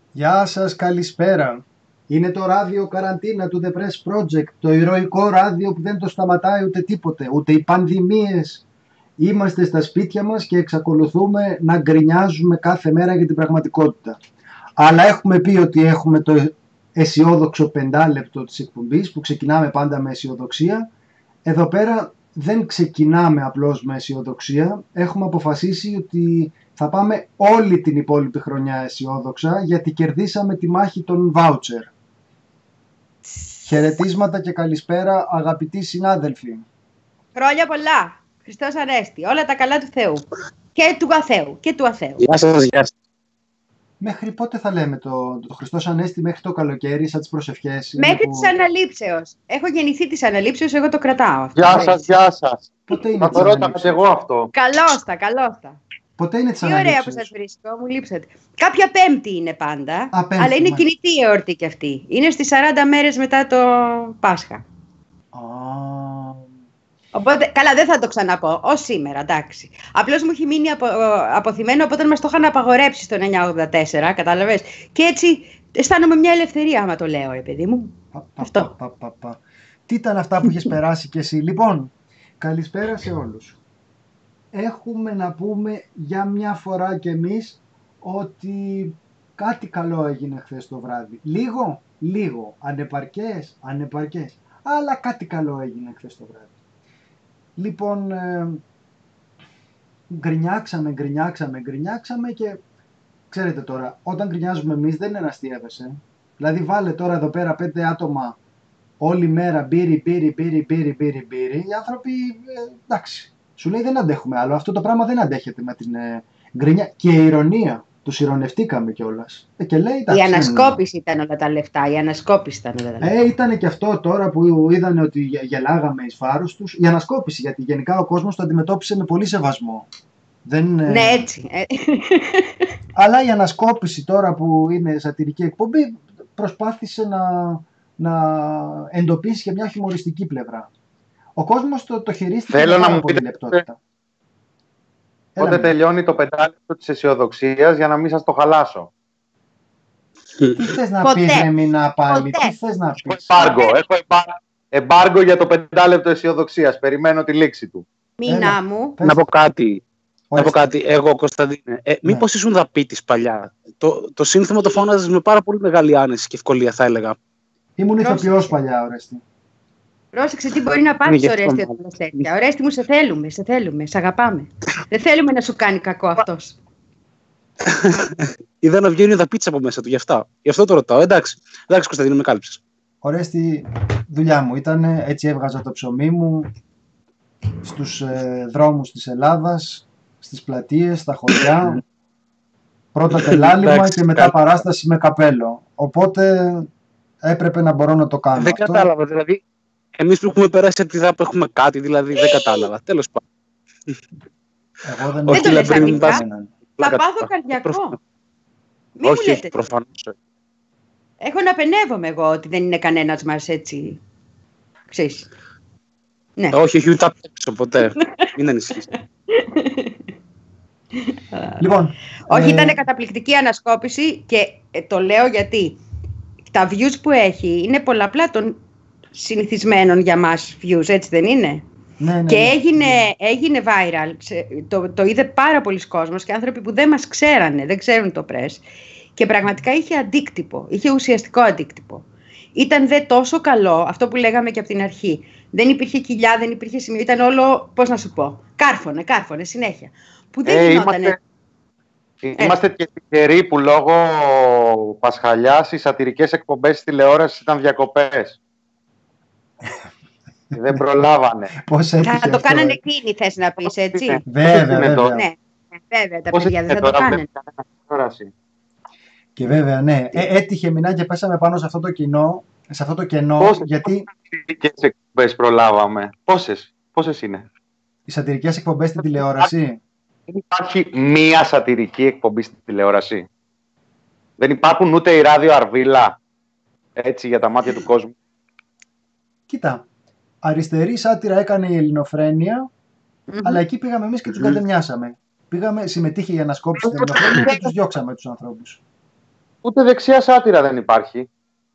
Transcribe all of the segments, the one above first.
Γεια σας, καλησπέρα. Είναι το ράδιο καραντίνα του The Press Project, το ηρωικό ράδιο που δεν το σταματάει ούτε τίποτε, ούτε οι πανδημίες. Είμαστε στα σπίτια μας και εξακολουθούμε να γκρινιάζουμε κάθε μέρα για την πραγματικότητα. Αλλά έχουμε πει ότι έχουμε το αισιόδοξο πεντάλεπτο της εκπομπής που ξεκινάμε πάντα με αισιοδοξία. Εδώ πέρα δεν ξεκινάμε απλώς με αισιοδοξία. Έχουμε αποφασίσει ότι θα πάμε όλη την υπόλοιπη χρονιά αισιόδοξα γιατί κερδίσαμε τη μάχη των βάουτσερ. Χαιρετίσματα και καλησπέρα αγαπητοί συνάδελφοι. Χρόνια πολλά. Χριστός Ανέστη. Όλα τα καλά του Θεού. Και του αθέου. Και του αθέου. Γεια σας, γεια σας. Μέχρι πότε θα λέμε το Χριστός Ανέστη, μέχρι το καλοκαίρι, σαν τις προσευχές? Μέχρι της αναλήψεως. Έχω γεννηθεί της αναλήψεως, εγώ το κρατάω αυτό. Γεια σας, γεια σας. Πότε είναι Θα της το ρώταγα αναλήψεως? εγώ αυτό. Καλώς τα, καλώς τα. Πότε είναι της Τι ωραία που αναλήψεως? σας βρίσκω, μου λείψατε. Κάποια Πέμπτη είναι πάντα, Πέμπτη, αλλά είναι μάλιστα. κινητή εορτή κι αυτή. Είναι στις 40 μέρες μετά το Πάσχα. Α, Οπότε, καλά, δεν θα το ξαναπώ, ως σήμερα, εντάξει. Απλώς μου έχει μείνει αποθυμένο από όταν μας το είχαν απαγορέψει στο 984, κατάλαβες. Και έτσι αισθάνομαι μια ελευθερία άμα το λέω, παιδί μου. Αυτό. Τι ήταν αυτά που είχες περάσει κι εσύ? Λοιπόν, καλησπέρα σε όλους. Έχουμε να πούμε για μια φορά κι εμείς ότι κάτι καλό έγινε χθες το βράδυ. Λίγο, ανεπαρκές, αλλά κάτι καλό έγινε χθες το βράδυ. Λοιπόν, γκρινιάξαμε και ξέρετε τώρα, όταν γκρινιάζουμε εμείς δεν είναι να αστείευεσαι. Δηλαδή βάλε τώρα εδώ πέρα 5 άτομα όλη μέρα μπύρι, οι άνθρωποι εντάξει, σου λέει δεν αντέχουμε άλλο, αυτό το πράγμα δεν αντέχεται με την γκρινιά και η ηρωνία. Τους ηρωνευτήκαμε κιόλας. Και λέει, εντάξει, Η ανασκόπηση ήταν όλα τα λεφτά. Ήταν και αυτό τώρα που είδανε ότι γελάγαμε εις βάρος τους. Η ανασκόπηση, γιατί γενικά ο κόσμος το αντιμετώπισε με πολύ σεβασμό. Ναι, έτσι. Αλλά η ανασκόπηση τώρα που είναι σατυρική εκπομπή προσπάθησε να εντοπίσει και μια χιουμοριστική πλευρά. Ο κόσμος το χειρίστηκε με πάρα πολύ λεπτότητα. Πότε τελειώνει το πεντάλεπτο της αισιοδοξίας για να μην σας το χαλάσω? Τι θες να πεις, Ρεμίνα, πάλι? Τι θες να πεις? Έχω εμπάργκο για το πεντάλεπτο αισιοδοξίας. Περιμένω τη λήξη του. Μήνα μου. Να πω κάτι. Εγώ, Κωνσταντίνε, μήπως ήσουν δαπίτης παλιά? Το σύνθημα το φώναζες με πάρα πολύ μεγάλη άνεση και ευκολία, θα έλεγα. Ήμουν ηθοποιός παλιά, Ορέστη. Πρόσεξε τι μπορεί να πάθεις, Ορέστη, όταν λες τέτοια. Ορέστη μου, σε θέλουμε, σε αγαπάμε. Δεν θέλουμε να σου κάνει κακό αυτός. Είδα να βγαίνει ο δαπίτης από μέσα του, γι' αυτό το ρωτάω. Εντάξει, Κωνσταντίνε, με κάλυψες. Ορέστη, δουλειά μου ήταν, έτσι έβγαζα το ψωμί μου στους δρόμους της Ελλάδας, στις πλατείες, στα χωριά. Πρώτα τελάλημα και μετά παράσταση με καπέλο. Οπότε έπρεπε να μπορώ να το κάνω. Δεν κατάλαβα, δηλαδή. Εμείς που έχουμε περάσει από τη ΔΑΠ έχουμε κάτι, δηλαδή δεν κατάλαβα. Τέλος πάντων. Εγώ δεν το λες αγγλικά. Θα Θα πάθω καρδιακό. Όχι, προφανώς. Έχω να πενεύομαι εγώ ότι δεν είναι κανένας μας έτσι. Ξέρεις. Ναι. Όχι, ούτε απ' έξω ποτέ. Μην ανησυχείς. Λοιπόν, όχι, ήταν καταπληκτική ανασκόπηση και το λέω γιατί τα views που έχει είναι πολλαπλά των συνηθισμένων για μας views, έτσι δεν είναι? Ναι. Και έγινε viral, το είδε πάρα πολλοί κόσμος και άνθρωποι που δεν μας ξέρανε, δεν ξέρουν το press και πραγματικά είχε αντίκτυπο, είχε ουσιαστικό αντίκτυπο. Ήταν δε τόσο καλό, αυτό που λέγαμε και από την αρχή. Δεν υπήρχε κοιλιά, δεν υπήρχε σημείο, ήταν όλο, πώς να σου πω, κάρφωνε συνέχεια. Που δεν γινότανε. Είμαστε και τυχεροί που λόγω Πασχαλιάς οι σατυρικές εκπομπές της τηλεόρασης ήταν διακοπές. Δεν προλάβανε. Θα το κάνανε εκείνοι, θες να πεις, έτσι? Βέβαια. Ναι, βέβαια, τα παιδιά δεν θα το κάνανε. Και βέβαια, ναι. Έτυχε μηνά και πέσαμε πάνω σε αυτό το κοινό, σε αυτό το κενό, γιατί... Σατυρικές εκπομπές προλάβαμε. Πόσες είναι? Οι σατυρικές εκπομπές στην τηλεόραση. Δεν υπάρχει μία σατυρική εκπομπή στην τηλεόραση. Δεν υπάρχουν ούτε η ράδιο Αρβίλα, έτσι, για τα μάτια του κόσμου. Κοίτα, αριστερή σάτυρα έκανε η Ελληνοφρένεια, αλλά εκεί πήγαμε εμείς και τους κατεμοιάσαμε. Συμμετείχε η ανασκόπηση στην Ελληνοφρένεια και τους διώξαμε τους ανθρώπους. Ούτε δεξιά σάτυρα δεν υπάρχει.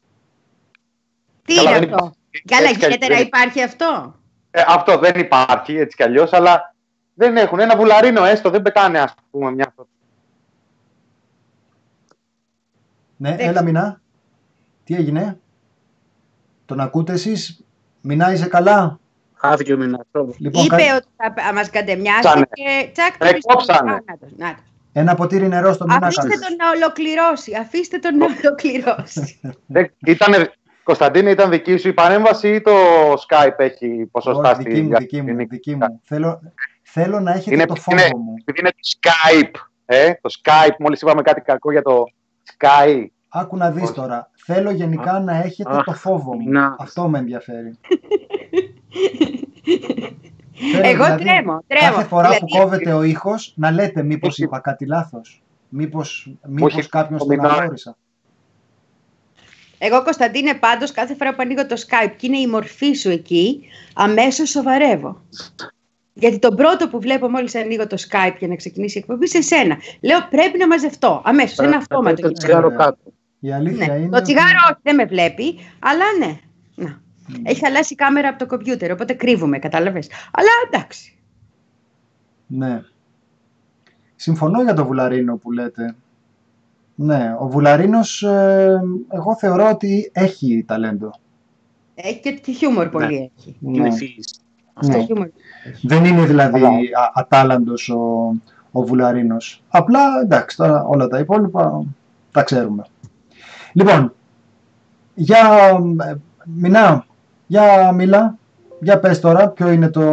Τι Καλά, είναι δεν αυτό? υπάρχει. Καλά, Έτσι κι αλλιώς ιδιαίτερα δεν- υπάρχει αυτό. Αυτό δεν υπάρχει έτσι κι αλλιώς, αλλά δεν έχουν. Ένα βουλαρίνο έστω, δεν πετάνε, ας πούμε, μια. Ναι, Εντάξει. έλα Μινά. Τι έγινε? Τον ακούτε εσείς? Μινά, είσαι καλά? Χάθηκε ο Μινάς. Λοιπόν, Είπε ότι θα μας κατεμοιάσει Κόψανε. και τσακ το Κόψανε. Να το. ένα ποτήρι νερό στο Μινά Αφήστε κάντε. τον να ολοκληρώσει. Αφήστε τον να ολοκληρώσει. Κωνσταντίνε, ήταν δική σου η παρέμβαση ή το Skype έχει ποσοστά Όχι, δική μου. Θέλω να έχετε το φόβο μου. Επειδή είναι το Skype, το Skype, μόλις είπαμε κάτι κακό για το Sky. Άκου να δεις τώρα. Θέλω γενικά να έχετε το φόβο μου. Αυτό με ενδιαφέρει. Εγώ δηλαδή, τρέμω. Κάθε φορά Δηλαδή, που κόβεται ο ήχος, να λέτε μήπως είπα κάτι λάθος. Μήπως κάποιον τον αγόρισα. Εγώ, Κωνσταντίνε, πάντως, κάθε φορά που ανοίγω το Skype και είναι η μορφή σου εκεί, αμέσως σοβαρεύω. Γιατί τον πρώτο που βλέπω μόλις ανοίγω το Skype για να ξεκινήσει η εκπομπή, σε σένα. Λέω, πρέπει να μαζευτώ. Αμέσως, ένα αυτόματο. Το τσιγάρο κάτω. Η αλήθεια Ναι. είναι Το τσιγάρο όχι, δεν με βλέπει, αλλά ναι. Να. Έχει χαλάσει η κάμερα από το κομπιούτερ, οπότε κρύβουμε, κατάλαβες. Αλλά εντάξει. Ναι. Συμφωνώ για το Βουλαρίνο που λέτε. Ναι, ο Βουλαρίνος εγώ θεωρώ ότι έχει ταλέντο. Έχει και χιούμορ πολύ. Έχει. Είναι φίλης. Αυτό Ναι. χιούμορ. Δεν είναι δηλαδή ατάλαντος ο Βουλαρίνος. Απλά εντάξει, τώρα όλα τα υπόλοιπα τα ξέρουμε. Λοιπόν, για Μινά, για Μίλα, για πες τώρα ποιο είναι το...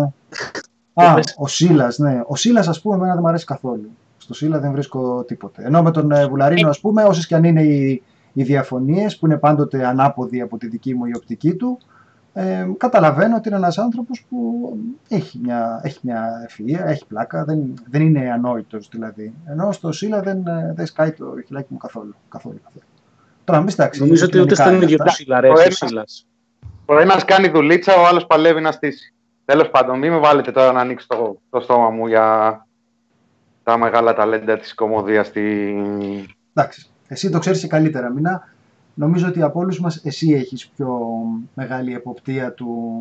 ο Σίλας, ναι. Ο Σίλας, ας πούμε, εμένα δεν μου αρέσει καθόλου. Στο Σίλα δεν βρίσκω τίποτε. Ενώ με τον Βουλαρίνο, ας πούμε, όσες και αν είναι οι διαφωνίες που είναι πάντοτε ανάποδοι από τη δική μου η οπτική του, καταλαβαίνω ότι είναι ένας άνθρωπος που έχει μια ευφυΐα, έχει πλάκα, δεν είναι ανόητος δηλαδή. Ενώ στο Σίλα δεν σκάει το χιλάκι μου καθόλου. Τώρα μην στάξει. Νομίζω ότι ούτε στον ίδιο το Σίλα αρέσει ο Σίλας. Ο ένας κάνει δουλίτσα, ο άλλος παλεύει να στήσει. Τέλος πάντων, μην με βάλετε τώρα να ανοίξω το στόμα μου για τα μεγάλα ταλέντα της κωμωδίας. Εντάξει, εσύ το ξέρεις και καλύτερα, Μινά. Νομίζω ότι από όλους μας εσύ έχεις πιο μεγάλη εποπτεία του...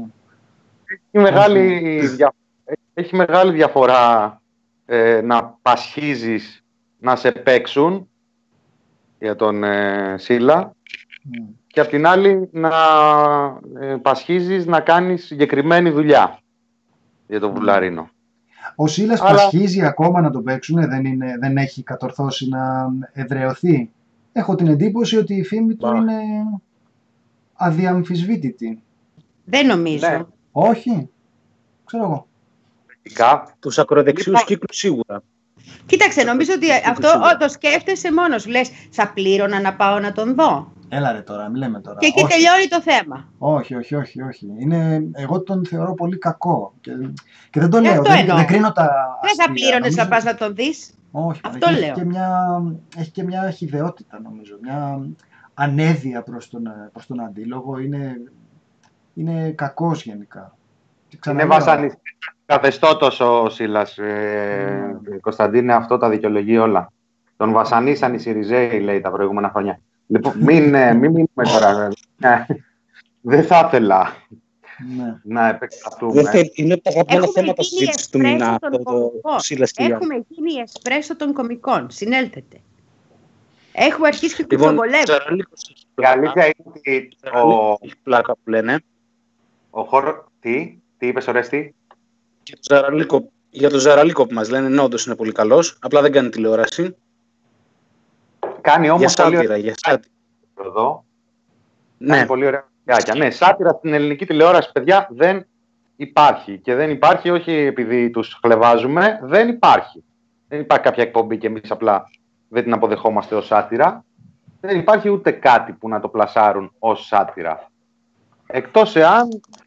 Έχει μεγάλη διαφορά να πασχίζεις να σε παίξουν για τον Σίλα και απ' την άλλη να πασχίζεις να κάνεις συγκεκριμένη δουλειά για τον Βουλαρίνο. Ο Σίλας πασχίζει ακόμα να τον παίξουν, δεν έχει κατορθώσει να εδραιωθεί. Έχω την εντύπωση ότι η φήμη του είναι αδιαμφισβήτητη. Δεν νομίζω. Ναι. Όχι, ξέρω εγώ. Τους ακροδεξιούς κύκλους σίγουρα. Κοίταξε, νομίζω ότι αυτό το σκέφτεσαι μόνος σου. Λες, θα πλήρωνα να πάω να τον δω. Έλα ρε τώρα, μην λέμε τώρα. Και εκεί τελειώνει το θέμα. Όχι. Εγώ τον θεωρώ πολύ κακό. Και δεν το λέω, δεν κρίνω τα δεν θα πλήρωνες να πας να τον δεις. Όχι, αυτό λέω. Έχει και μια χυδαιότητα νομίζω, μια ανέδεια προς τον αντίλογο. Είναι κακός γενικά. Είναι βασανιστής καθεστώτος ο Σίλας. Κωνσταντίνε, αυτό τα δικαιολογεί όλα. Τον βασανίσαν οι Σιριζέοι, λέει, τα προηγούμενα χρόνια. Λοιπόν, μην μείνουμε τώρα. Δεν θα ήθελα να επεκταθούμε. Είναι τα αγαπημένα θέματα συζήτησης του Μινά. Έχουμε γίνει εσπρέσο των κωμικών. Συνέλθετε. Έχουμε αρχίσει και κουτσομπολεύουμε. Η αλήθεια είναι ότι πλάκα που λένε. Ο χώρος... Τι είπες, Ορέστη? Για τον Ζαραλίκο που μας λένε, ναι, όντως είναι πολύ καλός. Απλά δεν κάνει τηλεόραση. Κάνει όμως για σάτυρα, για σάτυρα. Εδώ. Ναι. Κάνει πολύ ωραία βιντεάκια. Ναι, σάτυρα στην ελληνική τηλεόραση, παιδιά, δεν υπάρχει. Και δεν υπάρχει όχι επειδή τους χλεβάζουμε, δεν υπάρχει. Δεν υπάρχει κάποια εκπομπή και εμείς απλά δεν την αποδεχόμαστε ως σάτυρα. Δεν υπάρχει ούτε κάτι που να το πλασάρουν ως σάτυρα. Εκτός εάν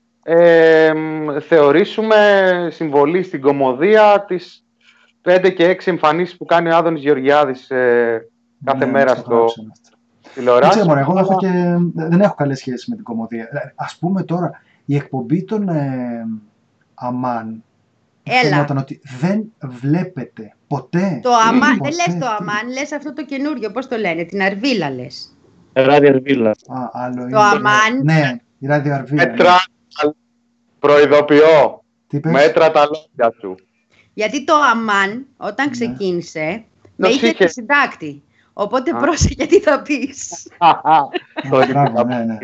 θεωρήσουμε συμβολή στην κωμωδία τις 5 και 6 εμφανίσεις που κάνει ο Άδωνης Γεωργιάδης κάθε μέρα στο τηλεοράση. Εγώ δεν έχω καλές σχέσεις με την κωμωδία. Ας πούμε τώρα, η εκπομπή των Αμάν φαινόταν ότι δεν βλέπετε ποτέ. Το αμάν, δεν λες το αμάν, λες αυτό το καινούριο, πώς το λένε, την αρβίλα λες. Ράδιο Αρβίλα. Άλλο Το αμάν. Ναι, η ράδιο αρβίλα. Μέτρα, προειδοποιώ. Μέτρα τα λόγια του. Γιατί το αμάν, όταν ξεκίνησε, με είχε τη συντάκτη. Οπότε πρόσεχε τι θα πεις. Μπράβο, ναι.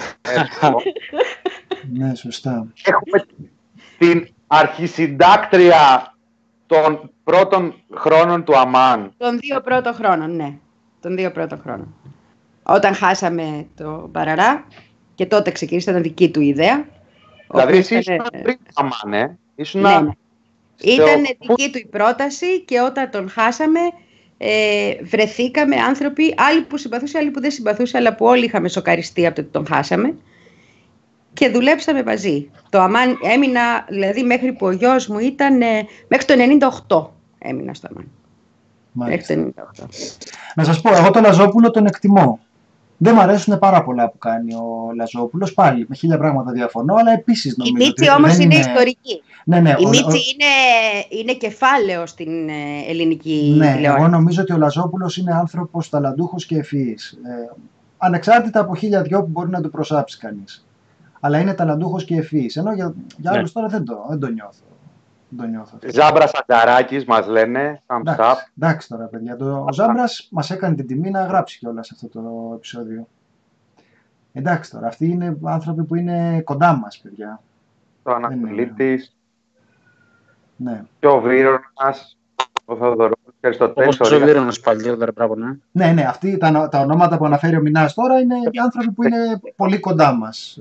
Ναι, σωστά. Έχουμε την αρχισυντάκτρια των πρώτων χρόνων του αμάν. Των 2 πρώτων χρόνων, ναι. Των 2 πρώτων χρόνων. Όταν χάσαμε το Παραρά και τότε ξεκίνησε, ήταν δική του ιδέα. Δηλαδή εσύ ήσουν πριν το αμάν, ναι. Ήταν δική του η πρόταση και όταν τον χάσαμε βρεθήκαμε άνθρωποι, άλλοι που συμπαθούσαν, άλλοι που δεν συμπαθούσαν, αλλά που όλοι είχαμε σοκαριστεί από το ότι τον χάσαμε και δουλέψαμε μαζί. Το αμάν έμεινα, δηλαδή μέχρι που ο γιος μου ήταν, μέχρι το 98 έμεινα στο αμάν. Μέχρι το 98. Να σας πω, εγώ τον Λαζόπουλο τον εκτιμώ. Δεν μου αρέσουν πάρα πολλά που κάνει ο Λαζόπουλος, πάλι με 1000 πράγματα διαφωνώ, αλλά επίσης νομίζω. Η Μίτση όμως είναι ιστορική. Ναι, η Μίτση είναι κεφάλαιο στην ελληνική τηλεόραση. Ναι, εγώ νομίζω ότι ο Λαζόπουλος είναι άνθρωπος ταλαντούχος και ευφυής. Ανεξάρτητα από 1000 δυο που μπορεί να του προσάψει κανείς. Αλλά είναι ταλαντούχος και ευφυής. Ενώ για άλλους τώρα δεν το νιώθω. Ζάμπρας Ανταράκης μας λένε. Εντάξει τώρα, παιδιά. Ο Ζάμπρας μας έκανε την τιμή να γράψει κιόλας αυτό το επεισόδιο. Εντάξει τώρα, αυτοί είναι άνθρωποι που είναι κοντά μας, παιδιά. Το Αναστολίτης. Ναι. Και ο Βίρονας. Ο Θεοδωρόπουλος και Αριστοτέλης. Ο Βίρονας παλιότερα, μπράβο, ναι. Ναι, αυτοί τα ονόματα που αναφέρει ο Μινάς τώρα είναι οι άνθρωποι που είναι πολύ κοντά μας.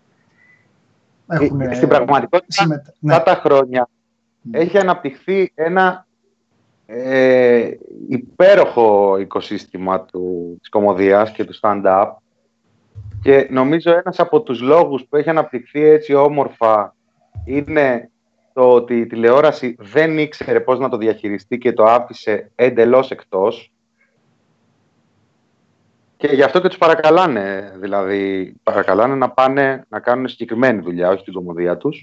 Στην πραγματικότητα, αυτά τα χρόνια έχει αναπτυχθεί ένα υπέροχο οικοσύστημα της κωμωδίας και του stand-up και νομίζω ένας από τους λόγους που έχει αναπτυχθεί έτσι όμορφα είναι το ότι η τηλεόραση δεν ήξερε πώς να το διαχειριστεί και το άφησε εντελώς εκτός και γι' αυτό και τους παρακαλάνε, δηλαδή παρακαλάνε να πάνε να κάνουν συγκεκριμένη δουλειά, όχι την κωμωδία τους.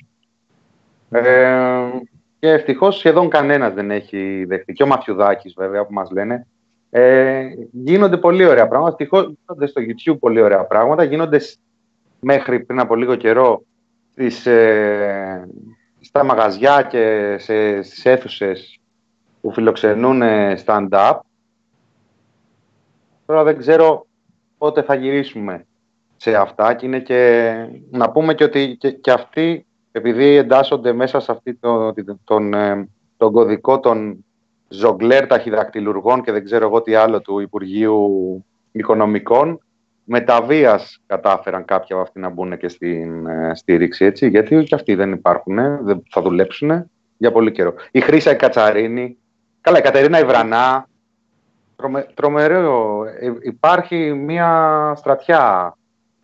Και ευτυχώς σχεδόν κανένας δεν έχει δεχτεί. Και ο Μαθιουδάκης, βέβαια, που μας λένε. Γίνονται πολύ ωραία πράγματα. Ευτυχώς γίνονται στο YouTube πολύ ωραία πράγματα. Γίνονται μέχρι πριν από λίγο καιρό στα μαγαζιά και στις αίθουσες που φιλοξενούν stand-up. Τώρα δεν ξέρω πότε θα γυρίσουμε σε αυτά και είναι και να πούμε και ότι και αυτοί, επειδή εντάσσονται μέσα σε αυτή τον κωδικό των ζογκλέρ ταχυδακτυλουργών και δεν ξέρω εγώ τι άλλο του Υπουργείου Οικονομικών, με τα βίας κατάφεραν κάποιοι από αυτοί να μπουν και στην στήριξη, έτσι, γιατί και αυτοί δεν υπάρχουν, δεν θα δουλέψουν για πολύ καιρό. Η Χρύσα η Κατσαρίνη, καλά, η Κατερίνα Ιβρανά, τρομερό. Υπάρχει μια στρατιά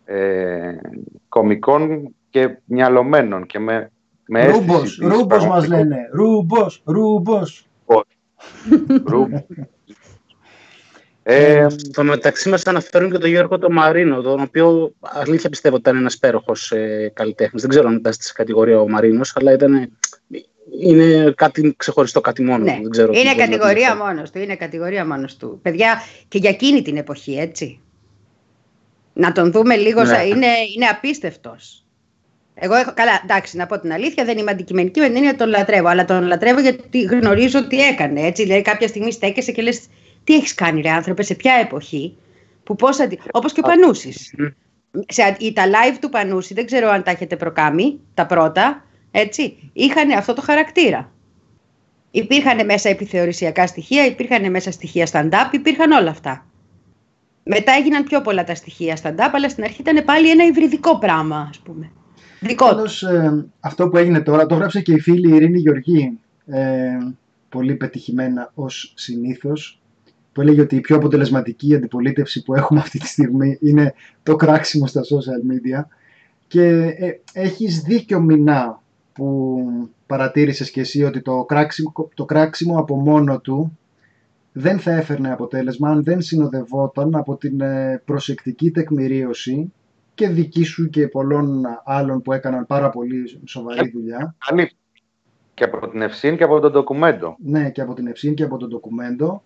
κομικών και μυαλωμένων και με αίσθηση. Ρούμπος μας λένε. Ρούμπος. Στο μεταξύ μας αναφέρουν και τον Γιώργο τον Μαρίνο, τον οποίο αλήθεια πιστεύω ότι ήταν ένας πέροχος καλλιτέχνης. Δεν ξέρω αν ήταν στη κατηγορία ο Μαρίνος, αλλά είναι κάτι ξεχωριστό, κάτι μόνο. Ναι, δεν ξέρω είναι κατηγορία μόνος του. Παιδιά, και για εκείνη την εποχή, έτσι. Να τον δούμε λίγο, ναι. Είναι απίστευτος. Εγώ καλά, εντάξει, να πω την αλήθεια, δεν είμαι αντικειμενική με την έννοια τον λατρεύω, αλλά τον λατρεύω γιατί γνωρίζω τι έκανε, έτσι. Δηλαδή κάποια στιγμή στέκεσαι και λες, τι έχεις κάνει ρε άνθρωπε, σε ποια εποχή, που όπως και ο Πανούσης. Τα live του Πανούση, δεν ξέρω αν τα έχετε προκάμει, τα πρώτα, έτσι, είχαν αυτό το χαρακτήρα. Υπήρχαν μέσα επιθεωρησιακά στοιχεία, υπήρχαν μέσα στοιχεία stand-up, υπήρχαν όλα αυτά. Μετά έγιναν πιο πολλά τα στοιχεία stand-up, αλλά στην αρχή ήταν πάλι ένα υβριδικό πράγμα, ας πούμε. Πάντως, αυτό που έγινε τώρα, το έγραψε και η φίλη Ειρήνη Γεωργή, πολύ πετυχημένα ως συνήθως, που έλεγε ότι η πιο αποτελεσματική αντιπολίτευση που έχουμε αυτή τη στιγμή είναι το κράξιμο στα social media. Και έχεις δίκιο, Μινά, που παρατήρησες και εσύ ότι το κράξιμο από μόνο του δεν θα έφερνε αποτέλεσμα αν δεν συνοδευόταν από την προσεκτική τεκμηρίωση και δική σου και πολλών άλλων που έκαναν πάρα πολύ σοβαρή δουλειά. Και από την Ευσύν και από τον ντοκουμέντο. Ναι, και από την Ευσύν και από τον ντοκουμέντο.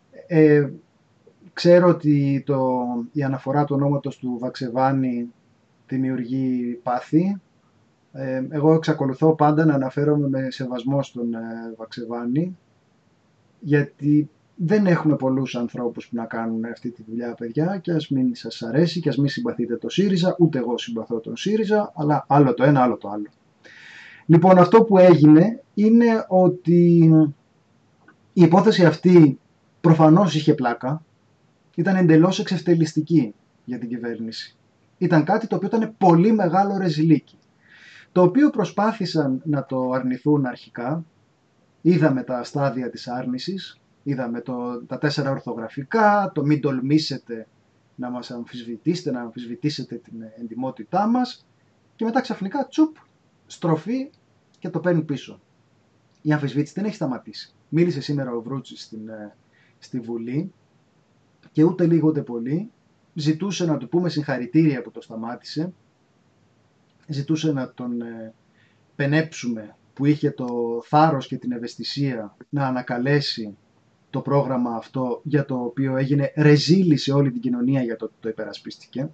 Ξέρω ότι η αναφορά του ονόματος του Βαξεβάνη δημιουργεί πάθη. Εγώ εξακολουθώ πάντα να αναφέρομαι με σεβασμό στον Βαξεβάνη, γιατί δεν έχουμε πολλούς ανθρώπους που να κάνουν αυτή τη δουλειά, παιδιά, και ας μην σας αρέσει και ας μην συμπαθείτε το ΣΥΡΙΖΑ, ούτε εγώ συμπαθώ τον ΣΥΡΙΖΑ, αλλά άλλο το ένα, άλλο το άλλο. Λοιπόν, αυτό που έγινε είναι ότι η υπόθεση αυτή προφανώς είχε πλάκα, ήταν εντελώς εξευτελιστική για την κυβέρνηση. Ήταν κάτι το οποίο ήταν πολύ μεγάλο ρεζιλίκι, το οποίο προσπάθησαν να το αρνηθούν αρχικά. Είδαμε τα στάδια της άρνησης, είδαμε τα 4 ορθογραφικά, το μην τολμήσετε να μας αμφισβητήσετε, να αμφισβητήσετε την εντιμότητά μας, και μετά ξαφνικά τσουπ, στροφή και το παίρνουν πίσω. Η αμφισβήτηση δεν έχει σταματήσει. Μίλησε σήμερα ο Βρούτσης στη Βουλή και ούτε λίγο ούτε πολύ ζητούσε να του πούμε συγχαρητήρια που το σταμάτησε, ζητούσε να τον πενέψουμε που είχε το θάρρος και την ευαισθησία να ανακαλέσει το πρόγραμμα αυτό, για το οποίο έγινε ρεζίλη σε όλη την κοινωνία για το υπερασπίστηκε.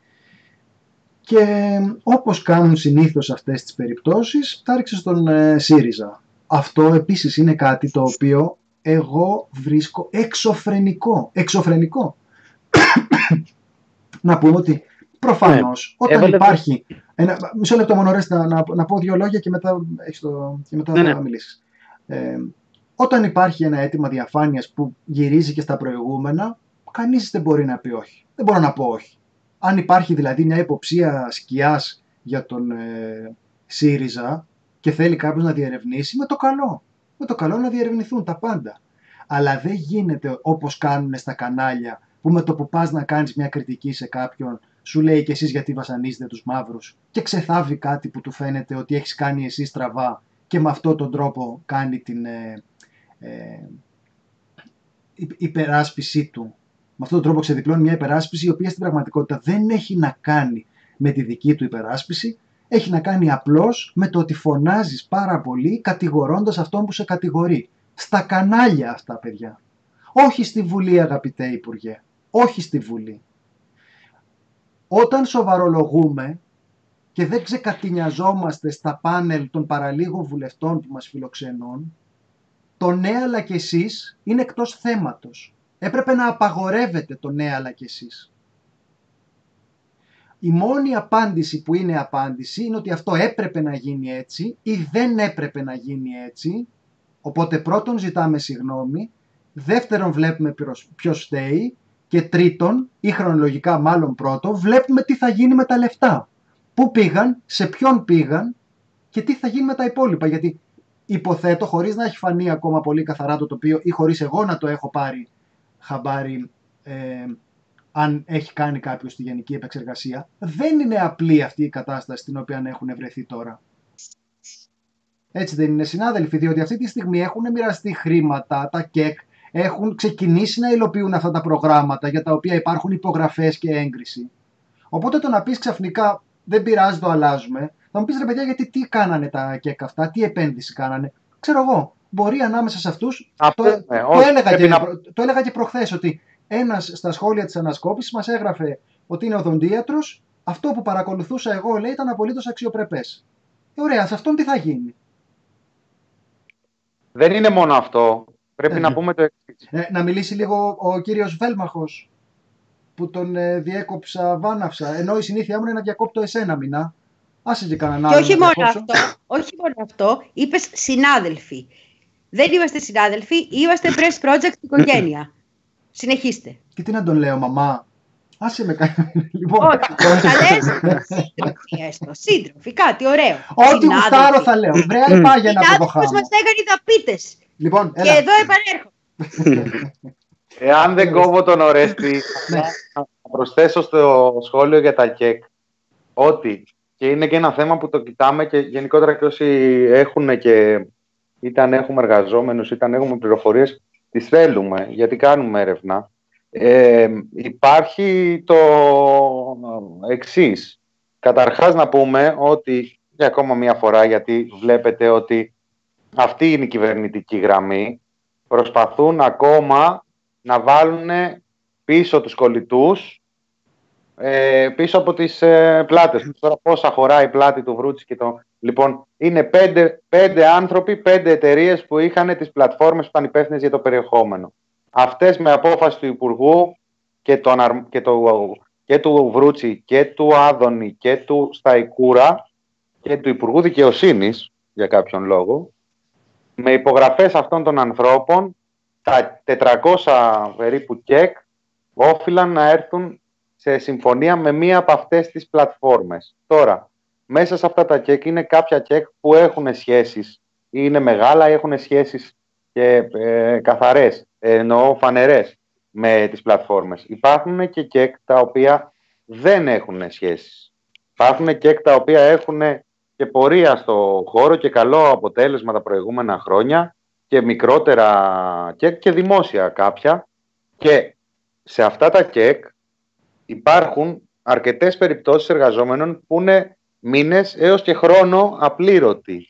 Και όπως κάνουν συνήθως αυτές τις περιπτώσεις, τα ρίξε στον ΣΥΡΙΖΑ. Αυτό επίσης είναι κάτι το οποίο εγώ βρίσκω εξωφρενικό. Να πούμε ότι προφανώς όταν υπάρχει... Μισό λεπτό μόνο, να πω 2 λόγια και μετά, θα μιλήσεις. Όταν υπάρχει ένα αίτημα διαφάνειας που γυρίζει και στα προηγούμενα, κανείς δεν μπορεί να πει όχι. Δεν μπορώ να πω όχι. Αν υπάρχει δηλαδή μια υποψία σκιάς για τον ΣΥΡΙΖΑ και θέλει κάποιος να διερευνήσει, με το καλό να διερευνηθούν τα πάντα. Αλλά δεν γίνεται όπως κάνουν στα κανάλια, που με το που πας να κάνεις μια κριτική σε κάποιον, σου λέει και εσείς γιατί βασανίζετε τους μαύρους, και ξεθάβει κάτι που του φαίνεται ότι έχεις κάνει εσύ στραβά, και με αυτόν τον τρόπο κάνει την υπεράσπιση του. Με αυτόν τον τρόπο ξεδιπλώνει μια υπεράσπιση η οποία στην πραγματικότητα δεν έχει να κάνει με τη δική του υπεράσπιση, έχει να κάνει απλώς με το ότι φωνάζεις πάρα πολύ κατηγορώντας αυτόν που σε κατηγορεί. Στα κανάλια αυτά, παιδιά. Όχι στη Βουλή, αγαπητέ Υπουργέ. Όχι στη Βουλή. Όταν σοβαρολογούμε και δεν ξεκατηνιαζόμαστε στα πάνελ των παραλίγων βουλευτών που μας φιλοξενούν, το ναι αλλά και εσείς είναι εκτός θέματος. Έπρεπε να απαγορεύετε το ναι αλλά και εσείς. Η μόνη απάντηση που είναι απάντηση είναι ότι αυτό έπρεπε να γίνει έτσι ή δεν έπρεπε να γίνει έτσι. Οπότε πρώτον ζητάμε συγγνώμη, δεύτερον βλέπουμε ποιος φταίει και τρίτον, ή χρονολογικά μάλλον πρώτον, βλέπουμε τι θα γίνει με τα λεφτά. Πού πήγαν, σε ποιον πήγαν και τι θα γίνει με τα υπόλοιπα. Γιατί υποθέτω, χωρίς να έχει φανεί ακόμα πολύ καθαρά το τοπίο ή χωρίς εγώ να το έχω πάρει χαμπάρι, αν έχει κάνει κάποιος τη γενική επεξεργασία, δεν είναι απλή αυτή η κατάσταση στην οποία έχουν βρεθεί τώρα. Έτσι δεν είναι, συνάδελφοι? Διότι αυτή τη στιγμή έχουν μοιραστεί χρήματα, τα ΚΕΚ, έχουν ξεκινήσει να υλοποιούν αυτά τα προγράμματα για τα οποία υπάρχουν υπογραφές και έγκριση. Οπότε το να πεις ξαφνικά δεν πειράζει, το αλλάζουμε, θα μου πεις ρε παιδιά, γιατί τι κάνανε τα ΚΕΚ αυτά, τι επένδυση κάνανε? Ξέρω εγώ, μπορεί ανάμεσα σε αυτούς, το έλεγα και προχθές, ότι ένας στα σχόλια της ανασκόπησης μας έγραφε ότι είναι οδοντίατρος, αυτό που παρακολουθούσα εγώ, λέει, ήταν απολύτως αξιοπρεπές. Ωραία, σε αυτόν τι θα γίνει? Δεν είναι μόνο αυτό. Πρέπει να πούμε το εξής. Να μιλήσει λίγο ο κύριος Βέλμαχος, που τον διέκοψα βάναυσα, ενώ η συνήθεια μου είναι να διακόπτω εσένα, Μινά. Άσε και κανέναν άλλο. Και όχι μόνο αυτό, είπες συνάδελφοι. Δεν είμαστε συνάδελφοι, είμαστε press project οικογένεια. Συνεχίστε. Και τι να τον λέω, μαμά? Άσε με κάνει. Λοιπόν, όχι, θα λες σύντροφοι έστω. Σύντροφοι, κάτι ωραίο. Ό,τι γουστάρω θα λέω. Βρε, άλλη πάγια από το χάμο. Μας έκανε οι δαπίτες. Λοιπόν, και εδώ επανέρχομαι. Εάν δεν κόβω τον Ορέστη, θα προσθέσω στο σχόλιο για τα ΚΕΚ ότι, και είναι και ένα θέμα που το κοιτάμε και γενικότερα και όσοι έχουν και είτε έχουμε εργαζόμενους, είτε έχουμε πληροφορίες, τις θέλουμε, γιατί κάνουμε έρευνα. Υπάρχει το εξής. Καταρχάς να πούμε ότι, για ακόμα μία φορά, γιατί βλέπετε ότι αυτή είναι η κυβερνητική γραμμή. Προσπαθούν ακόμα να βάλουν πίσω τους κολλητούς, πίσω από τις πλάτες. Τώρα πόσα χωράει η πλάτη του Βρούτση και το... Λοιπόν, είναι 5 άνθρωποι, 5 εταιρείες που είχαν τις πλατφόρμες που ήταν υπεύθυνες για το περιεχόμενο. Αυτές με απόφαση του Υπουργού και του Βρούτση και του Άδωνη και του Σταϊκούρα και του Υπουργού Δικαιοσύνης, για κάποιον λόγο, με υπογραφές αυτών των ανθρώπων, τα 400 περίπου κεκ όφυλαν να έρθουν σε συμφωνία με μία από αυτές τις πλατφόρμες. Τώρα, μέσα σε αυτά τα κεκ είναι κάποια κεκ που έχουν σχέσεις, ή είναι μεγάλα ή έχουν σχέσεις και καθαρές, εννοώ φανερές, με τις πλατφόρμες. Υπάρχουν και κεκ τα οποία δεν έχουν σχέσεις. Υπάρχουν κεκ τα οποία έχουν και πορεία στο χώρο και καλό αποτέλεσμα τα προηγούμενα χρόνια και μικρότερα κεκ και δημόσια κάποια. Και σε αυτά τα κεκ υπάρχουν αρκετές περιπτώσεις εργαζόμενων που είναι μήνες έως και χρόνο απλήρωτοι.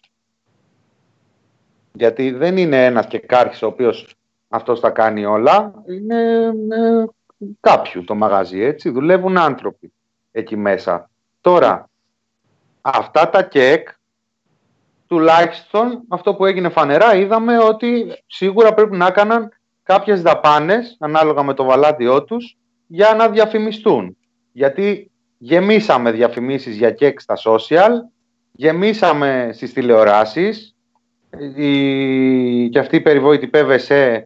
Γιατί δεν είναι ένας κεκάρχης ο οποίος αυτός θα κάνει όλα, είναι κάποιου το μαγαζί, έτσι, δουλεύουν άνθρωποι εκεί μέσα. Τώρα, αυτά τα κεκ, τουλάχιστον αυτό που έγινε φανερά, είδαμε ότι σίγουρα πρέπει να έκαναν κάποιες δαπάνες, ανάλογα με το βαλάντιό τους, για να διαφημιστούν. Γιατί γεμίσαμε διαφημίσεις για κεκ στα social, γεμίσαμε στις τηλεοράσεις, και αυτή η περιβόητη PVC,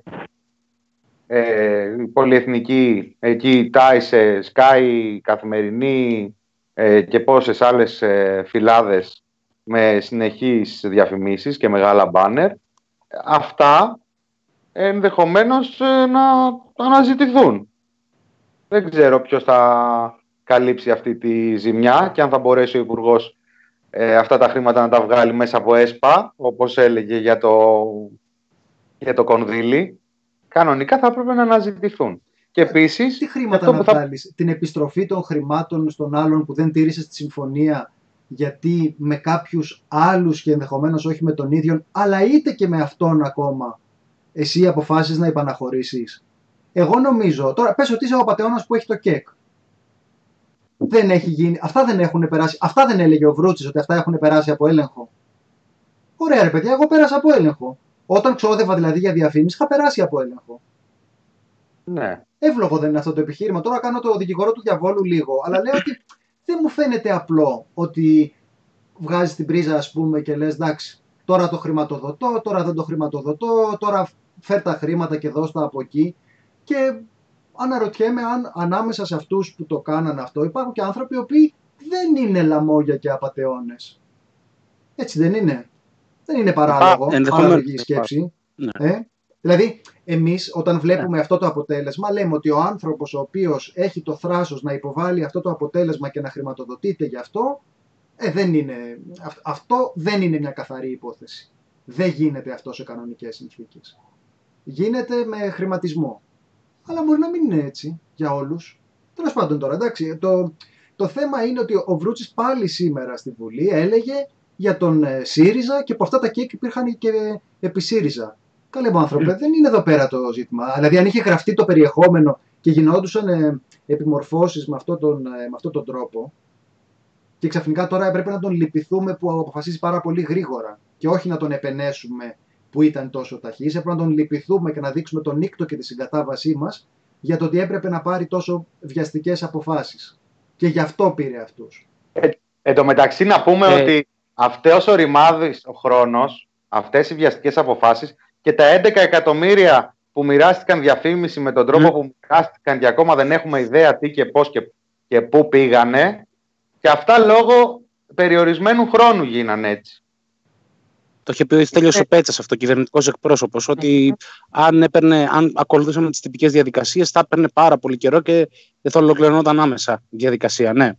η πολυεθνική, εκεί Τάισε, Sky, Καθημερινή και πόσες άλλες φυλάδες με συνεχείς διαφημίσεις και μεγάλα μπάνερ, αυτά ενδεχομένως να αναζητηθούν. Δεν ξέρω ποιος θα καλύψει αυτή τη ζημιά και αν θα μπορέσει ο Υπουργός αυτά τα χρήματα να τα βγάλει μέσα από ΕΣΠΑ, όπως έλεγε για το κονδύλι. Κανονικά θα έπρεπε να αναζητηθούν. Και επίσης, τι χρήματα να βγάλεις, την επιστροφή των χρημάτων στον άλλον που δεν τήρησε τη συμφωνία, γιατί με κάποιους άλλους και ενδεχομένως όχι με τον ίδιο, αλλά είτε και με αυτόν ακόμα, εσύ αποφάσεις να υπαναχωρήσεις. Εγώ νομίζω, τώρα πες ότι είσαι ο απατεώνας που έχει το κεκ. Δεν έχει γίνει, αυτά δεν έχουν περάσει, αυτά δεν έλεγε ο Βρούτσης ότι αυτά έχουν περάσει από έλεγχο. Ωραία ρε παιδιά, εγώ πέρασα από έλεγχο. Όταν ξόδευα δηλαδή για διαφήμιση, είχα περάσει από έλεγχο. Ναι. Εύλογο δεν είναι αυτό το επιχείρημα. Τώρα κάνω το δικηγόρο του διαβόλου λίγο, αλλά λέω ότι δεν μου φαίνεται απλό ότι βγάζεις την πρίζα, ας πούμε, και λες εντάξει, τώρα το χρηματοδοτώ, τώρα δεν το χρηματοδοτώ, τώρα φέρ τα χρήματα και δώσ' τα από εκεί. Και αναρωτιέμαι αν ανάμεσα σε αυτούς που το κάνανε αυτό υπάρχουν και άνθρωποι οι οποίοι δεν είναι λαμόγια και απατεώνες. Έτσι δεν είναι? Δεν είναι παράλογο, παράλογη σκέψη. Ναι. Δηλαδή, εμείς όταν βλέπουμε αυτό το αποτέλεσμα, λέμε ότι ο άνθρωπος ο οποίος έχει το θράσος να υποβάλει αυτό το αποτέλεσμα και να χρηματοδοτείται γι' αυτό, αυτό δεν είναι μια καθαρή υπόθεση. Δεν γίνεται αυτό σε κανονικές συνθήκες. Γίνεται με χρηματισμό. Αλλά μπορεί να μην είναι έτσι για όλους. Τέλος πάντων τώρα, εντάξει, το θέμα είναι ότι ο Βρούτσης πάλι σήμερα στη Βουλή έλεγε για τον ΣΥΡΙΖΑ και από αυτά τα κέικ υπήρχαν και επί ΣΥΡΙΖΑ. Καλέ μου άνθρωπε, δεν είναι εδώ πέρα το ζήτημα. Δηλαδή αν είχε γραφτεί το περιεχόμενο και γινόντουσαν επιμορφώσεις με αυτόν τον τρόπο και ξαφνικά τώρα έπρεπε να τον λυπηθούμε που αποφασίζει πάρα πολύ γρήγορα και όχι να τον επενέσουμε που ήταν τόσο ταχύς, έπρεπε να τον λυπηθούμε και να δείξουμε τον νύκτο και τη συγκατάβασή μας για το ότι έπρεπε να πάρει τόσο βιαστικές αποφάσεις. Και γι' αυτό πήρε αυτούς. Εν τω μεταξύ να πούμε ότι αυτός ο ρημάδης ο χρόνος, αυτές οι βιαστικές αποφάσεις και τα 11 εκατομμύρια που μοιράστηκαν διαφήμιση με τον τρόπο που μοιράστηκαν και ακόμα δεν έχουμε ιδέα τι και πώς και πού πήγανε, και αυτά λόγω περιορισμένου χρόνου γίνανε έτσι. Το είχε πει ο Στέλιος ο Πέτσας, αυτό, κυβερνητικός εκπρόσωπος, ότι αν ακολουθούσαμε τις τυπικές διαδικασίες θα έπαιρνε πάρα πολύ καιρό και δεν θα ολοκληρωνόταν άμεσα η διαδικασία, ναι.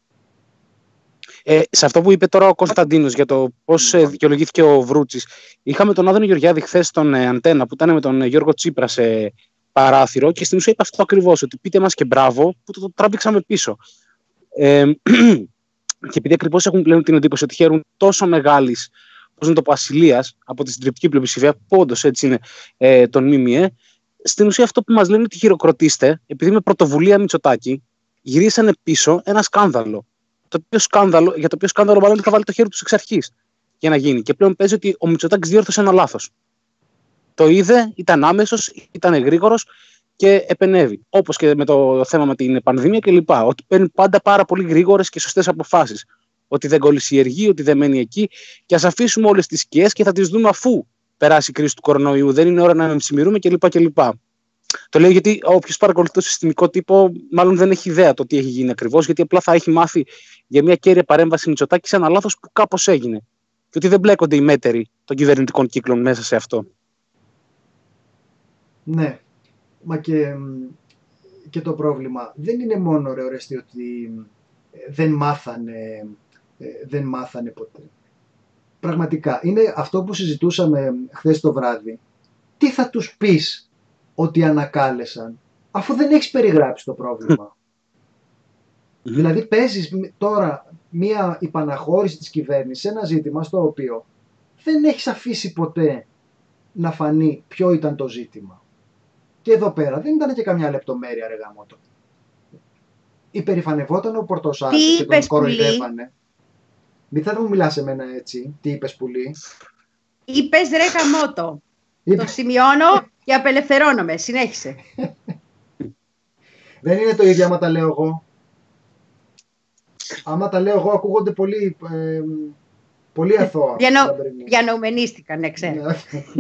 Σε αυτό που είπε τώρα ο Κωνσταντίνος για το πώς δικαιολογήθηκε ο Βρούτσης, είχαμε τον Άδωνη Γεωργιάδη χθες στον Αντένα που ήταν με τον Γιώργο Τσίπρα σε παράθυρο και στην ουσία είπε αυτό ακριβώς, ότι πείτε μας και μπράβο που το τράβηξαμε πίσω. Και επειδή ακριβώς έχουν πλέον την εντύπωση ότι χαίρουν τόσο μεγάλης πώς να το πω, ασυλίας από τη συντριπτική πλειοψηφία, που όντως έτσι είναι, των ΜΜΕ, στην ουσία αυτό που μας λένε ότι χειροκροτήστε, επειδή με πρωτοβουλία Μητσοτάκη γυρίσανε πίσω ένα σκάνδαλο. Για το οποίο σκάνδαλο μάλλον είχα βάλει το χέρι του εξ αρχής για να γίνει. Και πλέον παίζει ότι ο Μητσοτάκης διόρθωσε ένα λάθος. Το είδε, ήταν άμεσος, ήταν γρήγορος και επενέβη. Όπως και με το θέμα με την πανδημία κλπ. Ότι παίρνει πάντα πάρα πολύ γρήγορες και σωστές αποφάσεις. Ότι δεν κολλησιεργεί, ότι δεν μένει εκεί. Και ας αφήσουμε όλες τις σκιές και θα τις δούμε αφού περάσει η κρίση του κορονοϊού. Δεν είναι ώρα να εμψημυρούμε κλπ. Το λέω γιατί όποιος παρακολουθεί το συστημικό τύπο, μάλλον δεν έχει ιδέα το τι έχει γίνει ακριβώς, γιατί απλά θα έχει μάθει για μια κέρια παρέμβαση Μητσοτάκη σε ένα λάθος που κάπως έγινε. Και ότι δεν μπλέκονται οι μέτεροι των κυβερνητικών κύκλων μέσα σε αυτό. Ναι, μα και το πρόβλημα δεν είναι μόνο ρε Ορέστη ότι δεν μάθανε ποτέ. Πραγματικά, είναι αυτό που συζητούσαμε χθες το βράδυ. Τι θα τους πεις ότι ανακάλεσαν, αφού δεν έχεις περιγράψει το πρόβλημα. Δηλαδή παίζεις τώρα μία υπαναχώρηση της κυβέρνησης σε ένα ζήτημα στο οποίο δεν έχεις αφήσει ποτέ να φανεί ποιο ήταν το ζήτημα. Και εδώ πέρα δεν ήταν και καμιά λεπτομέρεια ρε γαμώτο. Υπερηφανευόταν ο Πορτοσάλτης και τον κοροϊδεύανε. Μην θα μου μιλάς σε μένα έτσι. Τι είπες πουλί? Είπες ρε γαμώτο. Το σημειώνω και απελευθερώνομαι. Συνέχισε. Δεν είναι το ίδιο άμα τα λέω εγώ. Άμα τα λέω εγώ ακούγονται πολύ, πολύ αθώα. Διανοουμενίστηκαν, ναι, ξέρω.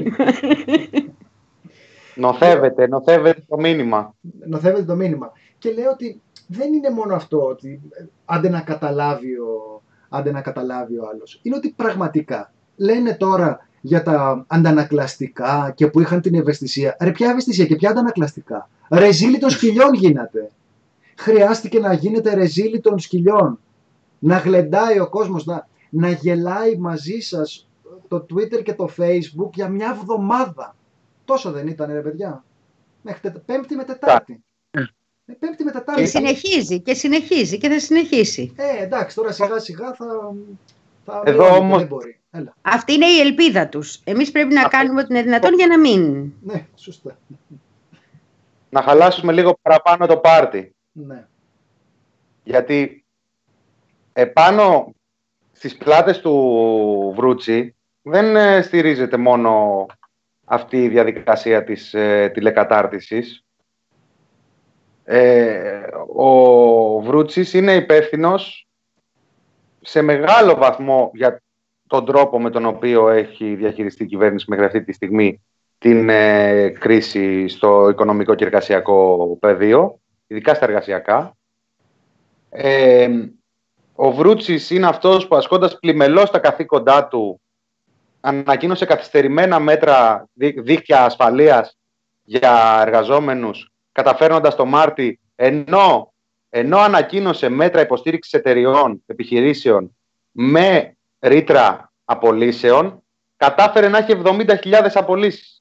Νοθεύεται το μήνυμα. Νοθεύεται το μήνυμα. Και λέω ότι δεν είναι μόνο αυτό ότι άντε να καταλάβει ο άλλος. Είναι ότι πραγματικά λένε τώρα για τα αντανακλαστικά και που είχαν την ευαισθησία. Ρε ποια ευαισθησία και ποια αντανακλαστικά? Ρεζίλι των σκυλιών γίνατε. Χρειάστηκε να γίνετε ρεζίλι των σκυλιών. Να γλεντάει ο κόσμος, να γελάει μαζί σας το Twitter και το Facebook για μια εβδομάδα. Τόσο δεν ήταν ρε παιδιά? Μέχρι Πέμπτη με Τετάρτη. Πέμπτη με Τετάρτη. Και συνεχίζει και θα συνεχίσει. Εντάξει, τώρα σιγά σιγά θα εδώ όμως... δεν μπορεί. Έλα. Αυτή είναι η ελπίδα τους. Εμείς πρέπει να κάνουμε ό,τι είναι δυνατόν για να μην. Ναι, σωστά. Να χαλάσουμε λίγο παραπάνω το πάρτι. Ναι. Γιατί επάνω στις πλάτες του Βρούτσι δεν στηρίζεται μόνο αυτή η διαδικασία της τηλεκατάρτισης. Ο Βρούτσης είναι υπεύθυνος σε μεγάλο βαθμό για τον τρόπο με τον οποίο έχει διαχειριστεί η κυβέρνηση μέχρι αυτή τη στιγμή την κρίση στο οικονομικό και εργασιακό πεδίο, ειδικά στα εργασιακά. Ο Βρούτσης είναι αυτός που, ασκώντας πλημελώς τα καθήκοντά του, ανακοίνωσε καθυστερημένα μέτρα, δίκτυα ασφαλείας για εργαζόμενους, καταφέρνοντας το Μάρτι, ενώ ανακοίνωσε μέτρα υποστήριξης εταιριών, επιχειρήσεων με ρήτρα απολύσεων, κατάφερε να έχει 70.000 απολύσεις.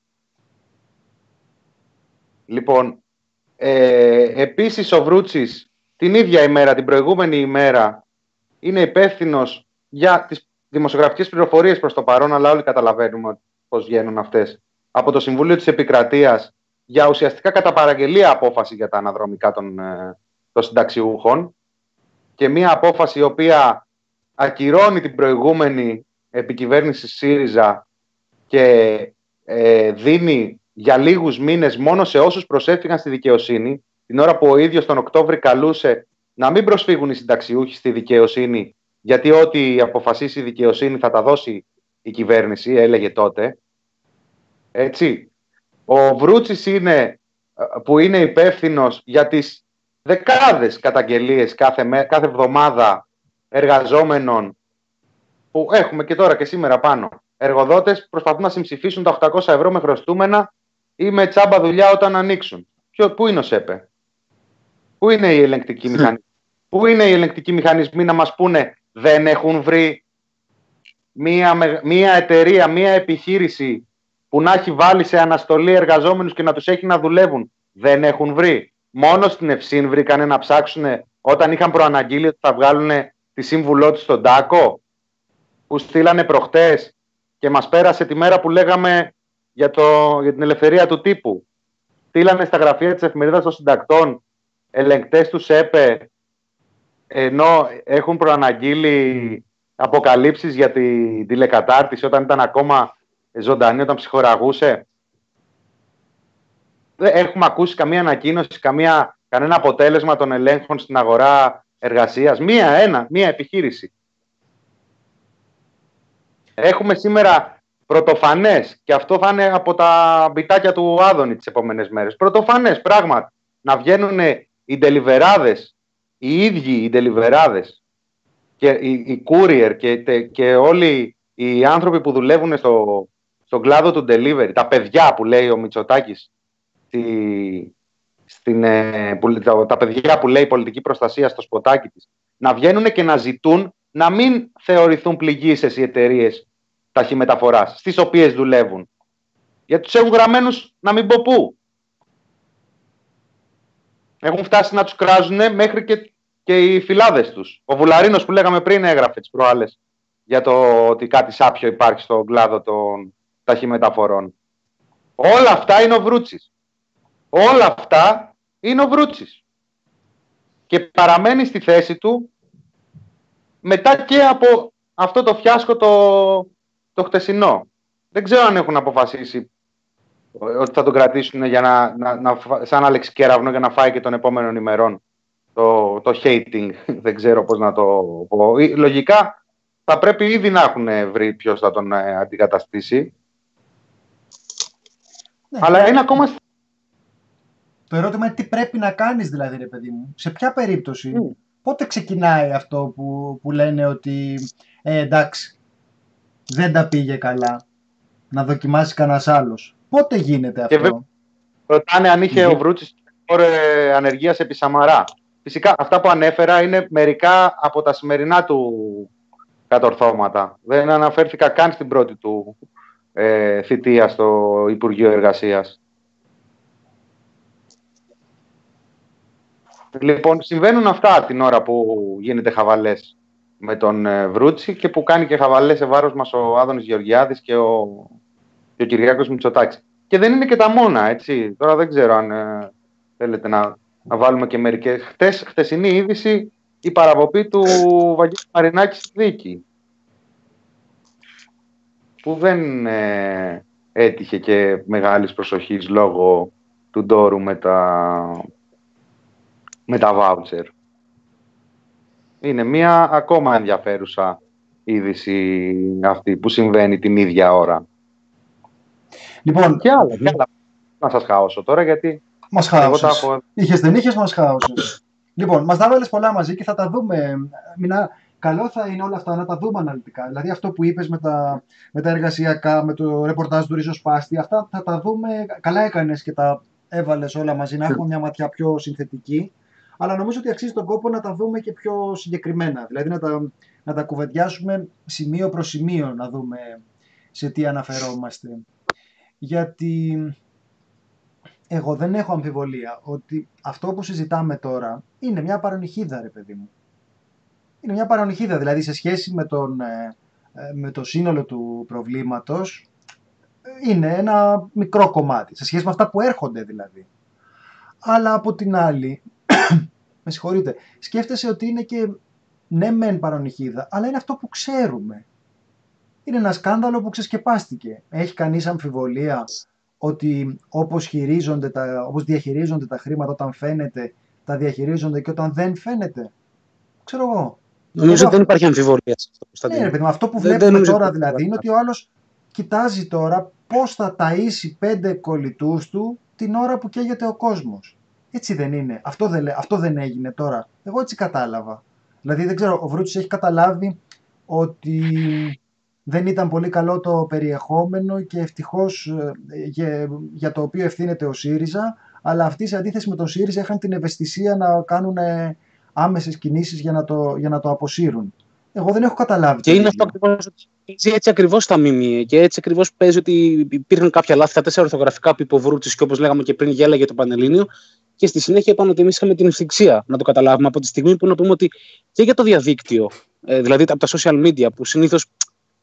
Λοιπόν, επίσης ο Βρούτσης την ίδια ημέρα, την προηγούμενη ημέρα, είναι υπεύθυνος για τις δημοσιογραφικές πληροφορίες προς το παρόν, αλλά όλοι καταλαβαίνουμε πώς βγαίνουν αυτές, από το Συμβούλιο της Επικρατείας για ουσιαστικά κατά παραγγελία απόφαση για τα αναδρομικά των συνταξιούχων και μια απόφαση η οποία ακυρώνει την προηγούμενη επικυβέρνηση ΣΥΡΙΖΑ και δίνει για λίγους μήνες μόνο σε όσους προσέφυγαν στη δικαιοσύνη, την ώρα που ο ίδιος τον Οκτώβρη καλούσε να μην προσφύγουν οι συνταξιούχοι στη δικαιοσύνη, γιατί ό,τι αποφασίσει η δικαιοσύνη θα τα δώσει η κυβέρνηση, έλεγε τότε. Έτσι. Ο Βρούτσης είναι που είναι υπεύθυνος για τις δεκάδες καταγγελίες κάθε εβδομάδα εργαζόμενων που έχουμε και τώρα και σήμερα πάνω. Εργοδότες προσπαθούν να συμψηφίσουν τα 800 ευρώ με χρωστούμενα ή με τσάμπα δουλειά όταν ανοίξουν. Πού είναι ο ΣΕΠΕ? Πού είναι οι ελεγκτικοί μηχανισμοί? Πού είναι οι ελεγκτικοί μηχανισμοί να μας πούνε δεν έχουν βρει μία εταιρεία, μία επιχείρηση που να έχει βάλει σε αναστολή εργαζόμενους και να τους έχει να δουλεύουν? Δεν έχουν βρει. Μόνο στην Ευσύν βρήκανε να ψάξουν όταν είχαν προαναγγείλει ότι θα βγάλουν τη σύμβουλό τους στον Τάκο, που στείλανε προχτές και μας πέρασε τη μέρα που λέγαμε για την ελευθερία του τύπου. Στείλανε στα γραφεία της εφημερίδας των συντακτών ελεγκτές του ΣΕΠΕ, ενώ έχουν προαναγγείλει αποκαλύψεις για τη τηλεκατάρτιση όταν ήταν ακόμα ζωντανή, όταν ψυχοραγούσε. Δεν έχουμε ακούσει καμία ανακοίνωση, κανένα αποτέλεσμα των ελέγχων στην αγορά εργασίας. Μία επιχείρηση. Έχουμε σήμερα πρωτοφανές, και αυτό θα είναι από τα μπιτάκια του Άδωνη τις επόμενες μέρες. Πρωτοφανές, πράγματι. Να βγαίνουν οι ντελιβεράδες, οι ίδιοι οι ντελιβεράδες και οι courier και όλοι οι άνθρωποι που δουλεύουν στον κλάδο του delivery, τα παιδιά που λέει ο Μητσοτάκης, τα παιδιά που λέει πολιτική προστασία στο σποτάκι της, να βγαίνουν και να ζητούν να μην θεωρηθούν πληγείσες οι εταιρείες ταχυμεταφοράς στις οποίες δουλεύουν. Γιατί τους έχουν γραμμένους να μην πω πού. Έχουν φτάσει να τους κράζουν μέχρι και οι φυλάδες τους. Ο Βουλαρίνος που λέγαμε πριν έγραφε τις προάλλες για το ότι κάτι σάπιο υπάρχει στον κλάδο των ταχυμεταφορών. Όλα αυτά είναι ο Βρούτσης. Όλα αυτά είναι ο Βρούτσης. Και παραμένει στη θέση του μετά και από αυτό το φιάσκο το χτεσινό. Δεν ξέρω αν έχουν αποφασίσει ότι θα τον κρατήσουν για σαν Άλεξη Κέραυνο για να φάει και των επόμενων ημερών το hating. Δεν ξέρω πώς να το πω. Λογικά θα πρέπει ήδη να έχουν βρει ποιος θα τον αντικαταστήσει. Ναι. Αλλά είναι ακόμα... Το ερώτημα είναι τι πρέπει να κάνεις δηλαδή, ρε παιδί μου. Σε ποια περίπτωση, πότε ξεκινάει αυτό που λένε ότι εντάξει, δεν τα πήγε καλά, να δοκιμάσει κανένας άλλος. Πότε γίνεται αυτό? Και ρωτάνε αν είχε ο Βρούτσης ανεργίας επί Σαμαρά. Φυσικά αυτά που ανέφερα είναι μερικά από τα σημερινά του κατορθώματα. Δεν αναφέρθηκα καν στην πρώτη του θητεία στο Υπουργείο Εργασίας. Λοιπόν, συμβαίνουν αυτά την ώρα που γίνεται χαβαλές με τον Βρούτση και που κάνει και χαβαλές σε βάρος μας ο Άδωνης Γεωργιάδης και ο Κυριάκος Μητσοτάκης. Και δεν είναι και τα μόνα, έτσι. Τώρα δεν ξέρω αν θέλετε να βάλουμε και μερικές. Χτεσινή είδηση, η παραπομπή του Βαγγέλη Μαρινάκη στη δίκη. Που δεν έτυχε και μεγάλης προσοχής λόγω του ντόρου με τα βάουτσερ. Είναι μια ακόμα ενδιαφέρουσα είδηση αυτή που συμβαίνει την ίδια ώρα. Λοιπόν, και άλλα. Να σας χάωσω τώρα γιατί... Μας χάωσες. Είχες δεν είχες, μας χάωσες. Λοιπόν, μας τα βάλες πολλά μαζί και θα τα δούμε. Καλό θα είναι όλα αυτά να τα δούμε αναλυτικά. Δηλαδή αυτό που είπες με τα εργασιακά, με το ρεπορτάζ του Ριζοσπάστη, αυτά θα τα δούμε. Καλά έκανες και τα έβαλες όλα μαζί, να έχουμε μια ματιά πιο συνθετική. Αλλά νομίζω ότι αξίζει τον κόπο να τα δούμε και πιο συγκεκριμένα. Δηλαδή να τα κουβεντιάσουμε σημείο προς σημείο, να δούμε σε τι αναφερόμαστε. Γιατί εγώ δεν έχω αμφιβολία ότι αυτό που συζητάμε τώρα είναι μια παρονυχίδα, ρε παιδί μου. Είναι μια παρονυχίδα, δηλαδή σε σχέση με το σύνολο του προβλήματος είναι ένα μικρό κομμάτι, σε σχέση με αυτά που έρχονται δηλαδή. Αλλά από την άλλη, με συγχωρείτε, σκέφτεσαι ότι είναι και ναι μεν παρονυχίδα, αλλά είναι αυτό που ξέρουμε. Είναι ένα σκάνδαλο που ξεσκεπάστηκε. Έχει κανείς αμφιβολία ότι όπως διαχειρίζονται τα χρήματα όταν φαίνεται, τα διαχειρίζονται και όταν δεν φαίνεται? Ξέρω εγώ. Νομίζω ότι δεν υπάρχει αμφιβολία σε αυτό. Ναι, παιδί, αυτό που βλέπουμε τώρα δηλαδή είναι ότι ο άλλος κοιτάζει τώρα πώς θα ταΐσει 5 κολλητούς του την ώρα που καίγεται ο κόσμος. Έτσι δεν είναι? Αυτό δεν έγινε τώρα. Εγώ έτσι κατάλαβα. Δηλαδή δεν ξέρω, ο Βρούτσης έχει καταλάβει ότι δεν ήταν πολύ καλό το περιεχόμενο και ευτυχώς για το οποίο ευθύνεται ο ΣΥΡΙΖΑ, αλλά αυτοί σε αντίθεση με τον ΣΥΡΙΖΑ είχαν την ευαισθησία να κάνουν άμεσες κινήσεις για να το αποσύρουν. Εγώ δεν έχω καταλάβει. Και είναι αυτό ακριβώς, έτσι ακριβώς τα ΜΜΕ και έτσι ακριβώς παίζει ότι υπήρχαν κάποια λάθη, τα 4 ορθογραφικά που είπε ο Βρούτσης και όπως λέγαμε και πριν γέλαγε το Πανελλήνιο. Και στη συνέχεια είπαμε ότι εμείς είχαμε την ευθυξία να το καταλάβουμε από τη στιγμή που να πούμε ότι και για το διαδίκτυο, δηλαδή από τα social media που συνήθως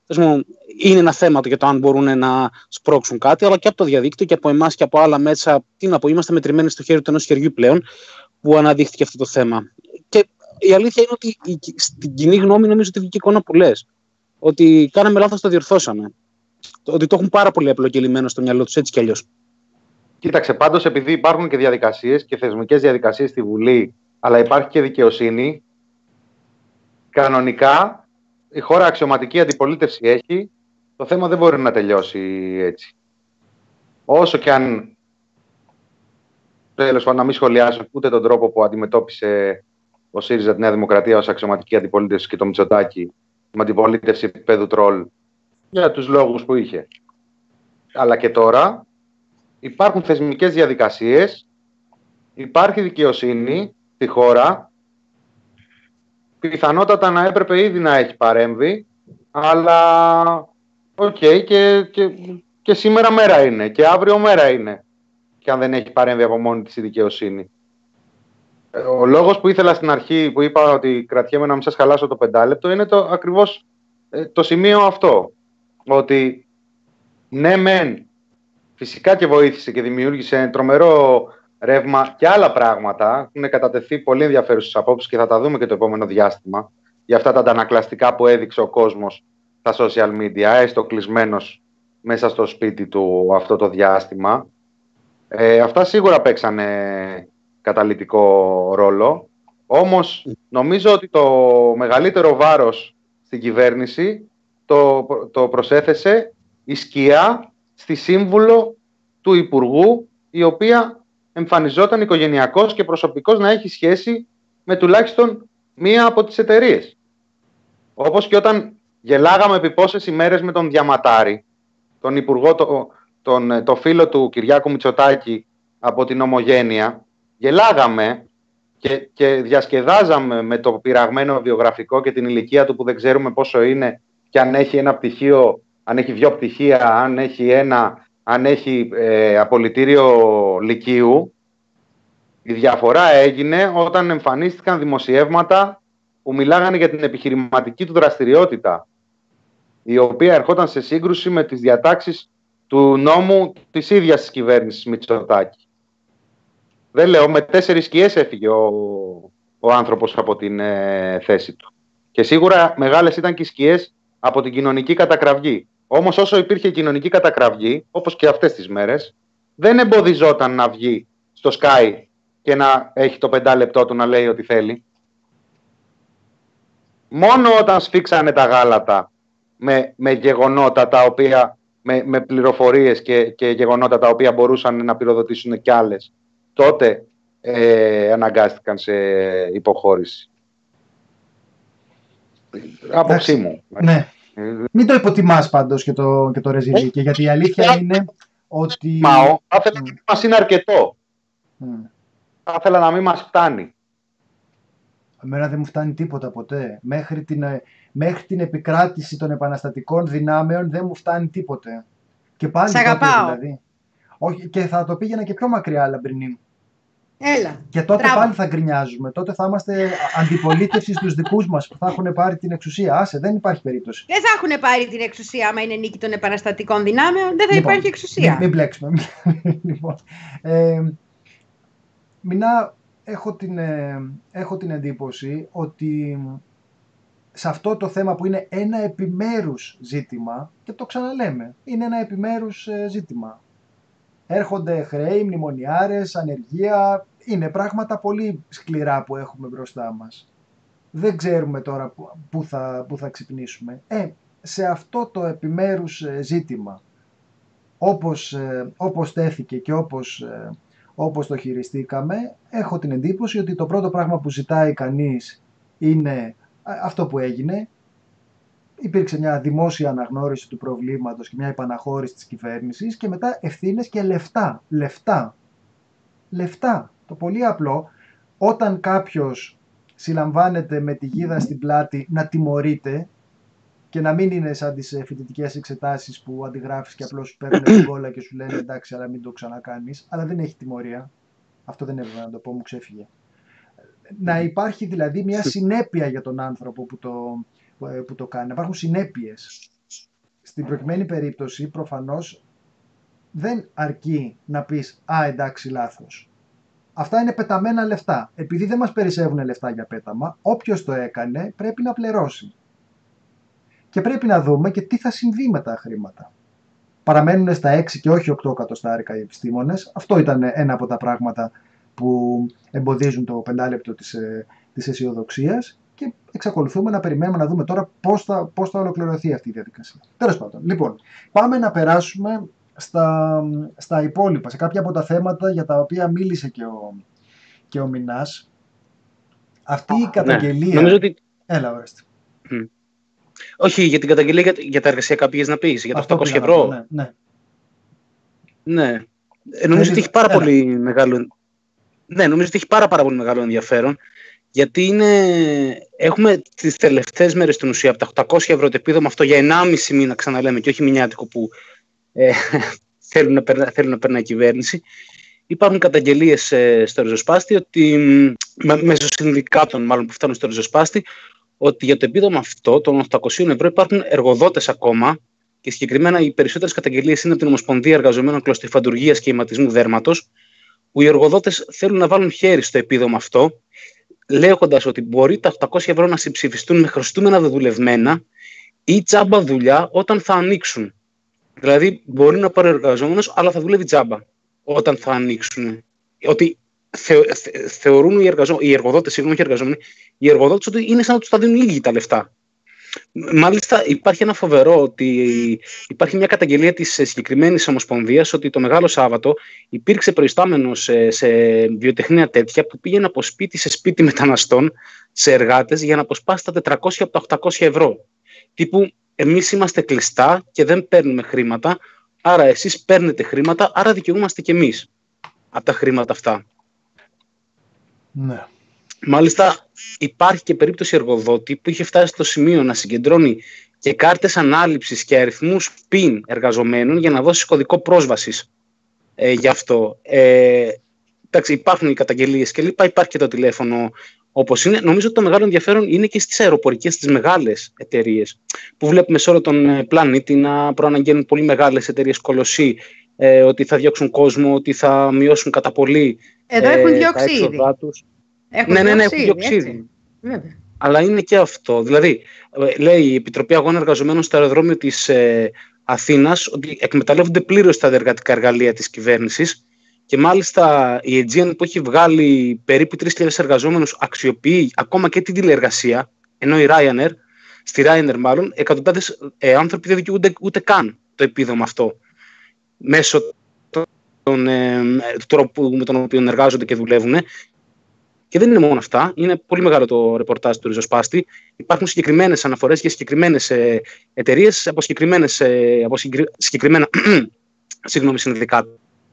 είναι ένα θέμα για το αν μπορούν να σπρώξουν κάτι, αλλά και από το διαδίκτυο και από εμάς και από άλλα μέσα. Τι να πω, είμαστε μετρημένοι στο χέρι του ενός χεριού πλέον που αναδείχθηκε αυτό το θέμα. Και η αλήθεια είναι ότι στην κοινή γνώμη νομίζω ότι βγήκε εικόνα που λες. Ότι κάναμε λάθος, το διορθώσαμε. Ότι το έχουν πάρα πολύ απλοκελυμμένο στο μυαλό τους έτσι κι αλλιώς. Κοίταξε, πάντως επειδή υπάρχουν και διαδικασίες και θεσμικές διαδικασίες στη Βουλή, αλλά υπάρχει και δικαιοσύνη, κανονικά η χώρα αξιωματική αντιπολίτευση έχει, το θέμα δεν μπορεί να τελειώσει έτσι. Όσο και αν, τέλος πάντων, να μην σχολιάσω ούτε τον τρόπο που αντιμετώπισε ο ΣΥΡΙΖΑ τη Νέα Δημοκρατία ως αξιωματική αντιπολίτευση και το Μητσοτάκη με αντιπολίτευση επίπεδου τρόλ για τους λόγους που είχε. Αλλά και τώρα υπάρχουν θεσμικές διαδικασίες, υπάρχει δικαιοσύνη στη χώρα, πιθανότατα να έπρεπε ήδη να έχει παρέμβει, αλλά και σήμερα μέρα είναι και αύριο μέρα είναι, και αν δεν έχει παρέμβει από μόνη της η δικαιοσύνη. Ο λόγος που ήθελα στην αρχή, που είπα ότι κρατιέμαι να μην σας χαλάσω το 5 λεπτό, είναι ακριβώς το σημείο αυτό, ότι ναι μεν φυσικά και βοήθησε και δημιούργησε τρομερό ρεύμα και άλλα πράγματα. Έχουν κατατεθεί πολύ ενδιαφέρουσες απόψεις και θα τα δούμε και το επόμενο διάστημα για αυτά τα αντανακλαστικά που έδειξε ο κόσμος στα social media, έστω κλεισμένος μέσα στο σπίτι του αυτό το διάστημα. Αυτά σίγουρα παίξανε καταλυτικό ρόλο. Όμως νομίζω ότι το μεγαλύτερο βάρος στην κυβέρνηση το προσέθεσε η σκιά στη σύμβουλο του Υπουργού, η οποία εμφανιζόταν οικογενειακός και προσωπικός να έχει σχέση με τουλάχιστον μία από τις εταιρείες. Όπως και όταν γελάγαμε επί πόσες ημέρες με τον Διαματάρη, τον Υπουργό, το φίλο του Κυριάκου Μητσοτάκη από την Ομογένεια, γελάγαμε και διασκεδάζαμε με το πειραγμένο βιογραφικό και την ηλικία του που δεν ξέρουμε πόσο είναι, και αν έχει ένα πτυχίο, αν έχει 2 πτυχία, αν έχει απολυτήριο λυκείου. Η διαφορά έγινε όταν εμφανίστηκαν δημοσιεύματα που μιλάγανε για την επιχειρηματική του δραστηριότητα, η οποία ερχόταν σε σύγκρουση με τις διατάξεις του νόμου της ίδιας της κυβέρνησης Μητσοτάκη. Δεν λέω, με 4 σκιές έφυγε ο άνθρωπος από την θέση του. Και σίγουρα μεγάλες ήταν και οι σκιές από την κοινωνική κατακραυγή. Όμως όσο υπήρχε κοινωνική κατακραυγή, όπως και αυτές τις μέρες, δεν εμποδιζόταν να βγει στο Sky και να έχει το 5 λεπτό του να λέει ό,τι θέλει. Μόνο όταν σφίξανε τα γάλατα με γεγονότα τα οποία, με πληροφορίες και γεγονότα τα οποία μπορούσαν να πυροδοτήσουν κι άλλες, τότε αναγκάστηκαν σε υποχώρηση. Άποψή μου. Ναι. Μην το υποτιμάς πάντως και το Ρεζιλίκη, γιατί η αλήθεια είναι ότι... Θα ήθελα να μας είναι αρκετό. Θα ήθελα να μην μας φτάνει. Εμένα δεν μου φτάνει τίποτα ποτέ. Μέχρι την επικράτηση των επαναστατικών δυνάμεων δεν μου φτάνει τίποτε. Και πάλι σ' αγαπάω. Δηλαδή. Όχι, και θα το πήγαινα και πιο μακριά, Λαμπρινή μου. Έλα. Και τότε πάλι θα γκρινιάζουμε. Τότε θα είμαστε αντιπολίτευση στους δικούς μας που θα έχουν πάρει την εξουσία. Άσε, δεν υπάρχει περίπτωση. Δεν θα έχουν πάρει την εξουσία άμα είναι νίκη των επαναστατικών δυνάμεων. Δεν θα υπάρχει εξουσία. Μην μπλέξουμε. Λοιπόν, Μινά, έχω την εντύπωση ότι σε αυτό το θέμα που είναι ένα επιμέρους ζήτημα, και το ξαναλέμε, είναι ένα επιμέρους ζήτημα. Έρχονται χρέη, μνημονιάρες, ανεργία, είναι πράγματα πολύ σκληρά που έχουμε μπροστά μας. Δεν ξέρουμε τώρα πού θα ξυπνήσουμε. Σε αυτό το επιμέρους ζήτημα, όπως τέθηκε και όπως το χειριστήκαμε, έχω την εντύπωση ότι το πρώτο πράγμα που ζητάει κανείς είναι αυτό που έγινε. Υπήρξε μια δημόσια αναγνώριση του προβλήματος και μια επαναχώρηση της κυβέρνησης και μετά ευθύνες και λεφτά. Το πολύ απλό, όταν κάποιος συλλαμβάνεται με τη γίδα στην πλάτη, να τιμωρείται και να μην είναι σαν τις φοιτητικές εξετάσεις που αντιγράφεις και απλώς παίρνουν την κόλλα και σου λένε εντάξει, αλλά μην το ξανακάνεις, αλλά δεν έχει τιμωρία. Αυτό δεν έπρεπε να το πω, μου ξέφυγε. Να υπάρχει δηλαδή μια συνέπεια για τον άνθρωπο που το κάνει, να υπάρχουν συνέπειες. στην προκειμένη περίπτωση προφανώς δεν αρκεί να πεις «Α, εντάξει, λάθος». Αυτά είναι πεταμένα λεφτά. Επειδή δεν μας περισσεύουν λεφτά για πέταμα, όποιος το έκανε πρέπει να πληρώσει. Και πρέπει να δούμε και τι θα συμβεί με τα χρήματα. Παραμένουν στα 6 και όχι 8 εκατοστάρικα οι επιστήμονες. Αυτό ήταν ένα από τα πράγματα που εμποδίζουν το 5 λεπτό της αισιοδοξίας και εξακολουθούμε να περιμένουμε να δούμε τώρα πώς θα ολοκληρωθεί αυτή η διαδικασία. Τέλος πάντων, λοιπόν, πάμε να περάσουμε στα υπόλοιπα, σε κάποια από τα θέματα για τα οποία μίλησε και ο Μινάς. Αυτή η καταγγελία... Ναι. Νομίζω ότι... Έλα, ορίστε. Όχι, για την καταγγελία για τα εργασιακά πήγες να πεις, για τα 800 ευρώ. Ναι. Νομίζω ότι έχει πάρα πολύ μεγάλο... Ναι, νομίζω ότι έχει πάρα πολύ μεγάλο ενδιαφέρον, γιατί έχουμε τις τελευταίες μέρες στην ουσία από τα 800 ευρώ το επίδομα αυτό για 1,5 μήνα, ξαναλέμε, και όχι μηνιάτικο που θέλουν να περνάει η κυβέρνηση. Υπάρχουν καταγγελίες στο ριζοσπάστη, ότι μέσω συνδικάτων μάλλον που φτάνουν στο ριζοσπάστη, ότι για το επίδομα αυτό των 800 ευρώ υπάρχουν εργοδότες ακόμα, και συγκεκριμένα οι περισσότερες καταγγελίες είναι από την Ομοσπονδία Εργαζομένων Κλωστοϊφαντουργίας και Αιματισμού Δέρματος, που οι εργοδότες θέλουν να βάλουν χέρι στο επίδομα αυτό, λέγοντας ότι μπορεί τα 800 ευρώ να συμψηφιστούν με χρωστούμενα δεδουλευμένα ή τζάμπα δουλειά όταν θα ανοίξουν. Δηλαδή, μπορεί να πάρει ο εργαζόμενος, αλλά θα δουλεύει τζάμπα όταν θα ανοίξουν. Ότι θεωρούν οι εργοδότες, οι εργοδότες ότι είναι σαν να τους τα δίνουν λίγοι τα λεφτά. Μάλιστα, υπάρχει ένα φοβερό ότι υπάρχει μια καταγγελία της συγκεκριμένης ομοσπονδίας ότι το Μεγάλο Σάββατο υπήρξε προϊστάμενος σε βιοτεχνία τέτοια που πήγαινε από σπίτι σε σπίτι μεταναστών, σε εργάτες, για να αποσπάσει τα 400 από τα 800 ευρώ. Τύπου, εμείς είμαστε κλειστά και δεν παίρνουμε χρήματα, άρα εσείς παίρνετε χρήματα, άρα δικαιούμαστε κι εμείς από τα χρήματα αυτά. Ναι. Μάλιστα, υπάρχει και περίπτωση εργοδότη που είχε φτάσει στο σημείο να συγκεντρώνει και κάρτες ανάληψης και αριθμούς PIN εργαζομένων για να δώσει κωδικό πρόσβασης γι' αυτό. Εντάξει, υπάρχουν οι καταγγελίες και λοιπά, υπάρχει και το τηλέφωνο όπως είναι. Νομίζω ότι το μεγάλο ενδιαφέρον είναι και στις αεροπορικές, στις μεγάλες εταιρείες, που βλέπουμε σε όλο τον πλανήτη να προαναγγέλνουν πολύ μεγάλες εταιρείες κολοσσοί, ότι θα διώξουν κόσμο, ότι θα μειώσουν κατά πολύ τα έξοδά τους. Έχουν διώξει ήδη. Αλλά είναι και αυτό. Δηλαδή, λέει η Επιτροπή Αγώνων Εργαζομένων στο αεροδρόμιο της Αθήνας ότι εκμεταλλεύονται πλήρως τα εργατικά εργαλεία της κυβέρνησης και μάλιστα η Aegean που έχει βγάλει περίπου 3.000 εργαζόμενους αξιοποιεί ακόμα και την τηλεεργασία, ενώ η Ryanair, στη Ryanair μάλλον, εκατοντάδες άνθρωποι δεν δικαιούνται ούτε καν το επίδομα αυτό μέσω του τρόπου με τον οποίο εργάζονται και δουλεύουν. Και δεν είναι μόνο αυτά, είναι πολύ μεγάλο το ρεπορτάζ του ριζοσπάστη. Υπάρχουν συγκεκριμένες αναφορές για συγκεκριμένες εταιρείες από συγκεκριμένα συνδικάτα.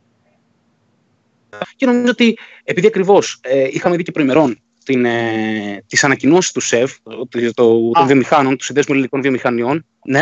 Και νομίζω ότι επειδή ακριβώς είχαμε δει και προημερών τις ανακοινώσεις του ΣΕΒ, των βιομηχάνων, του Συνδέσμου Ελληνικών Βιομηχανιών. Ναι.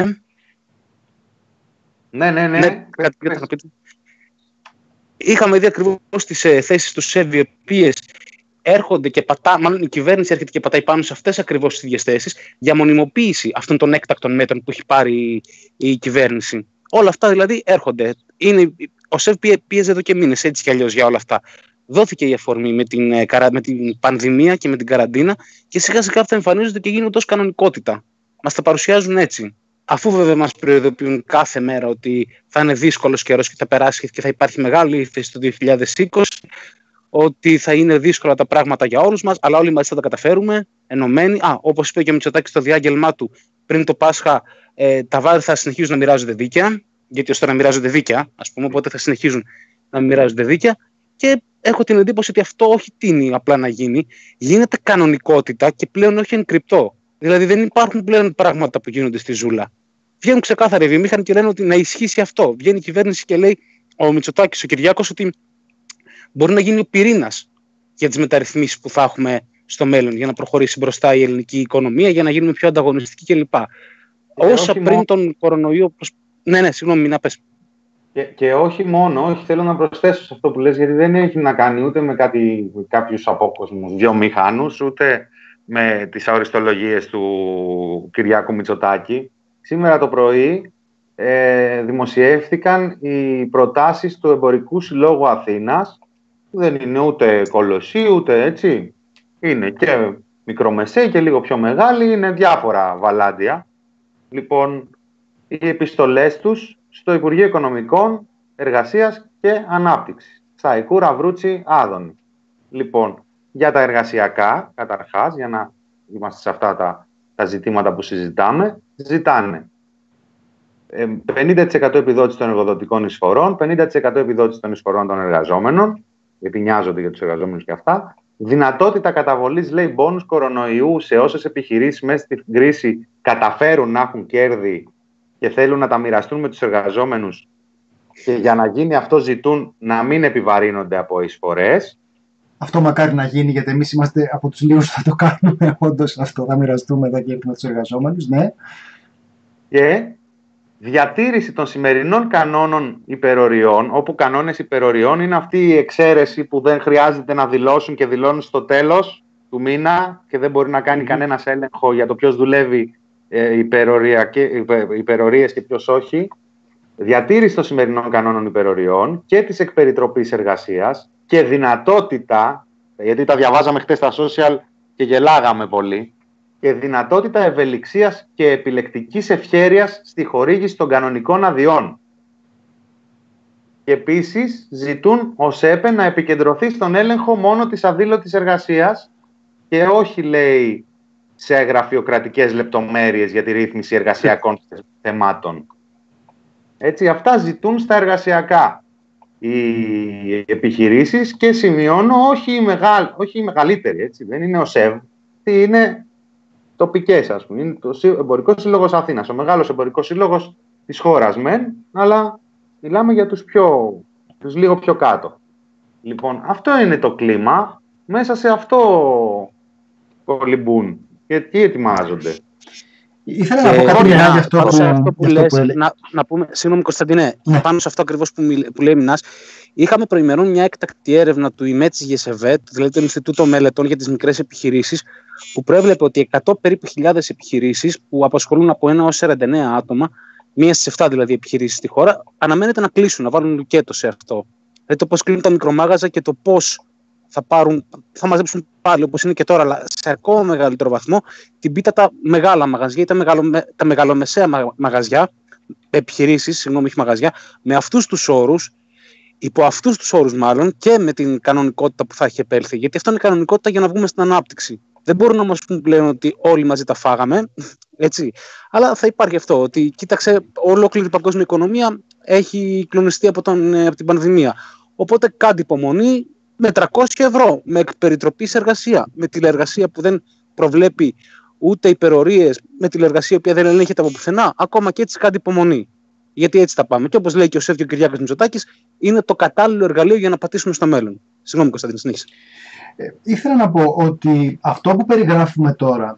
Είχαμε δει ακριβώς τις θέσεις του ΣΕΒ, οι οποίες έρχονται και μάλλον η κυβέρνηση έρχεται και πατάει πάνω σε αυτές ακριβώς τις ίδιες θέσεις για μονιμοποίηση αυτών των έκτακτων μέτρων που έχει πάρει η κυβέρνηση. Όλα αυτά δηλαδή έρχονται. Ο ΣΕΒ πίεζε εδώ και μήνες έτσι κι αλλιώς για όλα αυτά. Δόθηκε η αφορμή με την πανδημία και με την καραντίνα και σιγά σιγά αυτά εμφανίζονται και γίνονται ως κανονικότητα. Μας τα παρουσιάζουν έτσι. Αφού βέβαια μας προειδοποιούν κάθε μέρα ότι θα είναι δύσκολος καιρός και θα περάσει και θα υπάρχει μεγάλη ύφεση το 2020, ότι θα είναι δύσκολα τα πράγματα για όλους μας, αλλά όλοι μαζί θα τα καταφέρουμε, ενωμένοι. Όπως είπε και ο Μητσοτάκης στο διάγγελμά του πριν το Πάσχα, τα βάρη θα συνεχίζουν να μοιράζονται δίκαια, γιατί ως τώρα μοιράζονται δίκαια, ας πούμε, οπότε θα συνεχίζουν να μοιράζονται δίκαια. Και έχω την εντύπωση ότι αυτό όχι τείνει απλά να γίνει, γίνεται κανονικότητα και πλέον όχι εν κρυπτό. Δηλαδή δεν υπάρχουν πλέον πράγματα που γίνονται στη ζούλα. Βγαίνουν ξεκάθαρα οι βιομήχανοι και λένε ότι να ισχύσει αυτό. Βγαίνει η κυβέρνηση και λέει, ο Μητσοτάκης, ο Κυριάκος, ότι μπορεί να γίνει ο πυρήνας για τις μεταρρυθμίσεις που θα έχουμε στο μέλλον για να προχωρήσει μπροστά η ελληνική οικονομία, για να γίνουμε πιο ανταγωνιστικοί κλπ. Όσα πριν τον κορονοϊό. Ναι, συγγνώμη, να πες. Και όχι μόνο, όχι, θέλω να προσθέσω σε αυτό που λες, γιατί δεν έχει να κάνει ούτε με κάποιους απόκοσμους βιομηχάνους, ούτε με τις αοριστολογίες του Κυριάκου Μητσοτάκη. Σήμερα το πρωί δημοσιεύτηκαν οι προτάσεις του Εμπορικού Συλλόγου Αθήνας, που δεν είναι ούτε κολοσσοί, ούτε έτσι. Είναι και μικρομεσαίοι και λίγο πιο μεγάλοι, είναι διάφορα βαλάντια. Λοιπόν, οι επιστολές τους στο Υπουργείο Οικονομικών, Εργασίας και Ανάπτυξης. Σαϊκού, Ραβρούτσι, Άδωνη. Λοιπόν, για τα εργασιακά, καταρχάς, για να είμαστε σε αυτά τα ζητήματα που συζητάμε, ζητάνε 50% επιδότηση των εργοδοτικών εισφορών, 50% επιδότηση των εισφορών των εργαζόμενων, γιατί νοιάζονται για τους εργαζόμενους και αυτά, δυνατότητα καταβολής, λέει, μπόνους κορονοϊού σε όσες επιχειρήσεις μέσα στην κρίση καταφέρουν να έχουν κέρδη και θέλουν να τα μοιραστούν με τους εργαζόμενους, και για να γίνει αυτό ζητούν να μην επιβαρύνονται από εισφορές. Αυτό μακάρι να γίνει, γιατί εμείς είμαστε από τους λίγους που θα το κάνουμε όντως αυτό, θα μοιραστούμε τα κέρδη με τους εργαζόμενους, ναι. Και διατήρηση των σημερινών κανόνων υπεροριών, όπου κανόνες υπεροριών είναι αυτή η εξαίρεση που δεν χρειάζεται να δηλώσουν και δηλώνουν στο τέλος του μήνα και δεν μπορεί να κάνει κανένας έλεγχο για το ποιος δουλεύει υπερορίες και ποιος όχι. Διατήρηση των σημερινών κανόνων υπεροριών και της εκπεριτροπής εργασίας και δυνατότητα, γιατί τα διαβάζαμε χτες στα social και γελάγαμε πολύ, και δυνατότητα ευελιξίας και επιλεκτικής ευχέρειας στη χορήγηση των κανονικών αδειών. Και επίσης ζητούν ως ΕΠΕ να επικεντρωθεί στον έλεγχο μόνο της αδήλωτης εργασίας και όχι, λέει, σε γραφειοκρατικές λεπτομέρειες για τη ρύθμιση εργασιακών θεμάτων. Έτσι, αυτά ζητούν στα εργασιακά οι επιχειρήσεις και σημειώνω όχι οι μεγαλύτεροι, έτσι, δεν είναι ο ΣΕΒ, είναι τοπικές, ας πούμε. Είναι το Εμπορικός Σύλλογος Αθήνας, ο μεγάλος εμπορικός σύλλογος της χώρας μεν, αλλά μιλάμε για τους λίγο πιο κάτω. Λοιπόν, αυτό είναι το κλίμα, μέσα σε αυτό κολυμπούν και τι ετοιμάζονται. Ήθελα να πω κάτι για αυτό που λες, να πούμε, συγγνώμη Κωνσταντινέ, πάνω σε αυτό ακριβώς που λέει Μινάς, είχαμε προημερών μια έκτακτη έρευνα του ΙΜΕ της ΓΕΣΕΒΕΤ, δηλαδή το Ινστιτούτο Μελετών για τις Μικρές Επιχειρήσεις, που προέβλεπε ότι 100 περίπου χιλιάδες επιχειρήσεις που απασχολούν από 1 έως 49 άτομα, μία στις 7 δηλαδή επιχειρήσεις στη χώρα, αναμένεται να κλείσουν, να βάλουν λουκέτο σε αυτό. Δηλαδή το πώς κλείνουν τα μικρομάγαζα και το πώς θα μαζέψουν πάλι όπως είναι και τώρα, αλλά σε ακόμα μεγαλύτερο βαθμό, την πίτα τα μεγάλα μαγαζιά ή τα μεγαλομεσαία μαγαζιά, επιχειρήσεις, συγγνώμη, όχι μαγαζιά, με αυτούς τους όρους, υπό αυτούς τους όρους μάλλον και με την κανονικότητα που θα έχει επέλθει. Γιατί αυτό είναι η κανονικότητα για να βγούμε στην ανάπτυξη. Δεν μπορούν να μας πούν πλέον ότι όλοι μαζί τα φάγαμε, έτσι. Αλλά θα υπάρχει αυτό, ότι κοίταξε, ολόκληρη η παγκόσμια οικονομία έχει κλονιστεί από την πανδημία. Οπότε κάντε υπομονή με 300 ευρώ, με εκπεριτροπή σε εργασία, με τηλεεργασία που δεν προβλέπει ούτε υπερορίες, με τηλεεργασία που δεν ελέγχεται από πουθενά, ακόμα και έτσι κάντε υπομονή. Γιατί έτσι θα πάμε. Και όπως λέει και ο Σέβιο Κυριάκος Μητσοτάκης, είναι το κατάλληλο εργαλείο για να πατήσουμε στο μέλλον. Συγγνώμη, Κωνσταντίνε, συνέχισε. Ήθελα να πω ότι αυτό που περιγράφουμε τώρα,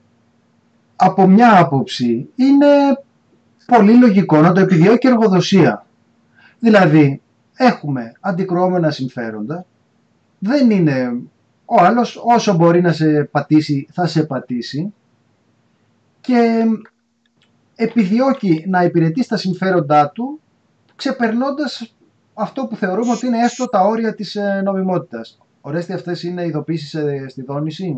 από μια άποψη, είναι πολύ λογικό να το επιδιώκει η εργοδοσία. Δηλαδή, έχουμε αντικρουόμενα συμφέροντα, δεν είναι ο άλλος όσο μπορεί να σε πατήσει θα σε πατήσει και επιδιώκει να υπηρετήσει τα συμφέροντά του ξεπερνώντας αυτό που θεωρούμε ότι είναι έστω τα όρια της νομιμότητας. Ορέστη, αυτές είναι ειδοποίησεις στη δόνηση.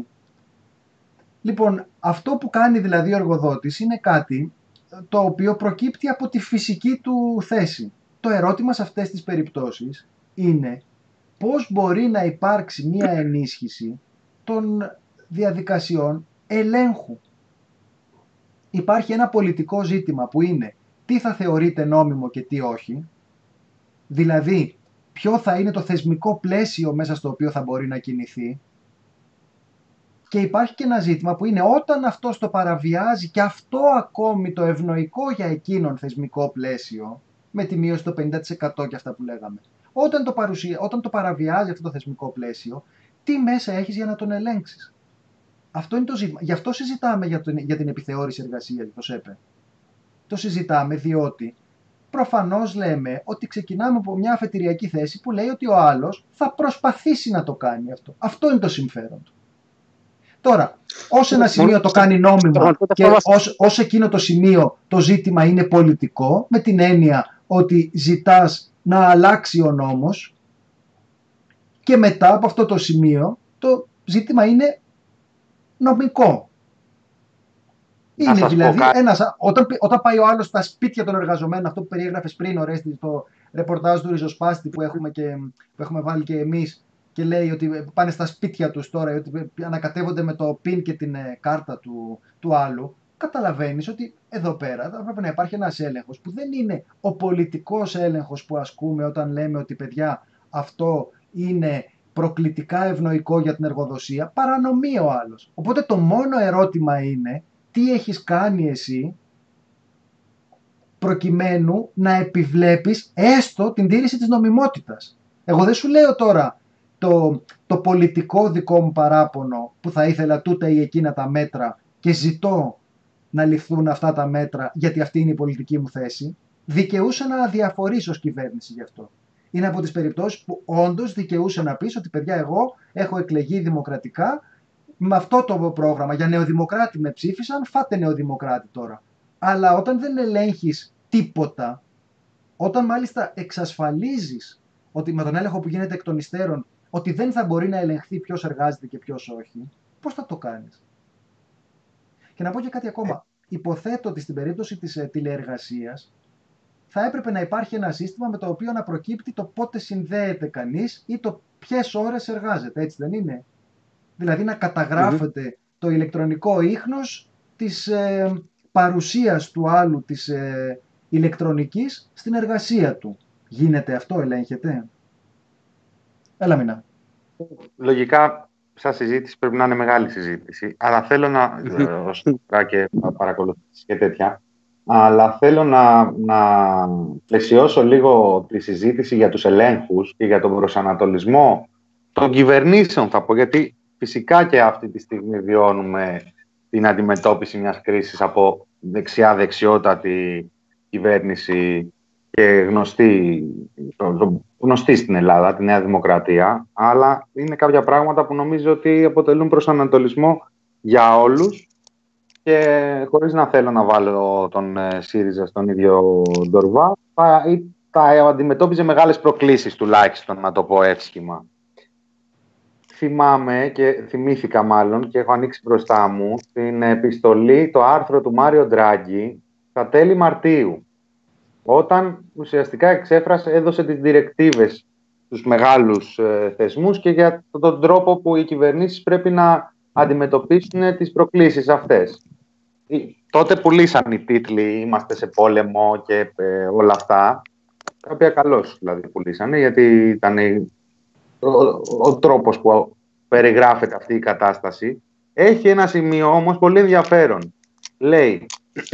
Λοιπόν, αυτό που κάνει δηλαδή ο εργοδότης είναι κάτι το οποίο προκύπτει από τη φυσική του θέση. Το ερώτημα σε αυτές τις περιπτώσεις είναι πώς μπορεί να υπάρξει μία ενίσχυση των διαδικασιών ελέγχου. Υπάρχει ένα πολιτικό ζήτημα που είναι τι θα θεωρείται νόμιμο και τι όχι, δηλαδή ποιο θα είναι το θεσμικό πλαίσιο μέσα στο οποίο θα μπορεί να κινηθεί, και υπάρχει και ένα ζήτημα που είναι όταν αυτό το παραβιάζει και αυτό ακόμη το ευνοϊκό για εκείνον θεσμικό πλαίσιο, με τη μείωση το 50% και αυτά που λέγαμε, όταν το παραβιάζει αυτό το θεσμικό πλαίσιο, τι μέσα έχεις για να τον ελέγξεις. Αυτό είναι το ζήτημα. Γι' αυτό συζητάμε για την επιθεώρηση εργασίας, το ΣΕΠΕ. Το συζητάμε διότι προφανώς λέμε ότι ξεκινάμε από μια αφετηριακή θέση που λέει ότι ο άλλος θα προσπαθήσει να το κάνει αυτό. Αυτό είναι το συμφέρον του. Τώρα, ως ένα σημείο το κάνει νόμιμο και ως εκείνο το σημείο το ζήτημα είναι πολιτικό, με την έννοια ότι ζητάς να αλλάξει ο νόμος, και μετά από αυτό το σημείο το ζήτημα είναι νομικό. Είναι δηλαδή όταν πάει ο άλλος στα σπίτια των εργαζομένων, αυτό που περιέγραφες πριν, Ορέστη, στο ρεπορτάζ του Ριζοσπάστη που έχουμε βάλει και εμείς, και λέει ότι πάνε στα σπίτια τους τώρα, ότι ανακατεύονται με το PIN και την κάρτα του άλλου, καταλαβαίνεις ότι εδώ πέρα θα πρέπει να υπάρχει ένας έλεγχος που δεν είναι ο πολιτικός έλεγχος που ασκούμε όταν λέμε ότι παιδιά αυτό είναι προκλητικά ευνοϊκό για την εργοδοσία, παρανομεί ο άλλος. Οπότε το μόνο ερώτημα είναι τι έχεις κάνει εσύ προκειμένου να επιβλέπεις έστω την τήρηση της νομιμότητας. Εγώ δεν σου λέω τώρα το πολιτικό δικό μου παράπονο που θα ήθελα τούτα ή εκείνα τα μέτρα και ζητώ να ληφθούν αυτά τα μέτρα γιατί αυτή είναι η πολιτική μου θέση. Δικαιούσε να αδιαφορείς ως κυβέρνηση γι' αυτό. Είναι από τις περιπτώσεις που όντως δικαιούσε να πεις ότι παιδιά εγώ έχω εκλεγεί δημοκρατικά με αυτό το πρόγραμμα. Για νεοδημοκράτη με ψήφισαν, φάτε νεοδημοκράτη τώρα. Αλλά όταν δεν ελέγχεις τίποτα, όταν μάλιστα εξασφαλίζεις ότι με τον έλεγχο που γίνεται εκ των υστέρων ότι δεν θα μπορεί να ελεγχθεί ποιος εργάζεται και ποιος όχι, πώς θα το κάνεις? Και να πω και κάτι ακόμα. Υποθέτω ότι στην περίπτωση της τηλεεργασίας θα έπρεπε να υπάρχει ένα σύστημα με το οποίο να προκύπτει το πότε συνδέεται κανείς ή το ποιες ώρες εργάζεται, έτσι δεν είναι? Δηλαδή να καταγράφεται το ηλεκτρονικό ίχνος της παρουσίας του άλλου της ηλεκτρονικής στην εργασία του. Γίνεται αυτό, ελέγχεται? Έλα Μινά. Λογικά, σαν συζήτηση πρέπει να είναι μεγάλη συζήτηση, αλλά θέλω να και παρακολουθήσεις και τέτοια, αλλά θέλω να πλαισιώσω λίγο τη συζήτηση για τους ελέγχους και για τον προσανατολισμό των κυβερνήσεων, θα πω, γιατί φυσικά και αυτή τη στιγμή βιώνουμε την αντιμετώπιση μιας κρίσης από δεξιά-δεξιότατη κυβέρνηση και γνωστή στην Ελλάδα, τη Νέα Δημοκρατία, αλλά είναι κάποια πράγματα που νομίζω ότι αποτελούν προσανατολισμό για όλους και χωρίς να θέλω να βάλω τον ΣΥΡΙΖΑ στον ίδιο ντορβά, θα αντιμετώπιζε μεγάλες προκλήσεις τουλάχιστον, να το πω εύσχημα. Θυμάμαι και θυμήθηκα μάλλον και έχω ανοίξει μπροστά μου την επιστολή, το άρθρο του Μάριο Ντράγκη στα τέλη Μαρτίου, όταν ουσιαστικά έδωσε τις διρεκτίβες στους μεγάλους θεσμούς και για τον τρόπο που οι κυβερνήσεις πρέπει να αντιμετωπίσουν τις προκλήσεις αυτές. Τότε πουλήσαν οι τίτλοι «Είμαστε σε πόλεμο» και όλα αυτά, τα οποία καλώς δηλαδή πουλήσανε, γιατί ήταν ο τρόπος που περιγράφεται αυτή η κατάσταση. Έχει ένα σημείο όμως πολύ ενδιαφέρον. Λέει,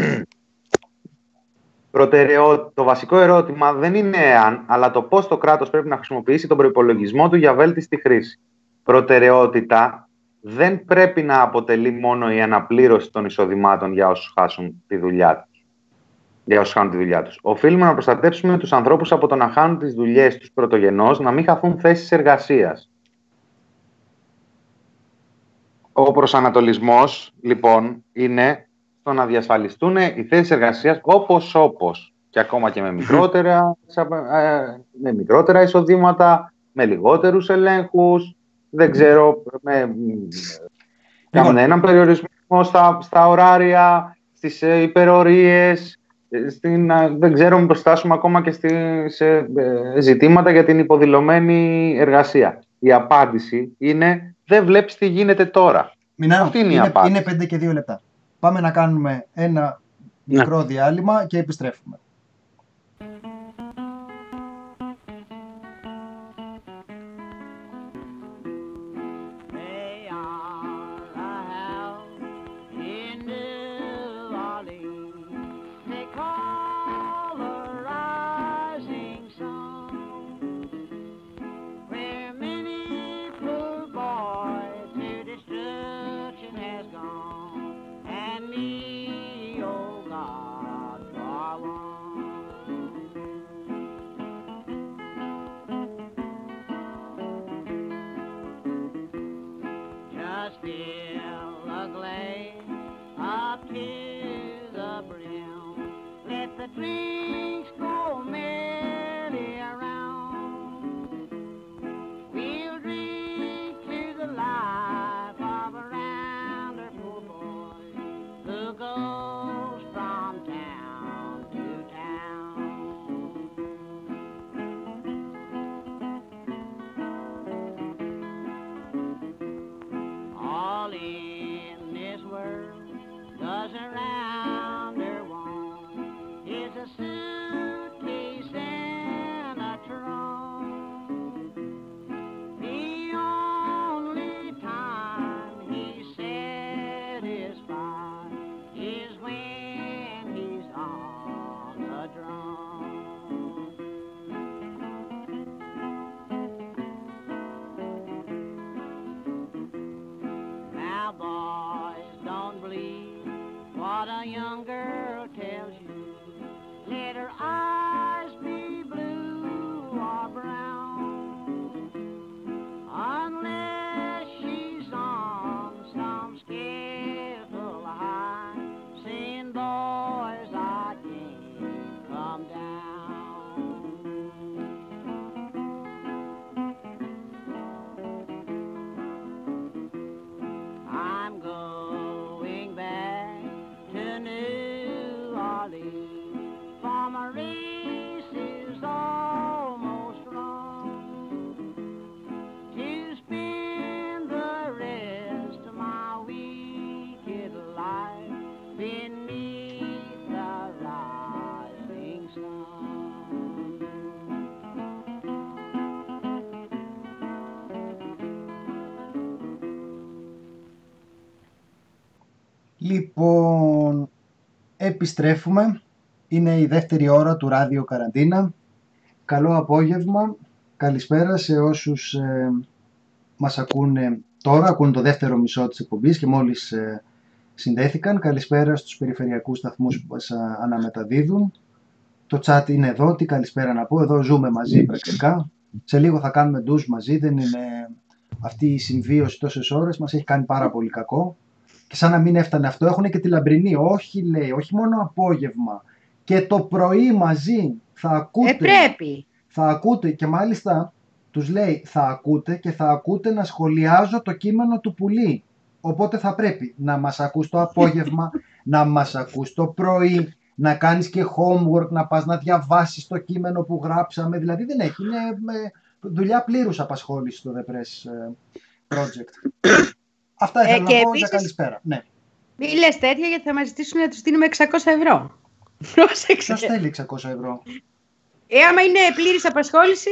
το βασικό ερώτημα δεν είναι εάν, αλλά το πώς το κράτος πρέπει να χρησιμοποιήσει τον προϋπολογισμό του για βέλτιστη χρήση. Προτεραιότητα δεν πρέπει να αποτελεί μόνο η αναπλήρωση των εισοδημάτων για όσους χάσουν τη δουλειά τους. Οφείλουμε να προστατεύσουμε τους ανθρώπους από το να χάνουν τις δουλειές τους πρωτογενώς, να μην χαθούν θέσεις εργασίας. Ο προσανατολισμός, λοιπόν, είναι στο να διασφαλιστούν οι θέσεις εργασίας όπως και ακόμα και με μικρότερα εισοδήματα, με λιγότερους ελέγχους, δεν ξέρω, με κανέναν περιορισμό στα ωράρια, στις υπερορίες, δεν ξέρω μήπως φτάσουμε ακόμα και σε ζητήματα για την υποδηλωμένη εργασία. Η απάντηση είναι δεν βλέπεις τι γίνεται τώρα. Μινάω, είναι 5 και 2 λεπτά. Πάμε να κάνουμε ένα μικρό διάλειμμα και επιστρέφουμε. And me, oh God, for one. around her one is a suitcase and a trunk. The only time he's satisfied is when he's on the drum. Now boys, don't believe what a young girl tells you. Let her eyes be blue or brown, unless she's on some skillful high, saying boys I can't come down. I'm going back to New Orleans, for my race is almost run, to spend the rest of my wicked life beneath the rising sun. Λοιπόν, επιστρέφουμε. Είναι η δεύτερη ώρα του Ράδιο Καραντίνα. Καλό απόγευμα. Καλησπέρα σε όσους μας ακούνε τώρα, ακούνε το δεύτερο μισό της εκπομπής και μόλις συνδέθηκαν. Καλησπέρα στους περιφερειακούς σταθμούς που μας αναμεταδίδουν. Το chat είναι εδώ, τι καλησπέρα να πω. Εδώ ζούμε μαζί πρακτικά. Σε λίγο θα κάνουμε ντους μαζί. Δεν είναι αυτή η συμβίωση τόσες ώρες. Μας έχει κάνει πάρα πολύ κακό. Και σαν να μην έφτανε αυτό, έχουν και τη Λαμπρινή. Όχι, λέει, όχι μόνο απόγευμα. Και το πρωί μαζί θα ακούτε. Πρέπει. Θα ακούτε και μάλιστα τους λέει θα ακούτε και θα ακούτε να σχολιάζω το κείμενο του Πουλή. Οπότε θα πρέπει να μας ακούς το απόγευμα, να μας ακούς το πρωί, να κάνεις και homework, να πας να διαβάσεις το κείμενο που γράψαμε. Δηλαδή δεν έχει, είναι δουλειά πλήρους απασχόληση στο The Press Project. Αυτά ήθελα να πω για καλησπέρα. Ναι. Μη λες τέτοια γιατί θα μας ζητήσουν να τους δίνουμε 600 ευρώ. Πρόσεξε. Ποιος θέλει 600 ευρώ. Άμα είναι πλήρης απασχόληση,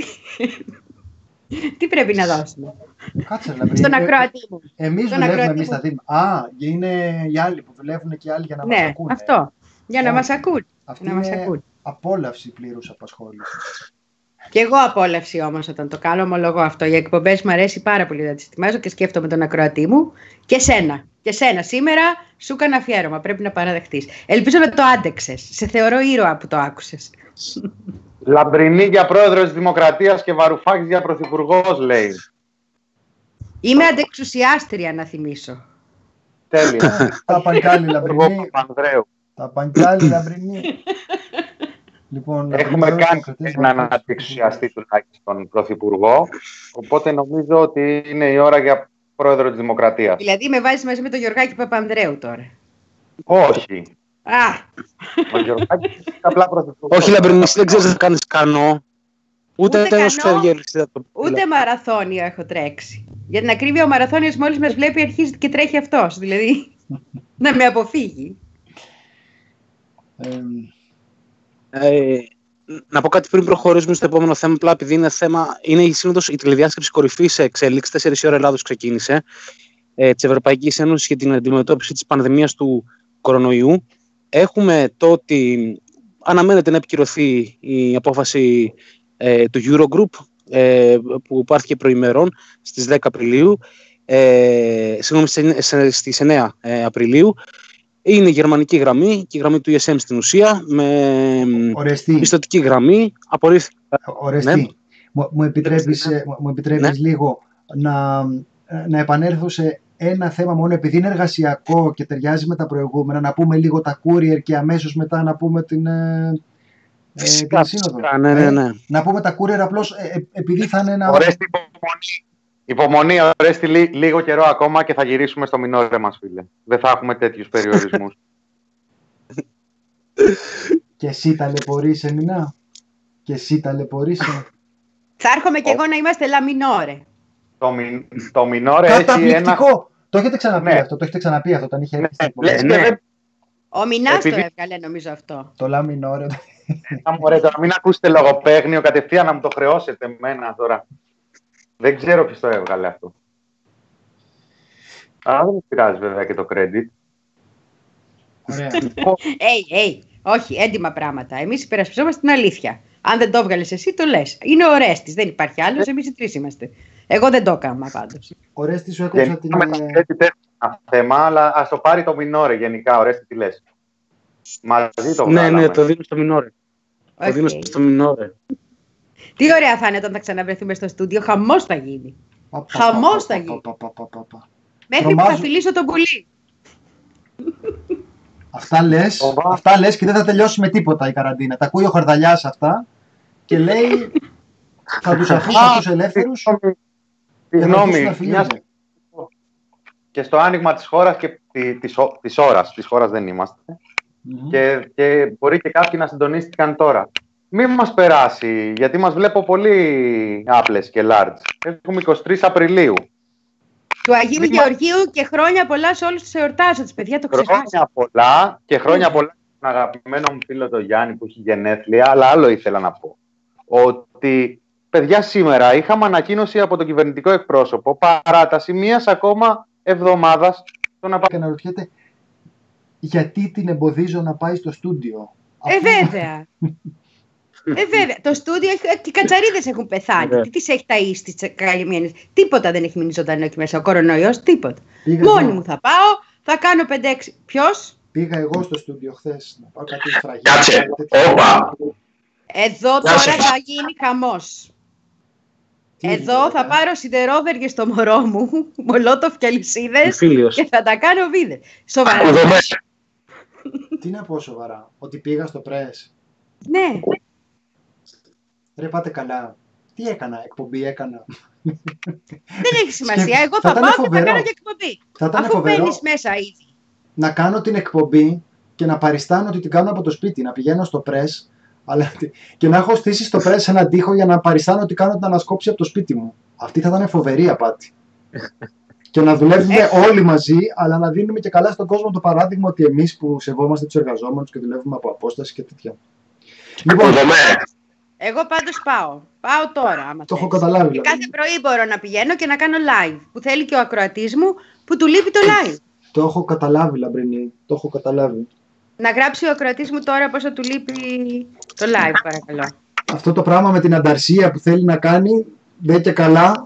τι πρέπει να δώσουμε. Κάτσε, δηλαδή. Στον ακροατή μου. Εμείς δουλεύουμε, εμείς θα δίνουμε. Α, είναι οι άλλοι που δουλεύουν και οι άλλοι για να μας ακούνε. Ναι, αυτό. Για να μας ακούν. Αυτή να είναι μας ακούν. απόλαυση πλήρους απασχόληση. Και εγώ απόλαυση όμως όταν το κάνω, ομολογώ αυτό. Οι εκπομπές μου αρέσει πάρα πολύ να τις ετοιμάζω και σκέφτομαι τον ακροατή μου. Και σένα. Και σένα σήμερα σου έκανα αφιέρωμα. Πρέπει να παραδεχτείς. Ελπίζω να το άντεξες. Σε θεωρώ ήρωα που το άκουσες. Λαμπρινή για πρόεδρος της Δημοκρατίας και Βαρουφάκης για πρωθυπουργός, λέει. Είμαι αντεξουσιάστρια, να θυμίσω. Τέλεια. Τα παγκάλι Λαμπρινή. Τα παγκάλι Λαμπρινή. Λοιπόν, έχουμε κάνει έναν αντεξουσιαστή τουλάχιστον πρωθυπουργό, οπότε νομίζω ότι είναι η ώρα για πρόεδρο της Δημοκρατίας. Δηλαδή με βάζεις μαζί με τον Γιωργάκη Παπανδρέου τώρα. Όχι. Ο Γιωργάκης είναι απλά πρωθυπουργός. Όχι, Λαμπρινή, δεν ξέρεις να κάνεις κανό. Ούτε τέλος φεύγει. Ούτε μαραθώνιο έχω τρέξει. Για την ακρίβεια, ο μαραθώνιος μόλις μας βλέπει αρχίζει και τρέχει αυτός. Δηλαδή, να με αποφύγει. Να πω κάτι πριν προχωρήσουμε στο επόμενο θέμα, απλά επειδή είναι θέμα, είναι η σύνοδος, η τηλεδιάσκεψη κορυφή σε εξέλιξη, 4 η ώρα Ελλάδος ξεκίνησε, της Ευρωπαϊκής Ένωσης για την αντιμετώπιση της πανδημίας του κορονοϊού. Έχουμε το ότι αναμένεται να επικυρωθεί η απόφαση του Eurogroup που πάρθηκε προημερών στις 10 Απριλίου, στις 9 Απριλίου. Είναι η γερμανική γραμμή και η γραμμή του ESM στην ουσία με πιστωτική γραμμή. Ορεστή. Ναι. Μου επιτρέπεις λίγο να επανέλθω σε ένα θέμα μόνο, επειδή είναι εργασιακό και ταιριάζει με τα προηγούμενα, να πούμε λίγο τα courier και αμέσως μετά να πούμε την σύνοδο. Φυσικά, ναι. Να πούμε τα courier απλώς επειδή θα είναι ένα... Ορέστη, υπομονή, Ορέστη, λίγο καιρό ακόμα και θα γυρίσουμε στο μινόρε μας, φίλε. Δεν θα έχουμε τέτοιους περιορισμούς. Και εσύ ταλαιπωρείσαι, Νινά. Και εσύ ταλαιπωρείσαι. Θα έρχομαι κι εγώ να είμαστε λαμινόρε. Το μινόρε έχει ένα... Το έχετε ξαναπεί αυτό, όταν είχε έρθει στην εκπομπή. Ο Μινάς το έβγαλε, νομίζω αυτό. Το λαμινόρε. Ωραία, τώρα μην ακούσετε λογοπαίγνιο κατευθείαν να μου το χρεώσετε εμένα τώρα. Δεν ξέρω ποιος το έβγαλε αυτό. Αλλά δεν μου πειράζει βέβαια και το credit. Ωραία. Όχι, έντιμα πράγματα. Εμείς υπερασπιζόμαστε την αλήθεια. Αν δεν το έβγαλες εσύ, το λες. Είναι ο Ρέστης, δεν υπάρχει άλλος, εμείς οι τρεις είμαστε. Εγώ δεν το έκανα πάντως. Ο Ρέστης σου έκοψα την... ένα θέμα, αλλά ας το πάρει το μινόρε γενικά. Ο Ρέστη τι λες. Μαζί το βγάλαμε. Ναι, το δίνω στο μινόρε. Το δίνω στο μινόρε. Τι ωραία θα είναι όταν θα ξαναβρεθούμε στο στούντιο. Χαμός θα γίνει. Χαμός θα γίνει. Μέχρι που θα φιλήσω τον πουλί. Αυτά λες και δεν θα τελειώσει με τίποτα η καραντίνα. Τα ακούει ο Χαρδαλιάς αυτά και λέει θα τους αφήσω τους ελεύθερους. Συγγνώμη, και στο άνοιγμα της χώρας και της χώρας δεν είμαστε. Και μπορεί και κάποιοι να συντονίστηκαν τώρα. Μην μας περάσει, γιατί μας βλέπω πολύ άπλες και large. Έχουμε 23 Απριλίου. Του Αγίου Γεωργίου και χρόνια πολλά σε όλους τους εορτάζοντες, παιδιά, το ξεχάσατε. Χρόνια πολλά και χρόνια πολλά στον αγαπημένο μου φίλο τον Γιάννη που έχει γενέθλια, αλλά άλλο ήθελα να πω. Ότι, παιδιά, σήμερα είχαμε ανακοίνωση από τον κυβερνητικό εκπρόσωπο παράταση μιας ακόμα εβδομάδας. Και να ρωτιέται, γιατί την εμποδίζω να πάει στο στούντιο. Βέβαια. Βέβαια. Το στούντιο και οι κατσαρίδες έχουν πεθάνει. Τι τις έχει ταΐσει τις καλυμμένες. Τίποτα δεν έχει μείνει ζωντανό εκεί μέσα. Ο κορονοϊός, τίποτα. Μόνη μου θα πάω, θα κάνω 5-6. Ποιος? Πήγα εγώ στο στούντιο χθες να πάω κάτι σφραγίδα. Κάτσε, όπα. Εδώ τώρα θα γίνει χαμός. Εδώ θα πάρω σιδερόβεργες στο μωρό μου, μολότοφ και αλυσίδες και θα τα κάνω βίδες. Σοβαρά. Τι να πω σοβαρά, ότι πήγα στο πρες. Ναι. Ρε πάτε καλά. Τι έκανα, εκπομπή έκανα. Δεν έχει σημασία, εγώ θα πάω και θα κάνω και εκπομπή. Αφού μπαίνεις μέσα ήδη. Να κάνω την εκπομπή και να παριστάνω ότι την κάνω από το σπίτι, να πηγαίνω στο πρες. Αλλά και να έχω στήσει στο πρες έναν τοίχο για να παριστάνω ότι κάνω την ανασκόψη από το σπίτι μου. Αυτή θα ήταν φοβερή απάτη. Και να δουλεύουμε όλοι μαζί, αλλά να δίνουμε και καλά στον κόσμο το παράδειγμα ότι εμείς που σεβόμαστε τους εργαζόμενους και δουλεύουμε από απόσταση και τέτοια. Λοιπόν, εγώ πάντως πάω. Πάω τώρα. Άμα το έχω καταλάβει. Και κάθε πρωί μπορώ να πηγαίνω και να κάνω live. Που θέλει και ο ακροατής μου που του λείπει το live. Το έχω καταλάβει, Λαμπρινή. Το έχω καταλάβει. Να γράψει ο ακροατής μου τώρα πόσο του λείπει το live, παρακαλώ. Αυτό το πράγμα με την ανταρσία που θέλει να κάνει, δεν και καλά.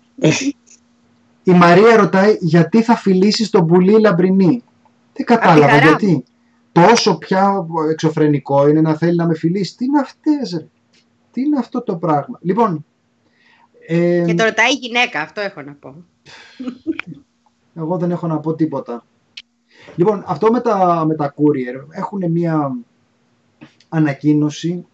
Η Μαρία ρωτάει γιατί θα φιλήσεις τον πουλί, Λαμπρινή. Δεν κατάλαβα γιατί. Τόσο πια εξωφρενικό είναι να θέλει να με φιλήσει. Τι είναι αυτές, ρε. Τι είναι αυτό το πράγμα. Λοιπόν. Και το ρωτάει η γυναίκα, αυτό έχω να πω. Εγώ δεν έχω να πω τίποτα. Λοιπόν, αυτό με τα courier έχουν μια ανακοίνωση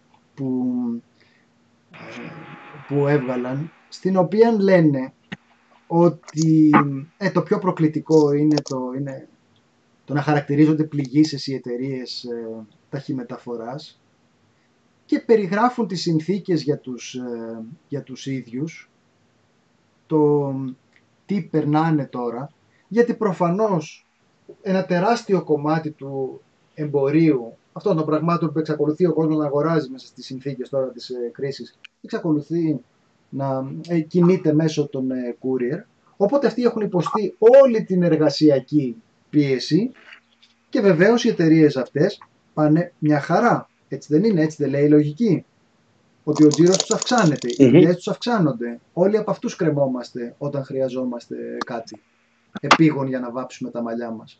που έβγαλαν, στην οποία λένε ότι το πιο προκλητικό είναι το να χαρακτηρίζονται πληγήσεις οι εταιρείες ταχυμεταφοράς και περιγράφουν τις συνθήκες για τους ίδιους, το τι περνάνε τώρα, γιατί προφανώς ένα τεράστιο κομμάτι του εμπορίου αυτών των πραγμάτων που εξακολουθεί ο κόσμος να αγοράζει μέσα στις συνθήκες τώρα της κρίσης, εξακολουθεί να κινείται μέσω των courier, οπότε αυτοί έχουν υποστεί όλη την εργασιακή πίεση και βεβαίως οι εταιρείες αυτές πάνε μια χαρά. Έτσι δεν είναι, έτσι δεν λέει η λογική? Ότι ο τζίρος τους αυξάνεται, οι δουλειές τους αυξάνονται. Όλοι από αυτούς κρεμόμαστε όταν χρειαζόμαστε κάτι επίγον για να βάψουμε τα μαλλιά μας.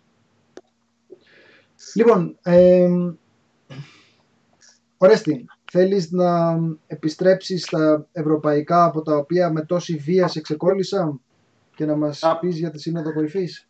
Λοιπόν, Ορέστη, θέλεις να επιστρέψεις στα ευρωπαϊκά από τα οποία με τόση βία σε ξεκόλλησα και να μας πεις για τη Σύνοδο Κορυφής?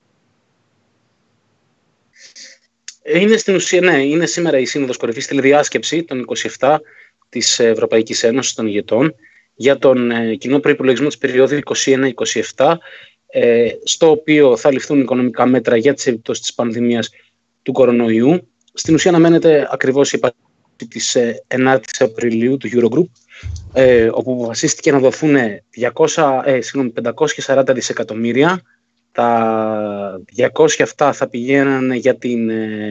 Είναι στην ουσία, ναι, είναι σήμερα η Σύνοδος Κορυφής, τηλεδιάσκεψη των 27 της Ευρωπαϊκής Ένωσης των ηγετών για τον κοινό προϋπολογισμό της περίοδου 21-27, στο οποίο θα ληφθούν οικονομικά μέτρα για τις επιπτώσεις της πανδημίας του κορονοϊού. Στην ουσία αναμένεται ακριβώς η επαφή της 9ης Απριλίου του Eurogroup, όπου αποφασίστηκε να δοθούν 540 δισεκατομμύρια, τα 207 θα πηγαίνανε για την,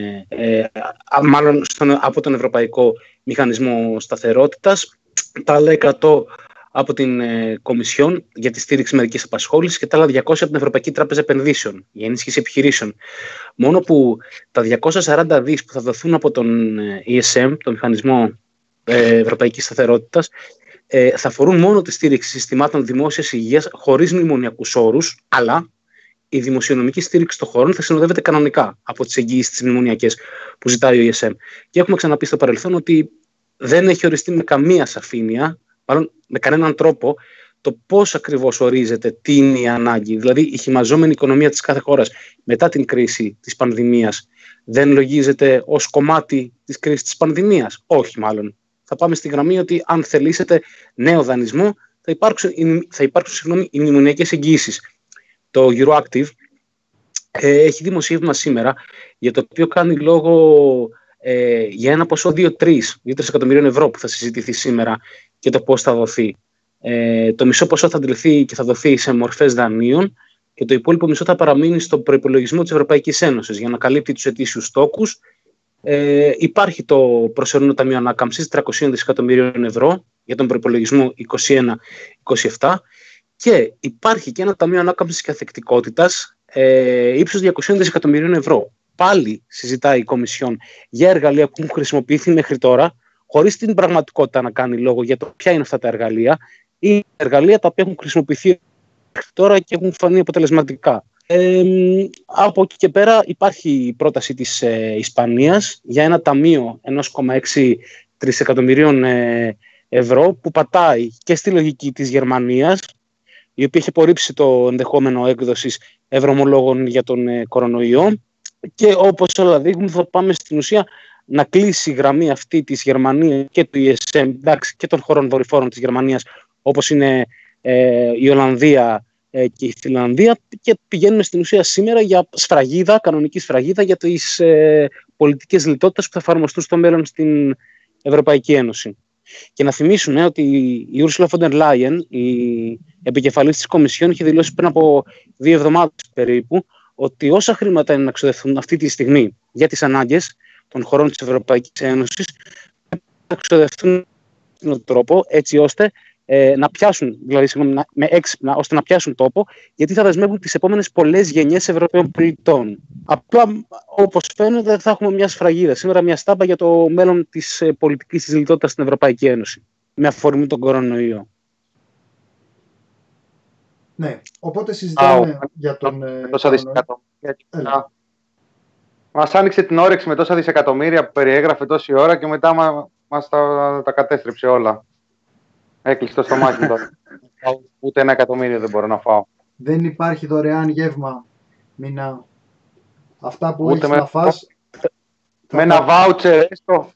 μάλλον από τον Ευρωπαϊκό Μηχανισμό Σταθερότητας, τα άλλα 100 από την Κομισιόν για τη στήριξη μερικής απασχόλησης και τα άλλα 200 από την Ευρωπαϊκή Τράπεζα Επενδύσεων για ενίσχυση επιχειρήσεων. Μόνο που τα 240 δις που θα δοθούν από τον ESM, τον Μηχανισμό Ευρωπαϊκής Σταθερότητας, θα αφορούν μόνο τη στήριξη συστημάτων δημόσιας υγείας χωρίς μνημονιακούς όρους, αλλά η δημοσιονομική στήριξη των χωρών θα συνοδεύεται κανονικά από τις εγγύησεις τις μνημονιακές που ζητάει ο ESM. Και έχουμε ξαναπεί στο παρελθόν ότι δεν έχει οριστεί με καμία σαφήνεια, μάλλον με κανέναν τρόπο, το πώς ακριβώς ορίζεται τι είναι η ανάγκη. Δηλαδή, η χυμαζόμενη οικονομία της κάθε χώρας μετά την κρίση της πανδημίας δεν λογίζεται ως κομμάτι της κρίσης της πανδημίας. Όχι, μάλλον. Θα πάμε στη γραμμή ότι αν θελήσετε νέο δανεισμό, θα υπάρξουν οι μνημονιακές εγγύησεις. Το Euroactiv έχει δημοσίευμα σήμερα για το οποίο κάνει λόγο για ένα ποσό 2-3 εκατομμυρίων ευρώ που θα συζητηθεί σήμερα και το πώς θα δοθεί. Το μισό ποσό θα αντιληφθεί και θα δοθεί σε μορφές δανείων και το υπόλοιπο μισό θα παραμείνει στον προϋπολογισμό της Ευρωπαϊκής Ένωσης για να καλύπτει τους ετήσιους στόκους. Υπάρχει το προσωρινό Ταμείο Ανάκαμψης 300 δισεκατομμυρίων ευρώ για τον προϋπολογισμό 21-27 και υπάρχει και ένα Ταμείο Ανάκαμψης και Ανθεκτικότητας ύψους 200 δισεκατομμυρίων ευρώ. Πάλι συζητάει η Κομισιόν για εργαλεία που έχουν χρησιμοποιηθεί μέχρι τώρα, χωρίς την πραγματικότητα να κάνει λόγο για το ποια είναι αυτά τα εργαλεία, ή εργαλεία τα οποία έχουν χρησιμοποιηθεί μέχρι τώρα και έχουν φανεί αποτελεσματικά. Από εκεί και πέρα υπάρχει η πρόταση της Ισπανίας για ένα ταμείο 1,6 τρισεκατομμυρίων ευρώ που πατάει και στη λογική της Γερμανίας, η οποία έχει απορρίψει το ενδεχόμενο έκδοσης ευρωομολόγων για τον κορονοϊό και όπως όλα δείχνουν θα πάμε στην ουσία να κλείσει η γραμμή αυτή της Γερμανίας και του ESM, εντάξει, και των χωρών δορυφόρων της Γερμανίας όπως είναι η Ολλανδία και η Φινλανδία και πηγαίνουμε στην ουσία σήμερα για σφραγίδα, κανονική σφραγίδα για τις πολιτικές λιτότητες που θα εφαρμοστούν στο μέλλον στην Ευρωπαϊκή Ένωση. Και να θυμίσουμε ότι η Ursula von der Leyen, η επικεφαλής της Κομισιόν, είχε δηλώσει πριν από 2 εβδομάδες περίπου ότι όσα χρήματα είναι να ξοδευτούν αυτή τη στιγμή για τις ανάγκες των χωρών της Ευρωπαϊκής Ένωσης να ξοδευτούν με τον τρόπο έτσι ώστε να πιάσουν, δηλαδή με έξυπνα, ώστε να πιάσουν τόπο, γιατί θα δεσμεύουν τις επόμενες πολλές γενιές Ευρωπαίων πολιτών. Απλά, όπως φαίνεται, θα έχουμε μια σφραγίδα σήμερα, μια στάμπα για το μέλλον της πολιτικής της λιτότητας στην Ευρωπαϊκή Ένωση, με αφορμή τον κορονοϊό. Ναι, οπότε συζητάμε για τον τόσα δισεκατομμύρια. Μας άνοιξε την όρεξη με τόσα δισεκατομμύρια που περιέγραφε τόση ώρα και μετά μας τα κατέστρεψε όλα. Έκλεισε το στομάχι τώρα. Ούτε 1 εκατομμύριο δεν μπορώ να φάω. Δεν υπάρχει δωρεάν γεύμα, Μινά. Αυτά που έχεις να φας... Με ένα βάουτσερ έστω.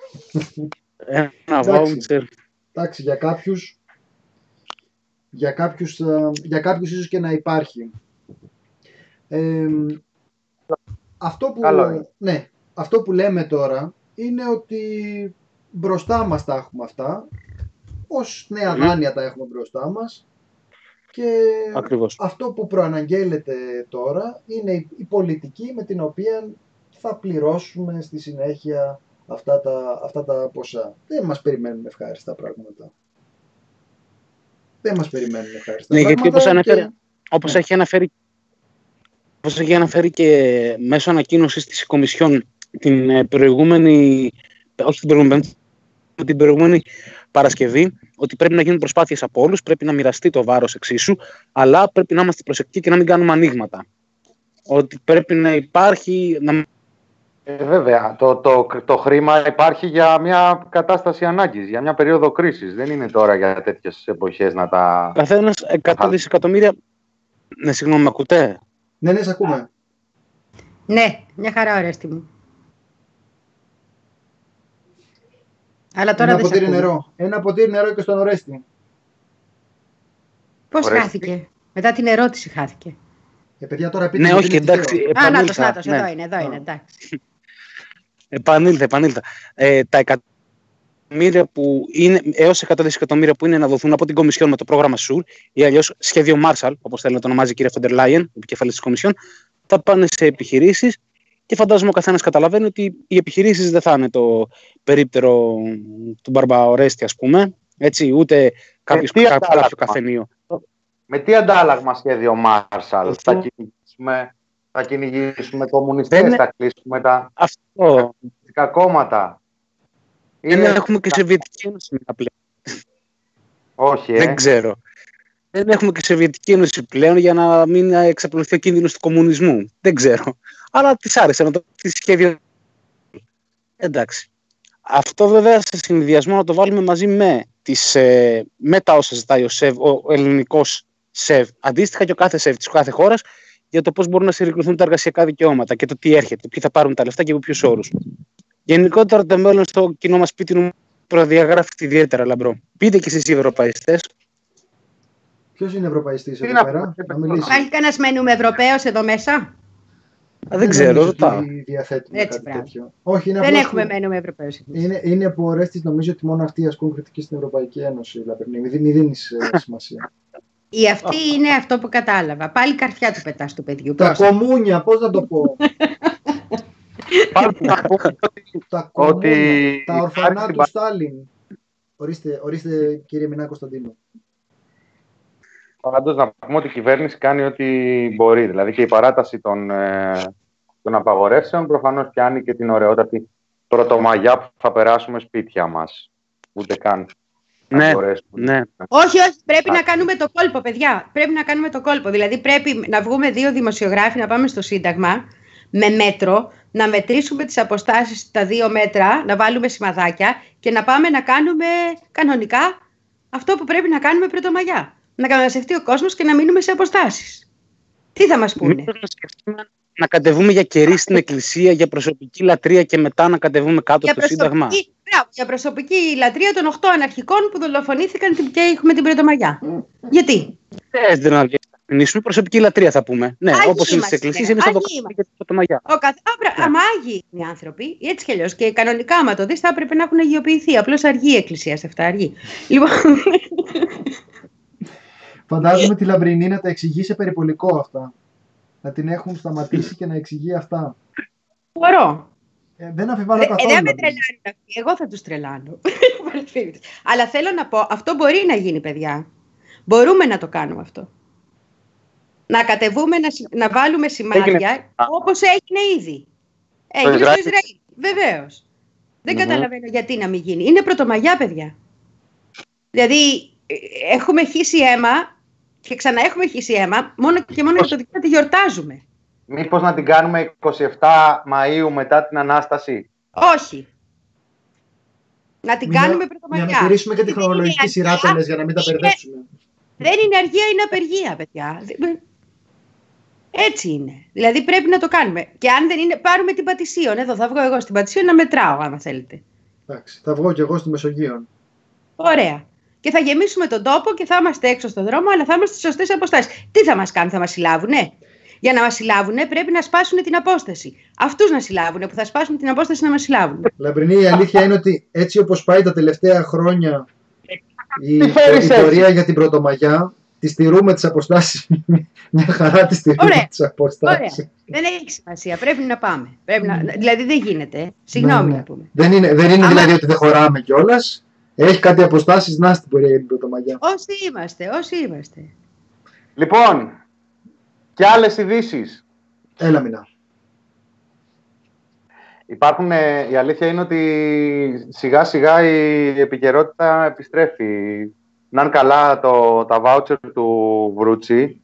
Ένα βάουτσερ. Εντάξει, για κάποιους ίσως και να υπάρχει. Αυτό που λέμε τώρα είναι ότι μπροστά μας τα έχουμε αυτά. Ως νέα δάνεια τα έχουμε μπροστά μας και ακριβώς. Αυτό που προαναγγέλλεται τώρα είναι η πολιτική με την οποία θα πληρώσουμε στη συνέχεια αυτά τα ποσά. Δεν μας περιμένουν ευχάριστα πράγματα. Γιατί όπως έχει αναφέρει και μέσω ανακοίνωσης της Κομισιόν την προηγούμενη Παρασκευή, ότι πρέπει να γίνουν προσπάθειες από όλους, πρέπει να μοιραστεί το βάρος εξίσου, αλλά πρέπει να είμαστε προσεκτικοί και να μην κάνουμε ανοίγματα. Ότι πρέπει να υπάρχει... Βέβαια, το χρήμα υπάρχει για μια κατάσταση ανάγκης, για μια περίοδο κρίσης. Δεν είναι τώρα για τέτοιες εποχές να τα... Καθένας 100 δισεκατομμύρια... Ναι, συγγνώμη, με ακούτε? Ναι, σε ακούμε. Ναι, μια χαρά, Ορέστη μου. Αλλά τώρα ένα ποτήρι νερό και στον Ορέστη. Πώς χάθηκε? Μετά την ερώτηση χάθηκε. Παιδιά, τώρα πείτε. Ναι, όχι, εντάξει. Νάτος, εδώ είναι, εντάξει. Επανήλθε. Τα έως 100 δισεκατομμύρια που είναι να δοθούν από την Κομισιόν με το πρόγραμμα ΣΟΥΡ ή αλλιώς σχέδιο Marshall, όπως θέλει να το ονομάζει η κυρία Φοντερ Λάιεν, επικεφαλής της Κομισιόν, θα πάνε σε επιχειρήσεις και φαντάζομαι ο καθένας καταλαβαίνει ότι οι επιχειρήσεις δεν θα είναι το περίπτερο του Μπαρμπαορέστη, ας πούμε, έτσι, ούτε κάποιο καφενείο. Με τι αντάλλαγμα σχέδιο Marshall? Θα κυνηγήσουμε κομμουνιστές, θα κλείσουμε τα κομμουνιστικά κόμματα. Δεν έχουμε και Σοβιετική Ένωση πλέον. Όχι, Δεν ξέρω. Δεν έχουμε και Σοβιετική Ένωση πλέον για να μην εξαπλωθεί ο κίνδυνος του κομμουνισμού. Δεν ξέρω. Αλλά της άρεσε να το πει σχέδιο. Εντάξει. Αυτό βέβαια σε συνδυασμό να το βάλουμε μαζί με τα όσα ζητάει ο ελληνικός ΣΕΒ, αντίστοιχα και ο κάθε ΣΕΒ της κάθε χώρας, για το πώς μπορούν να συρρικνωθούν τα εργασιακά δικαιώματα και το τι έρχεται, ποιοι θα πάρουν τα λεφτά και από ποιους όρους. Γενικότερα το μέλλον στο κοινό μας σπίτι προδιαγράφει ιδιαίτερα λαμπρό. Πείτε και εσείς οι ευρωπαϊστές. Ποιος είναι ευρωπαϊστής εδώ πέρα, να μιλήσει? Υπάρχει κανένας μένουμε Ευρωπαίος εδώ μέσα? Δεν ξέρω, ρωτάω. Όχι, δεν έχουμε μένουμε Ευρωπαίους. Είναι που ο Ορέστης νομίζει ότι μόνο αυτοί ασκούν κριτική στην Ευρωπαϊκή Ένωση. Μην δίνεις σημασία. Η αυτή είναι αυτό που κατάλαβα. Πάλι καρφιά του πετάς του παιδιού. Τα κομμούνια, πώς να το πω. Τα κομμούνια, τα ορφανά του Στάλιν. Ορίστε κύριε Μινά Κωνσταντίνο. Πάντως να πούμε ότι η κυβέρνηση κάνει ό,τι μπορεί. Δηλαδή και η παράταση των απαγορεύσεων προφανώς πιάνει και την ωραιότατη Πρωτομαγιά που θα περάσουμε σπίτια μας. Ούτε καν. Ναι. Όχι, πρέπει να κάνουμε το κόλπο, παιδιά. Πρέπει να κάνουμε το κόλπο. Δηλαδή πρέπει να βγούμε 2 δημοσιογράφοι, να πάμε στο Σύνταγμα με μέτρο, να μετρήσουμε τις αποστάσεις στα 2 μέτρα, να βάλουμε σημαδάκια και να πάμε να κάνουμε κανονικά αυτό που πρέπει να κάνουμε Πρωτομαγιά. Να καταναστευτεί ο κόσμος και να μείνουμε σε αποστάσεις. Τι θα μας πούνε? Να κατεβούμε για κερί στην εκκλησία, για προσωπική λατρεία και μετά να κατεβούμε κάτω στο Σύνταγμα. Για προσωπική λατρεία των 8 αναρχικών που δολοφονήθηκαν και έχουμε την Πρωτομαγιά. Γιατί? Δεν να διευκρινίσουμε. Προσωπική λατρεία θα πούμε. Ναι, όπως είναι στις εκκλησίες, εμείς θα το κάνουμε για την Πρωτομαγιά. Άμα άγιοι είναι οι άνθρωποι, έτσι κι αλλιώς, και κανονικά, άμα το δεις, θα έπρεπε να έχουν αγιοποιηθεί. Απλώς αργεί η εκκλησία σε αυτά. Αργεί. Λοιπόν. Φαντάζομαι τη Λαμπρινή να τα εξηγεί σε περιπολικό αυτά. Να την έχουν σταματήσει και να εξηγεί αυτά. Μπορώ. Δεν αμφιβάλλω καθόλου. Δεν με τρελάνε αυτοί. Εγώ θα τους τρελάνω. Αλλά θέλω να πω, αυτό μπορεί να γίνει, παιδιά. Μπορούμε να το κάνουμε αυτό. Να κατεβούμε, να βάλουμε σημάδια, όπως έγινε ήδη. Έγινε στο Ισραήλ. Βεβαίως. Δεν καταλαβαίνω γιατί να μην γίνει. Είναι Πρωτομαγιά, παιδιά. Δηλαδή, έχουμε χύσει αίμα και ξανά έχουμε χύσει αίμα, μόνο και μόνο για το δικαίωμα τη γιορτάζουμε. Μήπως να την κάνουμε 27 Μαΐου μετά την Ανάσταση? Όχι. Να την κάνουμε Πρωτομαγιά. Για να τηρήσουμε και τη χρονολογική σειρά τέλες, για να μην τα μπερδέψουμε. Δεν είναι αργία, είναι απεργία, παιδιά. Έτσι είναι. Δηλαδή πρέπει να το κάνουμε. Και αν δεν είναι, πάρουμε την Πατησίων. Εδώ θα βγω εγώ στην Πατησίων να μετράω, άμα θέλετε. Εντάξει, θα βγω κι εγώ στη Μεσογείων. Ωραία. Και θα γεμίσουμε τον τόπο και θα είμαστε έξω στον δρόμο, αλλά θα είμαστε στις σωστές αποστάσεις. Τι θα μας κάνουν, θα μας συλλάβουνε? Για να μας συλλάβουνε πρέπει να σπάσουν την απόσταση. Αυτούς να συλλάβουνε που θα σπάσουν την απόσταση να μας συλλάβουν. Λαμπρινή, η αλήθεια είναι ότι έτσι όπως πάει τα τελευταία χρόνια η πορεία για την Πρωτομαγιά, τις τηρούμε τις αποστάσεις. Μια χαρά τις τηρούμε τις αποστάσεις. Ωραία. Δεν έχει σημασία. Πρέπει να πάμε. Δηλαδή δεν γίνεται. Συγγνώμη να πούμε. Δεν είναι δηλαδή ότι δεν χωράμε κιόλας. Έχει κάτι αποστάσεις να στην πορεία για την Πρωτομαγιά. Όσοι είμαστε. Λοιπόν, και άλλες ειδήσεις. Έλα Μινά. Υπάρχουν, η αλήθεια είναι ότι σιγά σιγά η επικαιρότητα επιστρέφει. Να είναι καλά τα βάουτσερ του Βρούτσι.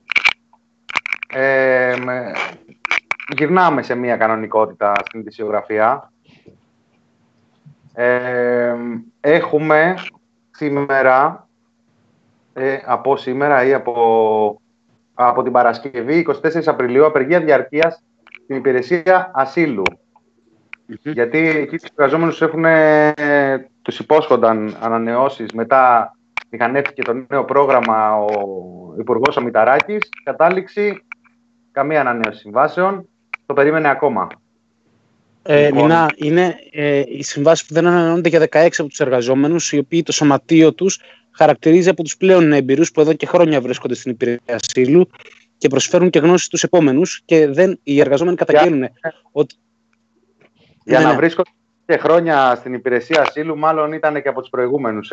Γυρνάμε σε μια κανονικότητα στην ειδησιογραφία. Έχουμε σήμερα, από σήμερα ή από την Παρασκευή 24 Απριλίου απεργία διαρκείας στην υπηρεσία ασύλου. Γιατί εκεί τους εργαζόμενους τους υπόσχονταν ανανεώσεις, μετά μηχανεύτηκε το νέο πρόγραμμα ο Υπουργός ο Μινά, είναι οι συμβάσεις που δεν ανανεώνονται για 16 από τους εργαζόμενους, οι οποίοι το σωματείο τους χαρακτηρίζει από τους πλέον έμπειρους που εδώ και χρόνια βρίσκονται στην υπηρεσία ασύλου και προσφέρουν και γνώσεις στους επόμενους και οι εργαζόμενοι καταγγέλνουν ότι... Για να βρίσκονται και χρόνια στην υπηρεσία ασύλου, μάλλον ήταν και από τους προηγούμενους,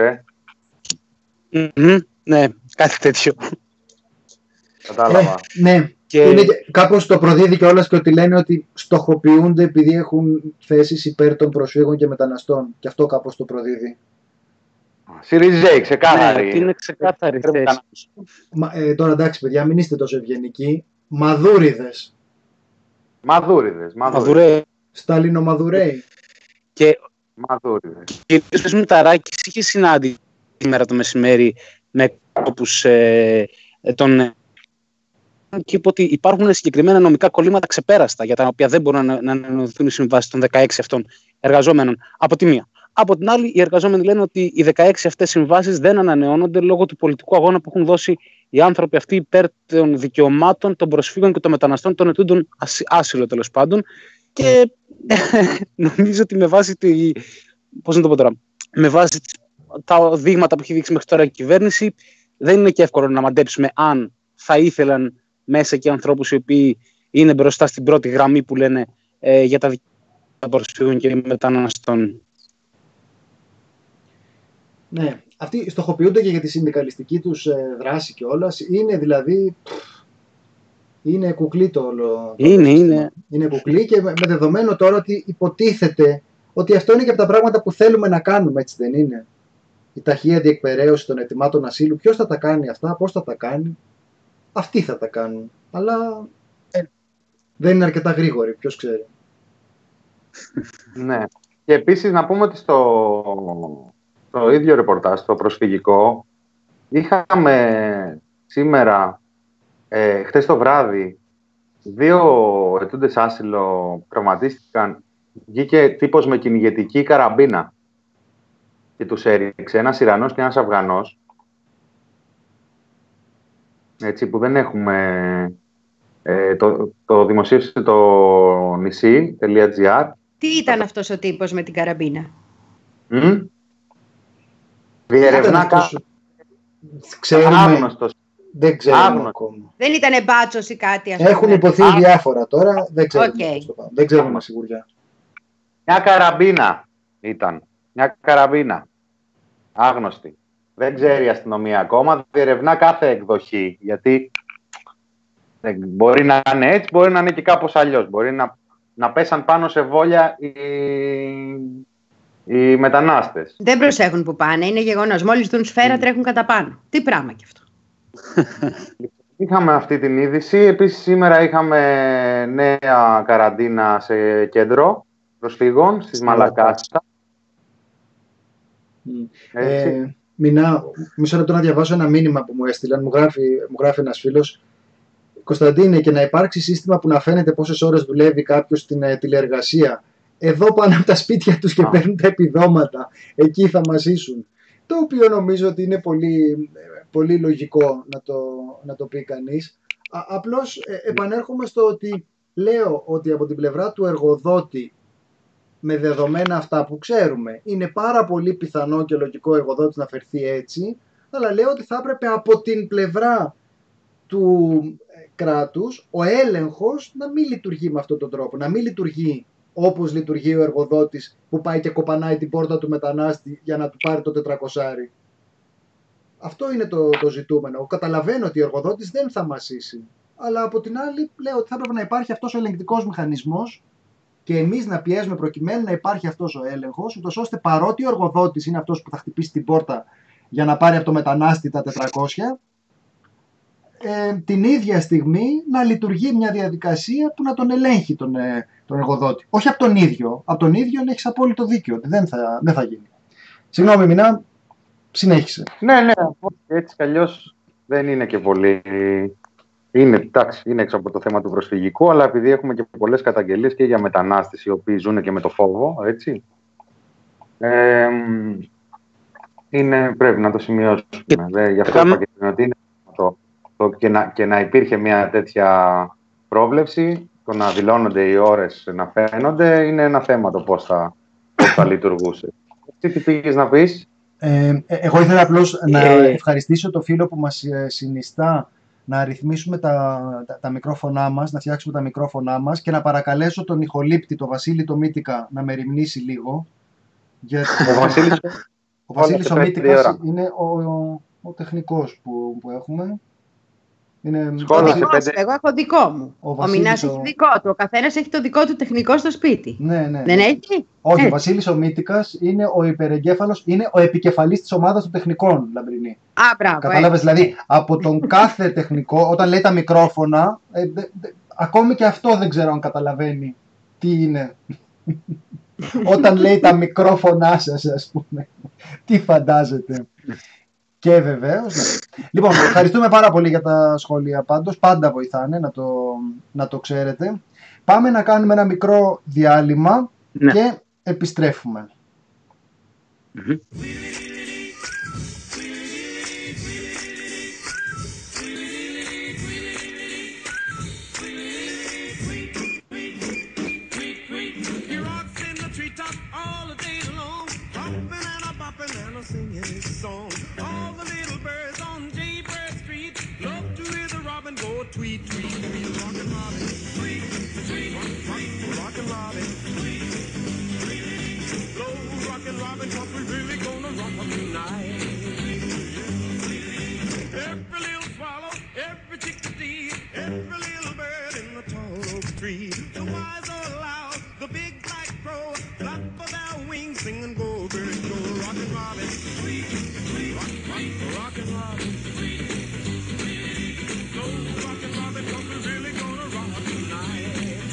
Ναι, κάτι τέτοιο. Κατάλαβα. Ναι. Είναι κάπως το προδίδει κιόλας και ότι λένε ότι στοχοποιούνται επειδή έχουν θέσεις υπέρ των προσφύγων και μεταναστών. Και αυτό κάπως το προδίδει. Σιριζέη, ξεκάθαρη. Ναι, είναι ξεκάθαρη θέση. Τώρα εντάξει παιδιά, μην είστε τόσο ευγενικοί. Μαδούριδες. Μαδουρέοι. Σταλινομαδουρέοι. Και Μαδούριδες. ο κ. Μηταράκης είχε συνάντηση σήμερα το μεσημέρι με κόπους και είπε ότι υπάρχουν συγκεκριμένα νομικά κολλήματα ξεπέραστα για τα οποία δεν μπορούν να ανανεωθούν οι συμβάσεις των 16 αυτών εργαζόμενων από τη μία. Από την άλλη, οι εργαζόμενοι λένε ότι οι 16 αυτές συμβάσεις δεν ανανεώνονται λόγω του πολιτικού αγώνα που έχουν δώσει οι άνθρωποι αυτοί υπέρ των δικαιωμάτων των προσφύγων και των μεταναστών, των ετούντων άσυλο τέλος πάντων. Και νομίζω ότι με βάση με βάση τα δείγματα που έχει δείξει μέχρι τώρα η κυβέρνηση, δεν είναι και εύκολο να μαντέψουμε αν θα ήθελαν μέσα και ανθρώπους οι οποίοι είναι μπροστά στην πρώτη γραμμή που λένε για τα δικαιώματα των προσφύγων και μεταναστών. Ναι, αυτοί στοχοποιούνται και για τη συνδικαλιστική τους δράση κιόλας. Είναι δηλαδή... Είναι κουκλί το όλο. Είναι κουκλί και με δεδομένο τώρα ότι υποτίθεται ότι αυτό είναι και από τα πράγματα που θέλουμε να κάνουμε, έτσι δεν είναι? Η ταχεία διεκπεραίωση των αιτημάτων ασύλου. Ποιος θα τα κάνει αυτά, πώς θα τα κάνει? Αυτοί θα τα κάνουν. Αλλά δεν είναι αρκετά γρήγοροι, ποιος ξέρει. Ναι. Και επίσης να πούμε ότι στο ίδιο ρεπορτάζ, στο προσφυγικό, είχαμε σήμερα, χτες το βράδυ, 2 ετούντες άσυλο τραυματίστηκαν. Βγήκε τύπος με κυνηγετική καραμπίνα και τους έριξε ένας Ιρανός και ένας Αφγανός. Έτσι που δεν έχουμε... το δημοσίευσε το νησί.gr. Τι ήταν αυτός ο τύπος με την καραμπίνα? Διερευνά άγνωστος. Δεν ξέρουμε ακόμα. Δεν ήτανε μπάτσος ή κάτι? Έχουν υποθεί διάφορα τώρα. Δεν ξέρουμε. Δεν ξέρουμε σιγουριά. Μια καραμπίνα ήταν. Μια καραμπίνα. Άγνωστη. Δεν ξέρει η αστυνομία ακόμα. Διερευνά κάθε εκδοχή. Γιατί μπορεί να είναι έτσι, μπορεί να είναι και κάπως αλλιώς. Μπορεί να πέσαν πάνω σε βόλια οι μετανάστες. Δεν προσέχουν που πάνε. Είναι γεγονός. Μόλις δουν σφαίρα τρέχουν κατά πάνω. Τι πράγμα κι αυτό. Είχαμε αυτή την είδηση. Επίσης σήμερα είχαμε νέα καραντίνα σε κέντρο προσφύγων στις Μαλακάστα. Μινά, μισό λεπτό να διαβάσω ένα μήνυμα που μου έστειλαν. Μου γράφει ένας φίλος. Κωνσταντίνε, και να υπάρξει σύστημα που να φαίνεται πόσες ώρες δουλεύει κάποιος στην τηλεεργασία. Εδώ πάνε από τα σπίτια τους και παίρνουν τα επιδόματα. Εκεί θα μας ίσουν. Το οποίο νομίζω ότι είναι πολύ, πολύ λογικό να το πει κανείς. Απλώς επανέρχομαι στο ότι λέω ότι από την πλευρά του εργοδότη, με δεδομένα αυτά που ξέρουμε, είναι πάρα πολύ πιθανό και λογικό ο εργοδότης να φερθεί έτσι, αλλά λέω ότι θα έπρεπε από την πλευρά του κράτους ο έλεγχος να μην λειτουργεί με αυτόν τον τρόπο, να μην λειτουργεί όπως λειτουργεί ο εργοδότης που πάει και κοπανάει την πόρτα του μετανάστη για να του πάρει το 400. Αυτό είναι το ζητούμενο. Καταλαβαίνω ότι ο εργοδότης δεν θα μασίσει, αλλά από την άλλη λέω ότι θα έπρεπε να υπάρχει αυτός ο ελεγκτικός μηχανισμός και εμείς να πιέζουμε προκειμένου να υπάρχει αυτός ο έλεγχος, ούτως ώστε παρότι ο εργοδότης είναι αυτός που θα χτυπήσει την πόρτα για να πάρει από το μετανάστη τα 400, την ίδια στιγμή να λειτουργεί μια διαδικασία που να τον ελέγχει τον εργοδότη. Όχι από τον ίδιο. Από τον ίδιο έχεις απόλυτο δίκιο. Δεν θα γίνει. Συγγνώμη, Μινά, συνέχισε. Ναι, έτσι κι αλλιώς δεν είναι και πολύ... Είναι έξω από το θέμα του προσφυγικού, αλλά επειδή έχουμε και πολλές καταγγελίες και για μετανάστες οι οποίοι ζουν και με το φόβο, έτσι, πρέπει να το σημειώσουμε. Γι' αυτό είπα και ότι είναι και να υπήρχε μια τέτοια πρόβλεψη, το να δηλώνονται οι ώρες, να φαίνονται, είναι ένα θέμα το πώς θα λειτουργούσε. Τι πήγες να πεις? Εγώ ήθελα απλώς να ευχαριστήσω το φίλο που μας συνιστά να ρυθμίσουμε τα μικρόφωνά μας, να φτιάξουμε τα μικρόφωνά μας και να παρακαλέσω τον ηχολήπτη, τον Βασίλη το Μύτικα, να μεριμνήσει λίγο. Γιατί ο Βασίλης ο Μύτικας είναι ο τεχνικός που έχουμε. Εγώ έχω δικό μου. Ο Μινάς έχει δικό του. Ο καθένας έχει το δικό του τεχνικό στο σπίτι. Ναι. Δεν έχει? Όχι, ο Βασίλης ο Μύτικας είναι ο υπερεγκέφαλος, είναι ο επικεφαλής της ομάδας των τεχνικών, Λαμπρινή. Μπράβο. Κατάλαβες, δηλαδή από τον κάθε τεχνικό, όταν λέει τα μικρόφωνα, ακόμη και αυτό δεν ξέρω αν καταλαβαίνει τι είναι. Όταν λέει τα μικρόφωνά σας, ας πούμε, τι φαντάζεται. Και βεβαίως, ναι. Λοιπόν, ευχαριστούμε πάρα πολύ για τα σχόλια πάντως. Πάντα βοηθάνε, να το ξέρετε. Πάμε να κάνουμε ένα μικρό διάλειμμα και επιστρέφουμε. Singing his song. All the little birds on Jaybird Street love to hear the robin go tweet, tweet, tweet. Rockin' Robin, tweet, tweet, rockin' Robin, tweet, tweet. Blow rockin' Robin, 'cause we really gonna rock 'em tonight. Every little swallow, every chickadee, every little bird in the tall oak tree. The wise or loud, the big black crow, flap of their wings, sing and go, bird, go. Rockin' Robin, tweet, tweet, rockin' Robin, tweet, tweet. Blow rockin' Robin, 'cause we're really gonna rock tonight.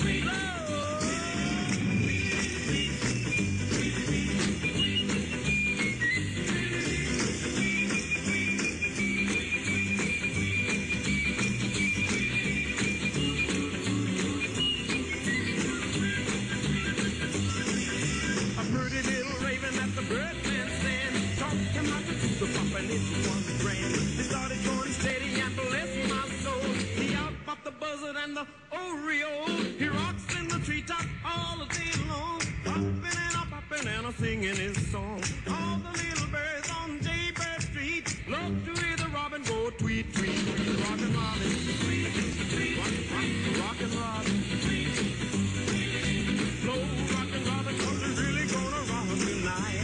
A pretty little raven at the birdman stand, talking like a the pop and it was grand. They started going steady and bless my soul. He out popped the buzzard and the Oreo. He rocks in the treetop all the day long, popping and a popping and a singing his song. All the little birds on Jaybird Street love to hear the robin go tweet, tweet, tweet. Rockin' Robin, tweet, tweet, rockin' Robin, tweet, tweet. Slow rockin' Robin, 'cause we're really gonna rock tonight.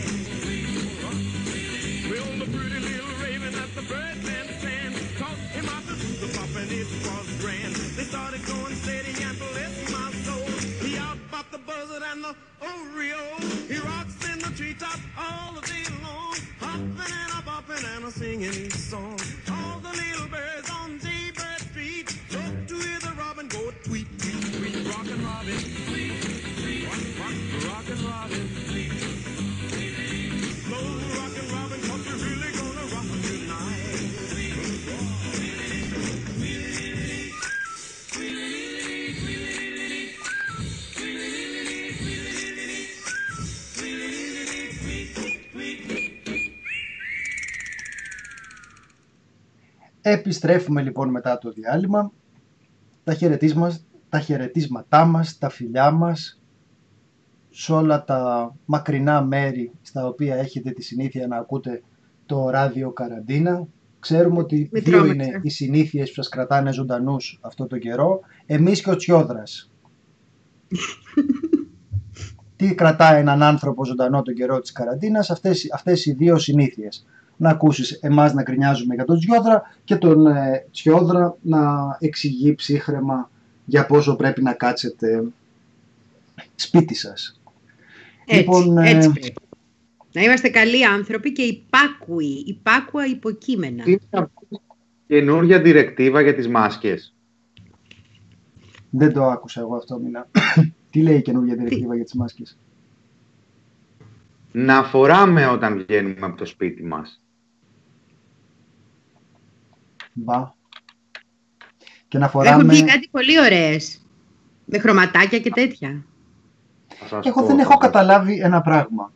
Well, the pretty little raven at the birdman stand taught him how to do the pop and it was grand. They started going steady and bless my soul. He out popped the buzzard and the Oreo. He rocks in the treetop all the day long, hopping and a bopping and a singing his song. All the little birds on Jaybird Street love to hear the robin go tweet, tweet, tweet. Rockin' Robin, tweet, tweet, rockin' Robin, tweet, tweet. Slow rockin' Robin, 'cause we're really gonna rock tonight. Επιστρέφουμε λοιπόν μετά το διάλειμμα. Τα χαιρετίσματά μας, τα φιλιά μας σε όλα τα μακρινά μέρη στα οποία έχετε τη συνήθεια να ακούτε το ράδιο Καραντίνα. Ξέρουμε ότι δύο είναι οι συνήθειες που σας κρατάνε ζωντανούς αυτό το καιρό. Εμείς και ο Τσιόδρας. Τι κρατάει έναν άνθρωπο ζωντανό τον καιρό της καραντίνας? Αυτές οι δύο συνήθειες. Να ακούσεις εμάς να κρινιάζουμε για τον Τσιόδρα και τον Τσιόδρα να εξηγεί ψύχραιμα για πόσο πρέπει να κάτσετε σπίτι σας. Έτσι, Λοιπόν, έτσι πρέπει. Να είμαστε καλοί άνθρωποι και υπάκουα υποκείμενα. Είναι καινούργια διρεκτίβα για τις μάσκες. Δεν το άκουσα εγώ αυτό, Μινά. Τι λέει η καινούργια διρεκτίβα για τις μάσκες? Να φοράμε όταν βγαίνουμε από το σπίτι μας. Μπα. Και να φοράμε... Έχουν βγει κάτι πολύ ωραίες. Με χρωματάκια και τέτοια. Εγώ δεν έχω καταλάβει ένα πράγμα.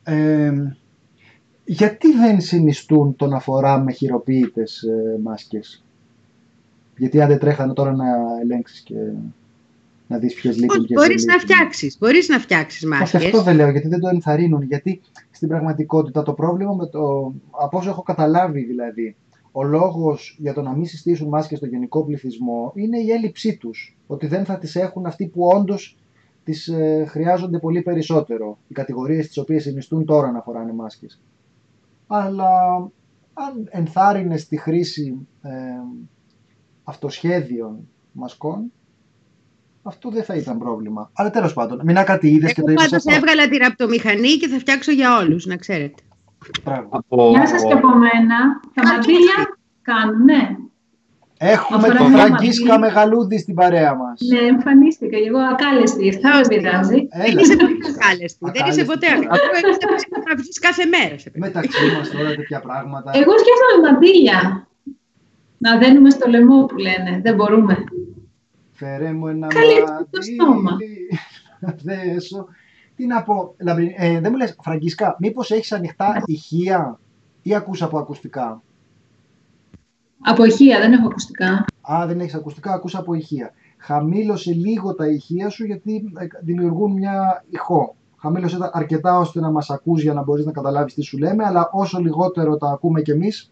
Γιατί δεν συνιστούν το να φοράμε χειροποίητες μάσκες? Γιατί αν δεν τρέχανε τώρα να ελέγξεις και να δεις ποιες λείπουν και Μπορείς να φτιάξεις μάσκες. Αυτό δεν λέω, γιατί δεν το ενθαρρύνουν. Γιατί στην πραγματικότητα το πρόβλημα από όσο έχω καταλάβει δηλαδή, ο λόγος για το να μην συστήσουν μάσκες στο γενικό πληθυσμό είναι η έλλειψή τους. Ότι δεν θα τις έχουν αυτοί που όντως τις χρειάζονται πολύ περισσότερο. Οι κατηγορίες τις οποίες συνιστούν τώρα να φοράνε μάσκες. Αλλά αν ενθάρρυνες τη χρήση αυτοσχέδιων μασκών, αυτό δεν θα ήταν πρόβλημα. Αλλά τέλος πάντων, μην κάτι είδες και το είδες αυτό. Εγώ έβγαλα τη ραπτομηχανή και θα φτιάξω για όλους, να ξέρετε. Γεια σας και από μένα. Τα μαντήλια κάνουνε. Έχουμε τον Φραγκίσκα Μεγαλούδη στην παρέα μας. Ναι, εμφανίστηκα. Εγώ ακάλεστη ήρθα, δεν πειράζει. Δεν είσαι ποτέ ακάλεστη. Δεν είσαι ποτέ ακάλεστη. Θα βγεις κάθε μέρα. Μεταξύ μας τώρα τέτοια πράγματα. Εγώ σκέφτομαι μαντήλια. Να δένουμε στο λαιμό που λένε. Δεν μπορούμε. Φέρε μου ένα μαντήλι. Δέσω. Τι να πω, δεν μου λες, Φραγκίσκα, μήπως έχεις ανοιχτά ηχεία ή ακούς από ακουστικά? Από ηχεία, δεν έχω ακουστικά. Α, δεν έχεις ακουστικά, ακούς από ηχεία. Χαμήλωσε λίγο τα ηχεία σου γιατί δημιουργούν μια ηχό. Χαμήλωσε τα αρκετά ώστε να μας ακούς για να μπορείς να καταλάβεις τι σου λέμε, αλλά όσο λιγότερο τα ακούμε κι εμείς.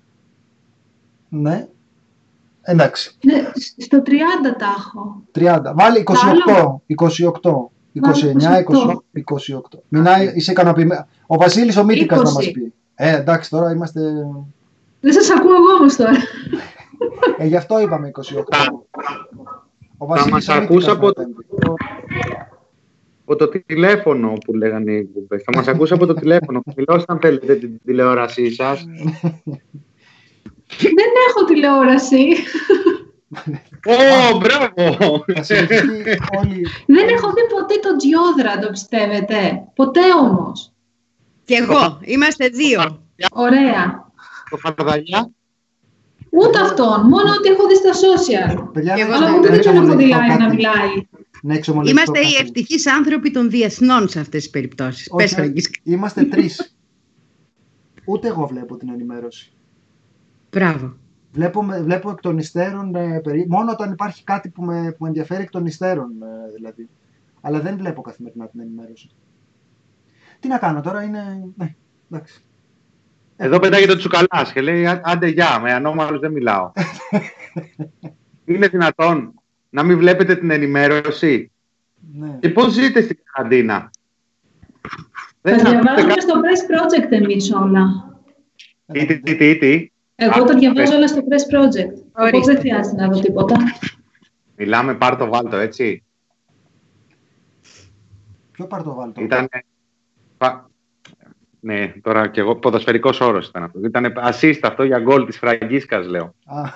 Ναι. Εντάξει. Ναι, στο 30 τα έχω. 30. Βάλε 28. 29, 28. Μινά, είσαι ικανοποιημένο. Ο Βασίλης ο Μύτικας να μας πει. Εντάξει, τώρα είμαστε... Δεν σας ακούω εγώ όμως τώρα. Γι' αυτό είπαμε 28. Ο θα μας ακούσει από το τηλέφωνο που λέγανε οι κουμπές. Θα μας ακούσει από το τηλέφωνο. Μιλώστε αν θέλετε την τηλεόρασή σας. Δεν έχω τηλεόραση. Μπράβο! Δεν έχω δει ποτέ τον Τζιόδρα, το πιστεύετε? Ποτέ όμως. Κι εγώ. Είμαστε δύο. Ωραία. Το Φαρδαλιά. Ούτε αυτόν. Μόνο ότι έχω δει στα social. Αλλά ούτε δεν τον έχω δει να μιλάει. Είμαστε οι ευτυχείς άνθρωποι των διεθνών σε αυτές τις περιπτώσεις. Πες, Φραγκίσκα. Είμαστε τρεις. Ούτε εγώ βλέπω την ενημέρωση. Μπράβο. Βλέπω εκ των υστέρων, μόνο όταν υπάρχει κάτι που με ενδιαφέρει εκ των υστέρων δηλαδή. Αλλά δεν βλέπω καθημερινά την ενημέρωση. Τι να κάνω τώρα, είναι... Ναι, εντάξει. Εδώ πετάγεται ο Τσουκαλάς και λέει άντε γεια, με ανώμαλους δεν μιλάω. Είναι δυνατόν να μην βλέπετε την ενημέρωση? Ναι. Και πώς ζείτε στην καραντίνα? Θα διαβάζουμε στο Press Project εμείς όλα. Τι. Εγώ το διαβάζω όλα στο Press Project. Οπότε δεν χρειάζεται να δω τίποτα. Μιλάμε πάρτο βάλτο, έτσι. Ποιο πάρτο βάλτο? Ήτανε... Ναι, τώρα και εγώ ποδοσφαιρικός όρος ήταν αυτό. Ήτανε assist αυτό για γκολ της Φραγκίσκας, λέω.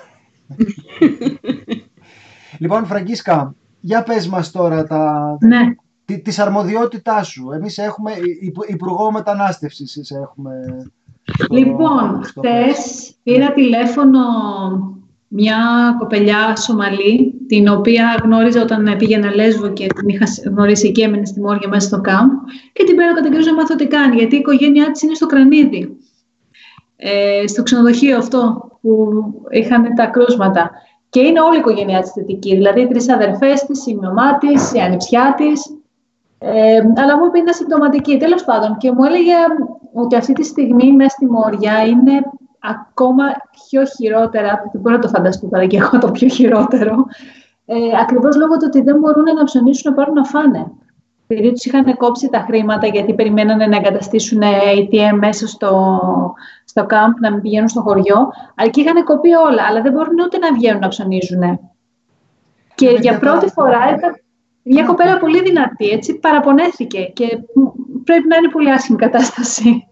Λοιπόν, Φραγκίσκα, για πες μας τώρα τις αρμοδιότητάς σου. Εμείς έχουμε υπουργό μετανάστευσης, έχουμε... Λοιπόν, χθες πήρα τηλέφωνο μια κοπελιά Σομαλή, την οποία γνώριζα όταν πήγαινα Λέσβο και την είχα γνωρίσει εκεί, έμενε στη Μόρια μέσα στο κάμπ, και την πήρα καταγγελία να μάθω τι κάνει, γιατί η οικογένειά της είναι στο Κρανίδι, στο ξενοδοχείο αυτό που είχαν τα κρούσματα. Και είναι όλη η οικογένειά της θετική, δηλαδή οι 3 αδερφές της, η μαμά της, η ανιψιά της, αλλά μου είπε είναι ασυμπτωματική, τέλος πάντων, και μου έλεγε ότι αυτή τη στιγμή μέσα στη Μόρια είναι ακόμα πιο χειρότερα, δεν μπορώ να το φανταστώ τώρα και εγώ το πιο χειρότερο, ακριβώς λόγω του ότι δεν μπορούν να ψωνίσουν να πάρουν να φάνε. Δηλαδή τους είχαν κόψει τα χρήματα γιατί περιμένανε να εγκαταστήσουν ATM μέσα στο κάμπ, να μην πηγαίνουν στο χωριό, αλλά και είχαν κοπεί όλα, αλλά δεν μπορούν ούτε να βγαίνουν να ψωνίζουν. Και για πρώτη φορά μια κοπέλα πολύ δυνατή, έτσι, παραπονέθηκε και πρέπει να είναι πολύ άσχημη κατάσταση.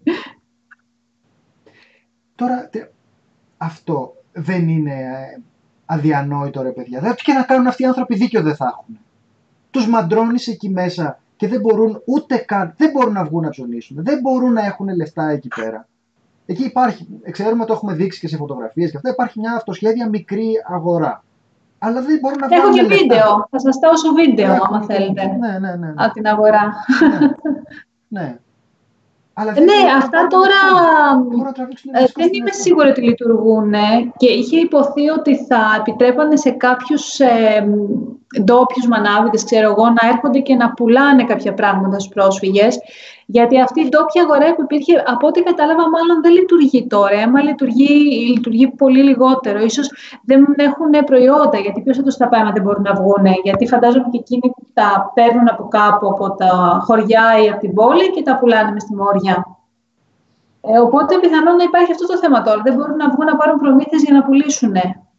Τώρα, αυτό δεν είναι αδιανόητο, ρε παιδιά. Δηλαδή, και να κάνουν αυτοί οι άνθρωποι δίκιο δεν θα έχουν. Τους μαντρώνεις εκεί μέσα και δεν μπορούν ούτε καν, δεν μπορούν να βγουν να ψωνίσουν. Δεν μπορούν να έχουν λεφτά εκεί πέρα. Εκεί υπάρχει, ξέρουμε, το έχουμε δείξει και σε φωτογραφίες και αυτά, υπάρχει μια αυτοσχέδια μικρή αγορά. Αλλά δεν μπορούν να βγουν. Έχω και βίντεο. Θα σας δώσω βίντεο, άμα θέλετε. Ναι. Από την αγορά. Ναι. Αλλά αυτά τώρα δεν είμαι σίγουρη ότι λειτουργούν και είχε υποθεί ότι θα επιτρέπανε σε κάποιους ντόπιους μανάβιδες, ξέρω εγώ, να έρχονται και να πουλάνε κάποια πράγματα στους πρόσφυγες. Γιατί αυτή η ντόπια αγορά που υπήρχε, από ό,τι κατάλαβα, μάλλον δεν λειτουργεί τώρα. Άμα λειτουργεί πολύ λιγότερο. Ίσως δεν έχουν προϊόντα, γιατί ποιος θα τους τα πάει αν δεν μπορούν να βγουν. Γιατί φαντάζομαι και εκείνοι τα παίρνουν από κάπου, από τα χωριά ή από την πόλη και τα πουλάνε μες στη Μόρια. Οπότε πιθανόν να υπάρχει αυτό το θέμα τώρα. Δεν μπορούν να βγουν να πάρουν προμήθειες για να πουλήσουν.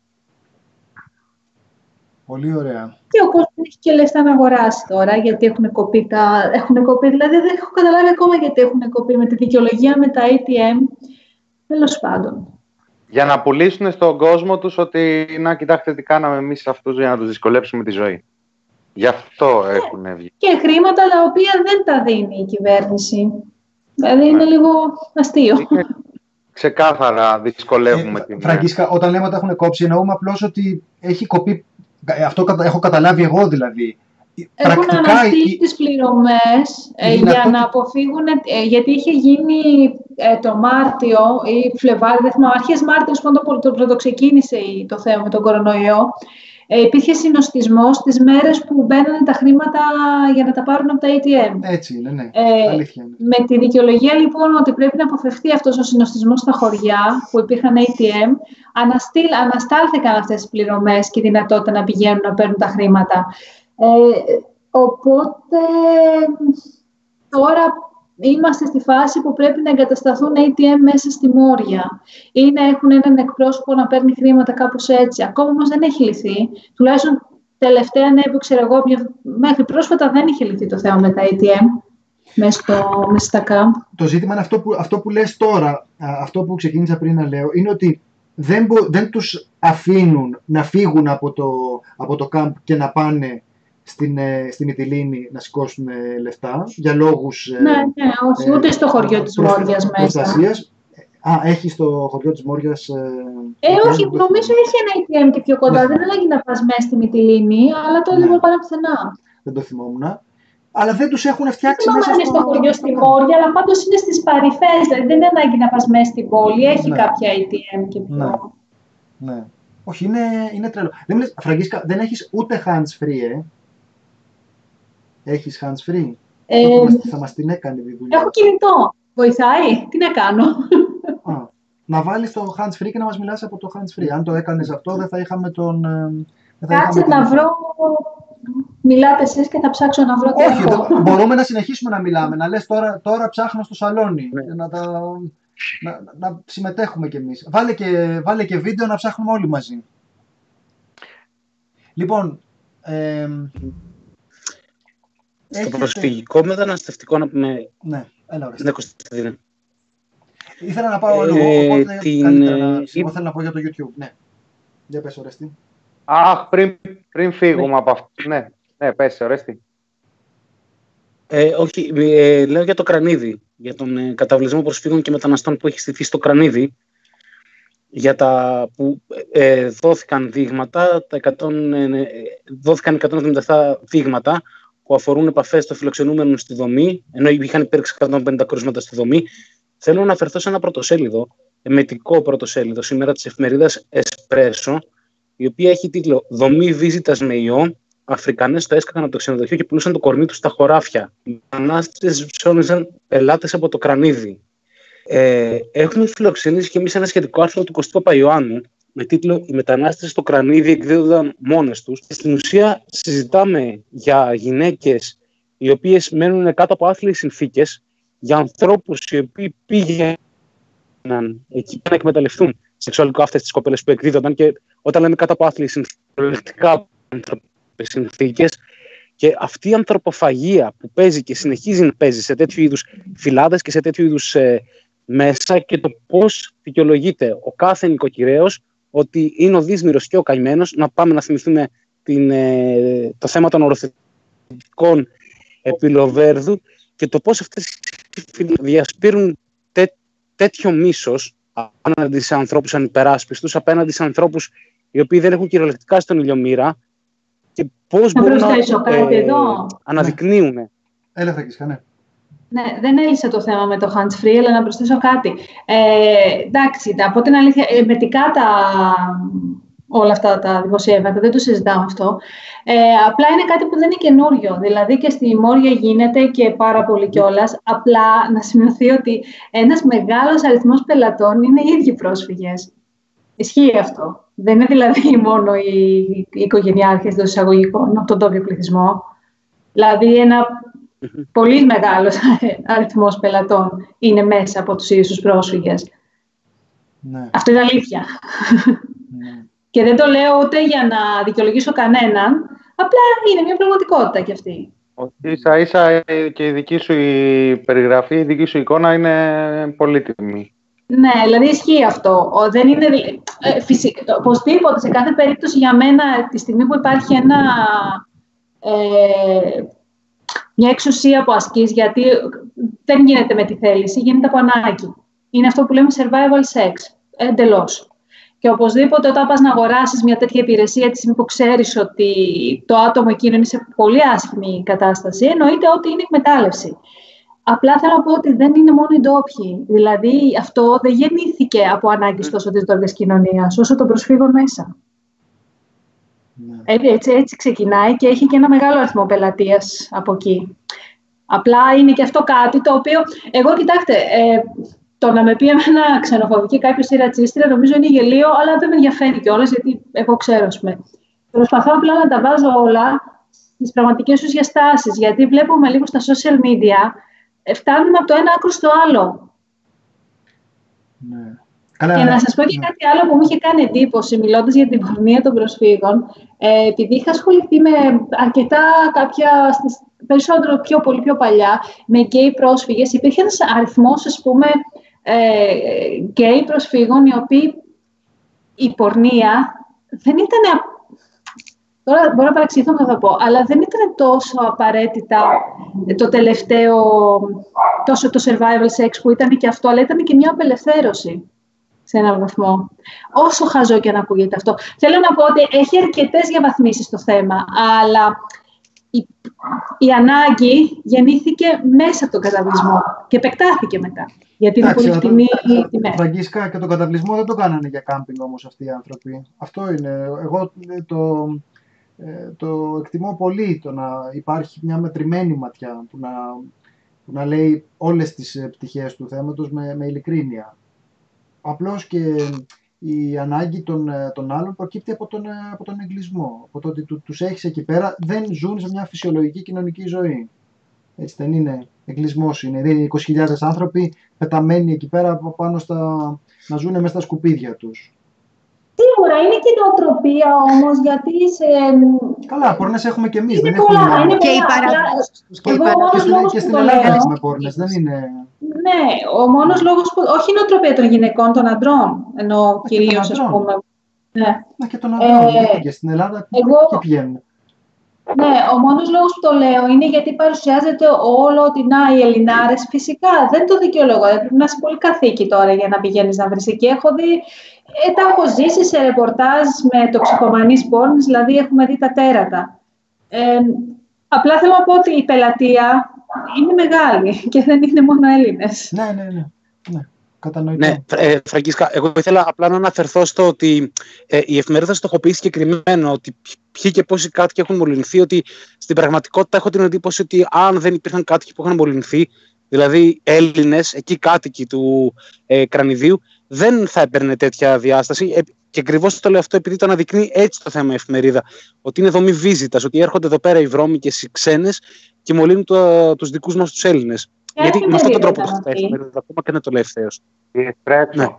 Πολύ ωραία. Και ο κόσμος έχει και λεφτά να αγοράσει τώρα, γιατί έχουν κοπεί, δηλαδή δεν έχω καταλάβει ακόμα γιατί έχουν κοπεί με τη δικαιολογία με τα ATM. Τέλος πάντων. Για να πουλήσουν στον κόσμο τους ότι να κοιτάξτε τι κάναμε εμείς αυτούς για να τους δυσκολέψουμε τη ζωή. Γι' αυτό έχουν βγει. Και χρήματα τα οποία δεν τα δίνει η κυβέρνηση. Δηλαδή είναι λίγο αστείο. Ξεκάθαρα δυσκολεύουμε την... Φραγκίσκα, όταν λέμε ότι έχουν κόψει, εννοούμε απλώς ότι έχει κοπεί. Αυτό έχω καταλάβει εγώ δηλαδή. Έχουν αναστείλει τις πληρωμές για να αποφύγουν, γιατί είχε γίνει το Μάρτιο ή Φλεβάρι, δεν θυμάμαι, αρχές Μάρτιο όταν το πρωτοξεκίνησε το θέμα με τον κορονοϊό. Υπήρχε συνοστισμός στις μέρες που μπαίνανε τα χρήματα για να τα πάρουν από τα ATM. Έτσι είναι, ναι. Αλήθεια είναι. Με τη δικαιολογία λοιπόν ότι πρέπει να αποφευθεί αυτός ο συνοστισμός στα χωριά που υπήρχαν ATM, αναστάλθηκαν αυτές τις πληρωμές και η δυνατότητα να πηγαίνουν να παίρνουν τα χρήματα. Οπότε τώρα είμαστε στη φάση που πρέπει να εγκατασταθούν ATM μέσα στη Μόρια ή να έχουν έναν εκπρόσωπο να παίρνει χρήματα κάπως έτσι. Ακόμα όμως δεν έχει λυθεί. Τουλάχιστον τελευταία νέα που ξέρω εγώ, μέχρι πρόσφατα δεν είχε λυθεί το θέμα με τα ATM μέσα στα camp. Το ζήτημα είναι αυτό που λες τώρα, αυτό που ξεκίνησα πριν να λέω, είναι ότι δεν τους αφήνουν να φύγουν από το camp και να πάνε στην Μυτιλήνη να σηκώσουν λεφτά για λόγους όχι, ούτε στο χωριό της Μόριας μέσα. Έχει στο χωριό της Μόριας... όχι, νομίζω έχει ένα ATM και πιο κοντά. Δεν ανάγκη να πας μέσα στη Μυτιλήνη, αλλά τώρα δεν μπορεί να πάνε πουθενά. Δεν το θυμόμουν. Αλλά δεν τους έχουν φτιάξει μέσα στο χωριό στη Μόρια, αλλά πάντως είναι στις παρυφές. Δηλαδή δεν είναι ανάγκη να πας μέσα στην πόλη. Έχει κάποια ATM και πιο... Ναι. Όχι, είναι τρελό. Φραγκίσκα, δεν έχεις ούτε hands-free, Έχεις hands-free. Θα μας την έκανε τη δουλειά. Έχω κινητό. Βοηθάει. Τι να κάνω. Να βάλεις το hands-free και να μας μιλάς από το hands-free. Αν το έκανες αυτό, δεν θα είχαμε τον... Κάτσε να βρω... Μιλάτε εσείς και θα ψάξω να βρω... Όχι, μπορούμε να συνεχίσουμε να μιλάμε. Να λες τώρα ψάχνω στο σαλόνι. Να συμμετέχουμε κι εμείς. Βάλε και βίντεο να ψάχνουμε όλοι μαζί. Λοιπόν... Στο προσφυγικό μεταναστευτικό να πούμε... Ναι, έλα ωραία. Ναι, Κωνσταντίνα. Ήθελα να πάω αλλού, οπότε καλύτερα θέλω να πω για το YouTube. Ναι, για πες Ορέστη. Αχ, πριν φύγουμε από αυτό. Ναι, πες Ορέστη. Όχι, λέω για το Κρανίδι, για τον καταβλισμό προσφύγων και μεταναστών που έχει στηθεί στο Κρανίδι, για τα που δόθηκαν δείγματα, δόθηκαν 177 δείγματα που αφορούν επαφές των φιλοξενούμενων στη δομή, ενώ είχαν υπάρξει 150 κρούσματα στη δομή. Θέλω να αναφερθώ σε ένα πρωτοσέλιδο, εμετικό πρωτοσέλιδο, σήμερα της εφημερίδας Εσπρέσο, η οποία έχει τίτλο «Δομή βίζιτας με ιό, Αφρικανές το έσκαγαν από το ξενοδοχείο και πουλούσαν το κορμί τους στα χωράφια. Οι μετανάστες ψώνιζαν πελάτες από το Κρανίδι». Έχουμε φιλοξενήσει και εμείς ένα σχετικό άρθρο του Κωστή Παπαϊωάννου με τίτλο «Οι μετανάστες στο Κρανίδι εκδίδονταν μόνες τους». Στην ουσία συζητάμε για γυναίκες οι οποίες μένουν κάτω από άθλιες συνθήκες, για ανθρώπους οι οποίοι πήγαιναν εκεί να εκμεταλλευτούν σεξουαλικά αυτές τις κοπέλες που εκδίδονταν, και όταν λέμε κάτω από άθλιες συνθήκες, και αυτή η ανθρωποφαγία που παίζει και συνεχίζει να παίζει σε τέτοιου είδους φυλάδες και σε τέτοιου είδους μέσα, και το πώς δικαιολογείται ο κάθε νοικοκυρέος ότι είναι ο δύσμυρος και ο καημένος. Να πάμε να θυμηθούμε το θέμα των οροθετικών επιλοβέρδου και το πώς αυτές διασπείρουν τέτοιο μίσος απέναντι σε ανθρώπους ανυπεράσπιστους, απέναντι σε ανθρώπους οι οποίοι δεν έχουν κυριολεκτικά στον ηλιομήρα, και πώς μπορούν να αναδεικνύουν. Έλα, Φραγκίσκα, ναι. Ναι, δεν έλυσε το θέμα με το hands-free, αλλά να προσθέσω κάτι. Εντάξει, από την αλήθεια, μετικά όλα αυτά τα δημοσιεύματα, δεν το συζητάμε αυτό. Απλά είναι κάτι που δεν είναι καινούριο. Δηλαδή και στη Μόρια γίνεται και πάρα πολύ κιόλας. Απλά να σημειωθεί ότι ένας μεγάλος αριθμός πελατών είναι οι ίδιοι πρόσφυγες. Ισχύει αυτό. Δεν είναι δηλαδή μόνο οι οικογενειάρχες των εισαγωγικών από τον τόπιο πληθυσμό. Δηλαδή ένα πολύ μεγάλος αριθμός πελατών είναι μέσα από τους ίδιους τους πρόσφυγες. Ναι. Αυτό είναι αλήθεια. Ναι. Και δεν το λέω ούτε για να δικαιολογήσω κανέναν, απλά είναι μια πραγματικότητα κι αυτή. Ίσα-ίσα και η δική σου η περιγραφή, η δική σου εικόνα είναι πολύτιμη. Ναι, δηλαδή ισχύει αυτό. Δεν είναι, φυσικά, οπωσδήποτε, σε κάθε περίπτωση για μένα, τη στιγμή που υπάρχει μια εξουσία που ασκείς, γιατί δεν γίνεται με τη θέληση, γίνεται από ανάγκη. Είναι αυτό που λέμε survival sex, εντελώς. Και οπωσδήποτε όταν πας να αγοράσεις μια τέτοια υπηρεσία τη στιγμή που ξέρεις ότι το άτομο εκείνο είναι σε πολύ άσχημη κατάσταση, εννοείται ότι είναι εκμετάλλευση. Απλά θέλω να πω ότι δεν είναι μόνο οι ντόπιοι. Δηλαδή αυτό δεν γεννήθηκε από ανάγκη τόσο της ντόπιας κοινωνίας, όσο των προσφύγων μέσα. Έτσι ξεκινάει και έχει και ένα μεγάλο αριθμό πελατείας από εκεί. Απλά είναι και αυτό κάτι το οποίο, εγώ κοιτάξτε, το να με πει εμένα ξενοφοβική κάποιος ή ρατσίστρια νομίζω είναι γελίο, αλλά δεν με ενδιαφέρει κιόλας, γιατί εγώ ξέρω, ας πούμε. Προσπαθώ απλά να τα βάζω όλα στις πραγματικές τους διαστάσεις, γιατί βλέπουμε λίγο στα social media, φτάνουμε από το ένα άκρο στο άλλο. Ναι. Και να σας πω και κάτι άλλο που μου είχε κάνει εντύπωση, μιλώντας για την πορνεία των προσφύγων, επειδή είχα ασχοληθεί με αρκετά περισσότερο πολύ πιο παλιά, με γκέι πρόσφυγες, υπήρχε ένας αριθμός, ας πούμε, γκέι προσφύγων, οι οποίοι η πορνεία δεν ήταν. Τώρα μπορώ να παραξηγηθώ να θα πω, αλλά δεν ήταν τόσο απαραίτητα το τελευταίο, τόσο το survival sex που ήταν και αυτό, αλλά ήταν και μια απελευθέρωση σε έναν βαθμό. Όσο χαζό και να ακούγεται αυτό. Θέλω να πω ότι έχει αρκετές διαβαθμίσεις το θέμα, αλλά η ανάγκη γεννήθηκε μέσα από τον καταβλισμό και επεκτάθηκε μετά. Γιατί είναι πολύ φτηνή η τιμή. Φραγκίσκα, και τον καταβλισμό δεν το κάνανε για κάμπινγκ όμως αυτοί οι άνθρωποι. Αυτό είναι. Εγώ το εκτιμώ πολύ, το να υπάρχει μια μετρημένη ματιά που να λέει όλες τις πτυχές του θέματος με ειλικρίνεια. Απλώς και η ανάγκη των άλλων προκύπτει από τον εγκλισμό. Από το ότι τους έχεις εκεί πέρα, δεν ζουν σε μια φυσιολογική κοινωνική ζωή. Έτσι δεν είναι? Εγκλισμός είναι. Είναι 20.000 άνθρωποι πεταμένοι εκεί πέρα πάνω να ζουν μέσα στα σκουπίδια τους. Σίγουρα είναι και νοοτροπία όμως, γιατί Καλά, πόρνες έχουμε και εμείς. Είναι πολλά, είναι πολλά. Και στην Ελλάδα έχουμε πόρνες, δεν είναι... Ναι, ο μόνος λόγος που... Όχι η νοοτροπία των γυναικών, των αντρών, ενώ κυρίως, ας πούμε. Ναι. Μα και των αντρών, και στην Ελλάδα και πηγαίνουν. Ναι, ο μόνος λόγος που το λέω είναι γιατί παρουσιάζεται όλο ότι οι Ελληνάρες, φυσικά δεν το δικαιολογώ. Πρέπει να είσαι πολύ καθήκη τώρα για να πηγαίνεις να βρεις εκεί. Έχω δει, τα έχω ζήσει σε ρεπορτάζ με τοξικομανείς πόρνες, δηλαδή έχουμε δει τα τέρατα. Απλά θέλω να πω ότι η πελατεία είναι μεγάλη και δεν είναι μόνο Έλληνες. Ναι. Κατανοητό. Ναι, Φραγκίσκα, εγώ ήθελα απλά να αναφερθώ στο ότι η εφημερίδα στοχοποιεί συγκεκριμένο ότι ποιοι και πόσοι κάτοικοι έχουν μολυνθεί, ότι στην πραγματικότητα έχω την εντύπωση ότι αν δεν υπήρχαν κάτοικοι που είχαν μολυνθεί, δηλαδή Έλληνες, εκεί κάτοικοι του Κρανιδίου, δεν θα έπαιρνε τέτοια διάσταση. Και ακριβώς το λέω αυτό επειδή το αναδεικνύει έτσι το θέμα η εφημερίδα. Ότι είναι δομή βίζιτας, ότι έρχονται εδώ πέρα οι βρώμικες, οι ξένες και μολύνουν τους δικούς μας τους Έλληνες. Γιατί με αυτόν τον τρόπο θα η εφημερίδα, ακόμα και είναι το λέει ευθέως. Η Εσπρέσο.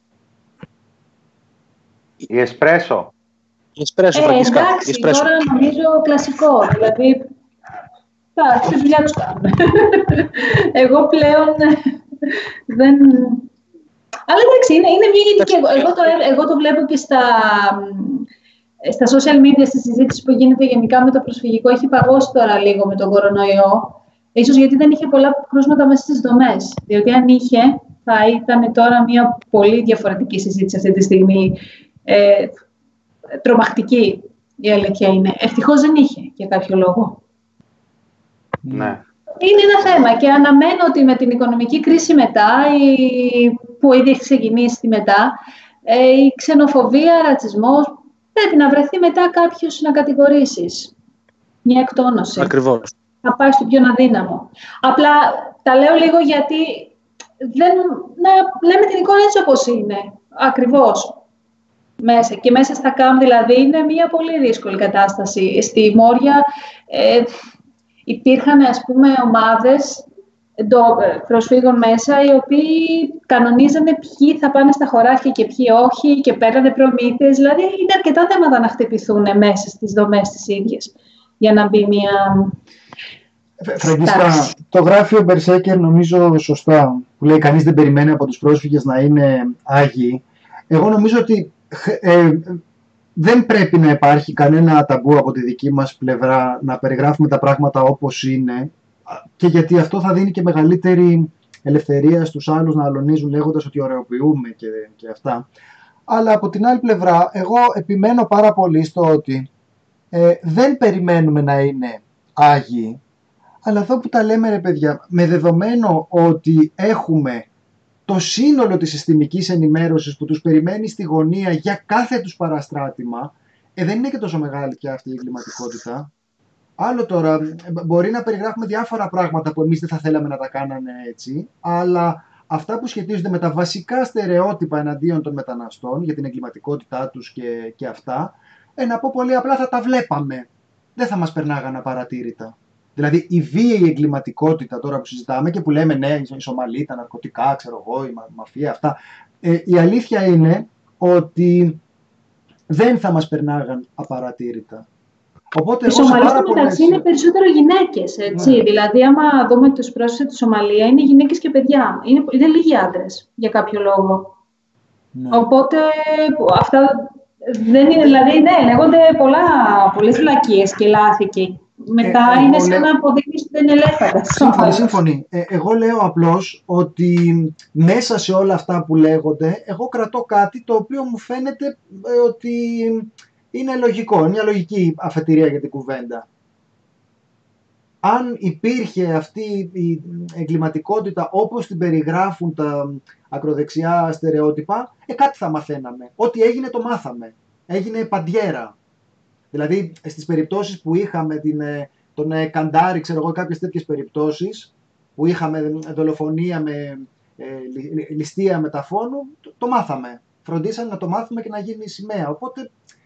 Η Εσπρέσο. Η Εσπρέσο, Φραγκίσκα. Εντάξει, τώρα νομίζω κλασικό. Δηλαδή, τη δουλειά τους κάνουμε. Εγώ πλέον δεν... Αλλά εντάξει, είναι μια γενική... Εγώ το βλέπω και στα social media, στη συζήτηση που γίνεται γενικά με το προσφυγικό. Έχει παγώσει τώρα λίγο με τον κορονοϊό. Ίσως γιατί δεν είχε πολλά κρούσματα μέσα στις δομές. Διότι αν είχε, θα ήταν τώρα μια πολύ διαφορετική συζήτηση αυτή τη στιγμή. Τρομακτική η αλήθεια είναι. Ευτυχώς δεν είχε για κάποιο λόγο. Ναι. Είναι ένα θέμα και αναμένω ότι με την οικονομική κρίση μετά, που ήδη έχει ξεκινήσει μετά, η ξενοφοβία, ρατσισμός, πρέπει να βρεθεί μετά κάποιος να κατηγορήσεις. Μια εκτόνωση. Ακριβώς. Να πάει στο πιο αδύναμο. Απλά τα λέω λίγο γιατί να λέμε την εικόνα έτσι όπως είναι. Ακριβώς. Μέσα. Και μέσα στα ΚΑΜ δηλαδή είναι μια πολύ δύσκολη κατάσταση. Στη Μόρια υπήρχαν, ας πούμε, ομάδες προσφύγων μέσα, οι οποίοι κανονίζανε ποιοι θα πάνε στα χωράφια και ποιοι όχι και παίρνανε προμήθειες. Δηλαδή είναι αρκετά θέματα να χτυπηθούν μέσα στις δομές τις ίδιες για να μπει μια... Φραγκίσκα, το γράφει ο Μπερσέκερ νομίζω σωστά, που λέει κανείς δεν περιμένει από τους πρόσφυγες να είναι άγιοι. Εγώ νομίζω ότι δεν πρέπει να υπάρχει κανένα ταμπού από τη δική μας πλευρά να περιγράφουμε τα πράγματα όπως είναι, και γιατί αυτό θα δίνει και μεγαλύτερη ελευθερία στους άλλους να αλωνίζουν λέγοντας ότι ωρεοποιούμε και αυτά. Αλλά από την άλλη πλευρά εγώ επιμένω πάρα πολύ στο ότι δεν περιμένουμε να είναι άγιοι, αλλά εδώ που τα λέμε, ρε παιδιά, με δεδομένο ότι έχουμε το σύνολο της συστημικής ενημέρωσης που τους περιμένει στη γωνία για κάθε τους παραστράτημα, δεν είναι και τόσο μεγάλη πια αυτή η εγκληματικότητα. Άλλο τώρα, μπορεί να περιγράφουμε διάφορα πράγματα που εμείς δεν θα θέλαμε να τα κάνανε έτσι, αλλά αυτά που σχετίζονται με τα βασικά στερεότυπα εναντίον των μεταναστών για την εγκληματικότητά τους και αυτά, να πω πολύ απλά, θα τα βλέπαμε. Δεν θα μας περνάγανε απαρατήρητα. Δηλαδή η βίαιη εγκληματικότητα τώρα που συζητάμε και που λέμε ναι, η Σομαλή, τα ναρκωτικά, ξέρω εγώ, η μαφία, αυτά. Η αλήθεια είναι ότι δεν θα μας περνάγαν απαρατήρητα. Οπότε, οι Σομαλοί στο μεταξύ είναι περισσότερο γυναίκες, έτσι. Ναι. Δηλαδή, άμα δούμε τους πρόσφυγες στη Σομαλία, είναι γυναίκες και παιδιά. Είναι λίγοι άντρες, για κάποιο λόγο. Ναι. Οπότε, αυτά δεν είναι, δηλαδή, ναι, λέγονται πολλές βλακίες και λάθη και μετά είναι σαν να αποδείχνεις ότι δεν είναι ελεύθερα. Σύμφωνοι. Εγώ λέω απλώς ότι μέσα σε όλα αυτά που λέγονται, εγώ κρατώ κάτι το οποίο μου φαίνεται ότι είναι λογικό, είναι μια λογική αφετηρία για την κουβέντα. Αν υπήρχε αυτή η εγκληματικότητα όπως την περιγράφουν τα ακροδεξιά στερεότυπα, κάτι θα μαθαίναμε. Ό,τι έγινε το μάθαμε. Έγινε παντιέρα. Δηλαδή στις περιπτώσεις που είχαμε τον Καντάρι, ξέρω εγώ, κάποιες τέτοιες περιπτώσεις που είχαμε δολοφονία με ληστεία μεταφώνου, το μάθαμε. Φροντίσαμε να το μάθουμε και να γίνει σημαία. Οπότε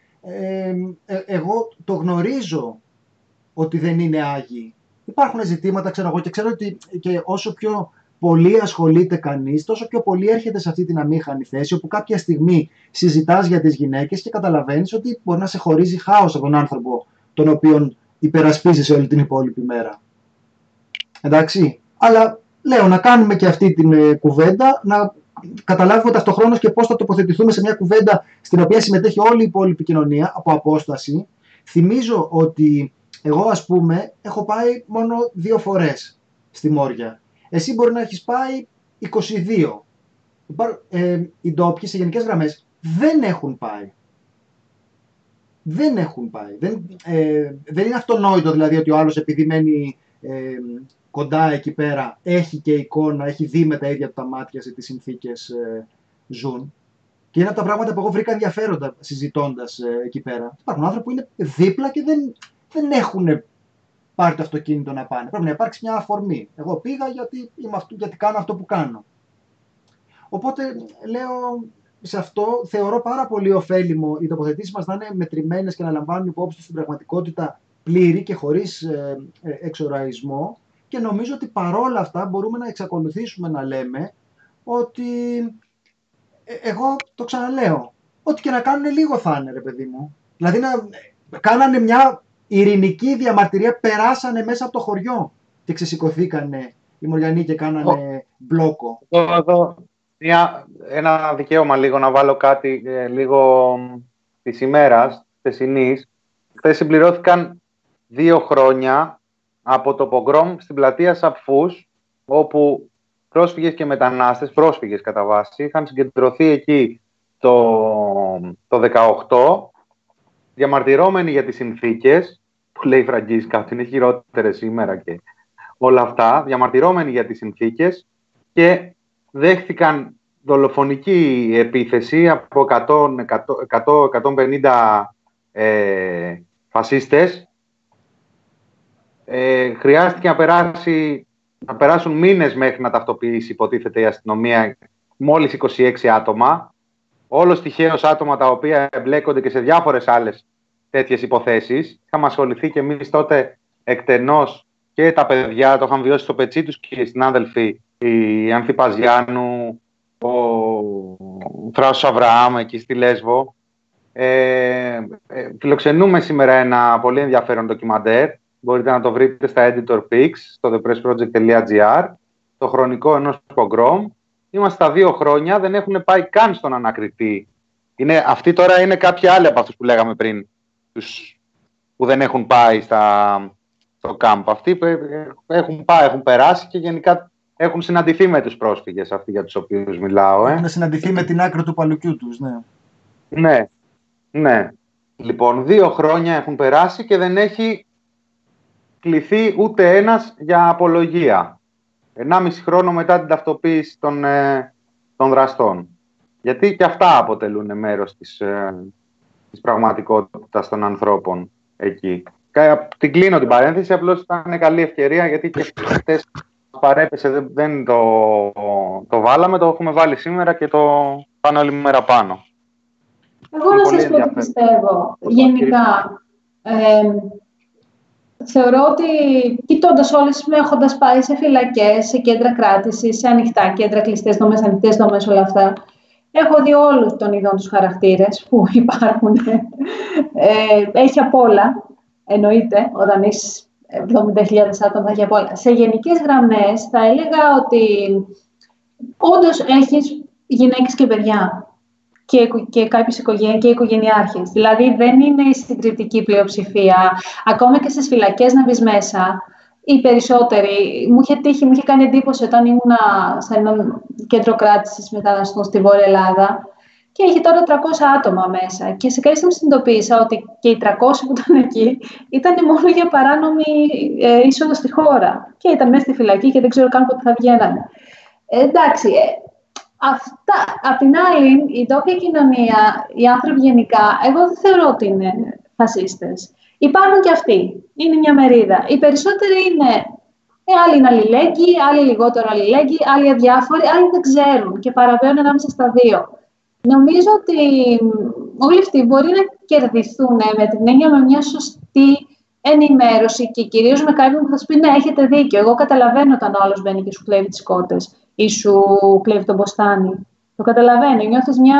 εγώ το γνωρίζω ότι δεν είναι άγιοι. Υπάρχουν ζητήματα, ξέρω εγώ, και ξέρω ότι και όσο πιο πολύ ασχολείται κανείς, τόσο πιο πολύ έρχεται σε αυτή την αμήχανη θέση, όπου κάποια στιγμή συζητάς για τις γυναίκες και καταλαβαίνεις ότι μπορεί να σε χωρίζει χάος από τον άνθρωπο τον οποίον υπερασπίζεις όλη την υπόλοιπη μέρα. Εντάξει, αλλά λέω να κάνουμε και αυτή την κουβέντα, να καταλάβουμε ταυτοχρόνως και πώς θα τοποθετηθούμε σε μια κουβέντα στην οποία συμμετέχει όλη η υπόλοιπη κοινωνία από απόσταση. Θυμίζω ότι εγώ, ας πούμε, έχω πάει μόνο 2 φορές στη Μόρια. Εσύ μπορεί να έχεις πάει 22. Οι ντόπιοι σε γενικές γραμμές δεν έχουν πάει. Δεν έχουν πάει. Δεν είναι αυτονόητο δηλαδή ότι ο άλλος επειδή μένει κοντά εκεί πέρα έχει και εικόνα, έχει δει με τα ίδια του τα μάτια σε τι συνθήκες ζουν. Και είναι από τα πράγματα που εγώ βρήκα ενδιαφέροντα συζητώντας εκεί πέρα. Υπάρχουν άνθρωποι που είναι δίπλα και δεν έχουν πάρει το αυτοκίνητο να πάνε. Πρέπει να υπάρξει μια αφορμή. Εγώ πήγα γιατί κάνω αυτό που κάνω. Οπότε λέω σε αυτό, θεωρώ πάρα πολύ ωφέλιμο οι τοποθετήσεις μας να είναι μετρημένες και να λαμβάνουν υπόψη στην πραγματικότητα πλήρη και χωρίς εξοραϊσμό, και νομίζω ότι παρόλα αυτά μπορούμε να εξακολουθήσουμε να λέμε ότι εγώ το ξαναλέω, ό,τι και να κάνουν λίγο θα είναι, ρε παιδί μου. Δηλαδή να κάνανε μια ειρηνική διαμαρτυρία, περάσανε μέσα από το χωριό και ξεσηκωθήκανε οι Μοριανοί και κάνανε μπλόκο. Εδώ ένα δικαίωμα λίγο να βάλω κάτι λίγο της ημέρας, θεσινής. Χθες συμπληρώθηκαν 2 χρόνια από το πογκρόμ στην πλατεία Σαπφούς, όπου πρόσφυγες και μετανάστες, πρόσφυγες κατά βάση, είχαν συγκεντρωθεί εκεί το 18, διαμαρτυρώμενοι για τις συνθήκες, που λέει η Φραγκίσκα ότι είναι χειρότερες σήμερα και όλα αυτά, διαμαρτυρώμενοι για τις συνθήκες, και δέχθηκαν δολοφονική επίθεση από 100-150 φασίστες. Χρειάστηκε να περάσουν μήνες μέχρι να ταυτοποιήσει, υποτίθεται, η αστυνομία μόλις 26 άτομα. Όλος τυχαίως άτομα τα οποία εμπλέκονται και σε διάφορες άλλες τέτοιες υποθέσεις. Είχαμε ασχοληθεί και εμείς τότε εκτενώς και τα παιδιά το είχαν βιώσει στο πετσί τους και οι συνάδελφοι, η Ανθή Παζιάννου, ο Θράσος Αβραάμ εκεί στη Λέσβο. Φιλοξενούμε σήμερα ένα πολύ ενδιαφέρον ντοκιμαντέρ. Μπορείτε να το βρείτε στα Editor Pix, στο thepressproject.gr, το χρονικό ενός pogrom. Είμαστε στα 2 χρόνια, δεν έχουν πάει καν στον ανακριτή. Αυτοί τώρα είναι κάποιοι άλλοι από αυτούς που λέγαμε πριν, που δεν έχουν πάει στο κάμπ. Αυτοί έχουν πάει, έχουν περάσει και γενικά έχουν συναντηθεί με τους πρόσφυγες αυτοί για τους οποίους μιλάω. Έχουν συναντηθεί με την άκρη του παλουκιού τους, ναι. Ναι. Λοιπόν, 2 χρόνια έχουν περάσει και δεν έχει κληθεί ούτε ένας για απολογία. 1,5 χρόνο μετά την ταυτοποίηση των δραστών. Γιατί και αυτά αποτελούν μέρος της πραγματικότητας των ανθρώπων εκεί. Την κλείνω την παρένθεση, απλώς ήταν καλή ευκαιρία, γιατί και χτες παρέπεσε, δεν το βάλαμε, το έχουμε βάλει σήμερα και το πάνε όλη μέρα πάνω. Εγώ να σας πω τι πιστεύω. Γενικά, θεωρώ ότι κοιτώντας όλες, έχοντας πάει σε φυλακές, σε κέντρα κράτησης, σε ανοιχτά κέντρα, κλειστές δομές, ανοιχτές δομές, όλα αυτά, έχω δει όλους των ειδών τους χαρακτήρες που υπάρχουν. Έχει απ' όλα, εννοείται, όταν είσαι 70.000 άτομα, έχει απ' όλα. Σε γενικές γραμμές θα έλεγα ότι όντως έχεις γυναίκες και παιδιά και κάποιες οικογενειάρχες. Δηλαδή δεν είναι η συντριπτική πλειοψηφία. Ακόμα και στις φυλακές να μπεις μέσα, οι περισσότεροι, μου είχε κάνει εντύπωση όταν ήμουν σε ένα κέντρο κράτησης μεταναστών στη Βόρεια Ελλάδα και είχε τώρα 300 άτομα μέσα. Και σε κάποια στιγμή συνειδητοποίησα ότι και οι 300 που ήταν εκεί ήταν μόνο για παράνομη είσοδο στη χώρα. Και ήταν μέσα στη φυλακή και δεν ξέρω καν πότε θα βγαίνανε. Εντάξει. Αυτά. Απ' την άλλη, η ντόπια κοινωνία, οι άνθρωποι γενικά, εγώ δεν θεωρώ ότι είναι φασίστες. Υπάρχουν και αυτοί. Είναι μια μερίδα. Οι περισσότεροι είναι, άλλοι είναι αλληλέγγυοι, άλλοι λιγότερο αλληλέγγυοι, άλλοι αδιάφοροι, άλλοι δεν ξέρουν και παραβαίνουν ανάμεσα στα δύο. Νομίζω ότι όλοι αυτοί μπορεί να κερδιθούν με την έννοια με μια σωστή ενημέρωση και κυρίως με κάποιον που θα σου πει ναι, έχετε δίκιο. Εγώ καταλαβαίνω όταν ο άλλος μπαίνει και σου κλέβει τις κότες ή σου κλέβει τον μποστάνι. Το καταλαβαίνω. Νιώθεις μια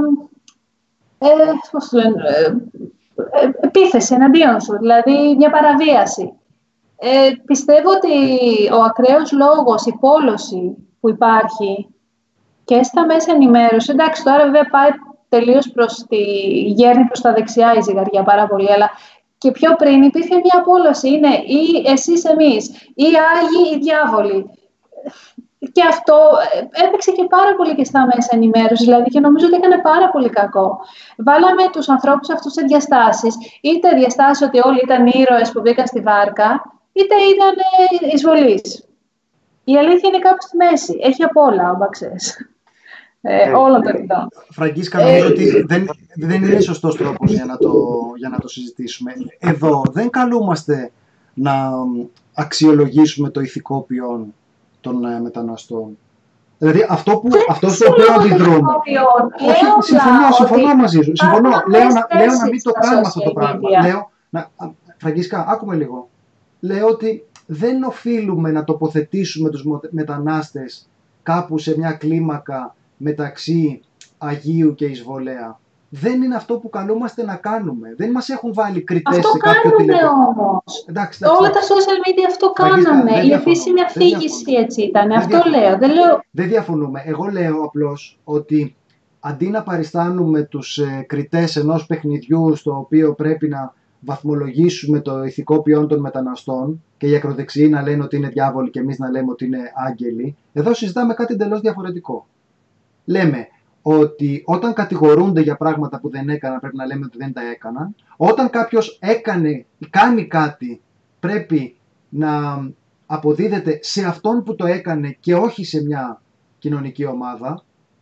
επίθεση εναντίον σου, δηλαδή μια παραβίαση. Πιστεύω ότι ο ακραίος λόγος, η πόλωση που υπάρχει και στα μέσα ενημέρωση, εντάξει τώρα βέβαια πάει τελείως γέρνει προς τα δεξιά η ζυγαριά πάρα πολύ, αλλά και πιο πριν υπήρχε μια πόλωση, είναι ή εσείς εμείς, ή άγιοι ή διάβολοι. Και αυτό έπαιξε και πάρα πολύ και στα μέσα ενημέρωση, δηλαδή και νομίζω ότι έκανε πάρα πολύ κακό. Βάλαμε τους ανθρώπους αυτούς σε διαστάσεις, είτε διαστάσεις ότι όλοι ήταν ήρωες που μπήκαν στη βάρκα, είτε ήταν εισβολείς. Η αλήθεια είναι κάπου στη μέση. Έχει απ' όλα, όμπαξες. Όλων των ειδών. Φραγκίσκα, νομίζω ότι δεν είναι σωστός τρόπος για να το συζητήσουμε. Εδώ δεν καλούμαστε να αξιολογήσουμε το ηθικό ποιόν των μεταναστών. Δηλαδή αυτό στο οποίο αντιδρούμε. Όχι, συμφωνώ μαζί σου. Λέω να μην το κάνουμε αυτό το πράγμα. Φραγκίσκα, άκουμε λίγο. Λέω ότι δεν οφείλουμε να τοποθετήσουμε τους μετανάστες κάπου σε μια κλίμακα μεταξύ Αγίου και Εισβολέα. Δεν είναι αυτό που καλούμαστε να κάνουμε. Δεν μας έχουν βάλει κριτές σε κάποιο τηλέφωνο. Αυτό κάνουμε όμως. Εντάξει. Όλα τα social media αυτό κάναμε. Η επίσημη αφήγηση έτσι ήταν. Αυτό λέω. Δεν διαφωνούμε. Εγώ λέω απλώς ότι αντί να παριστάνουμε τους κριτές ενός παιχνιδιού στο οποίο πρέπει να βαθμολογήσουμε το ηθικό ποιόν των μεταναστών και οι ακροδεξιοί να λένε ότι είναι διάβολοι και εμείς να λέμε ότι είναι άγγελοι, εδώ συζητάμε κάτι εντελώς διαφορετικό. Λέμε ότι όταν κατηγορούνται για πράγματα που δεν έκαναν, πρέπει να λέμε ότι δεν τα έκαναν. Όταν κάποιος κάνει κάτι, πρέπει να αποδίδεται σε αυτόν που το έκανε και όχι σε μια κοινωνική ομάδα.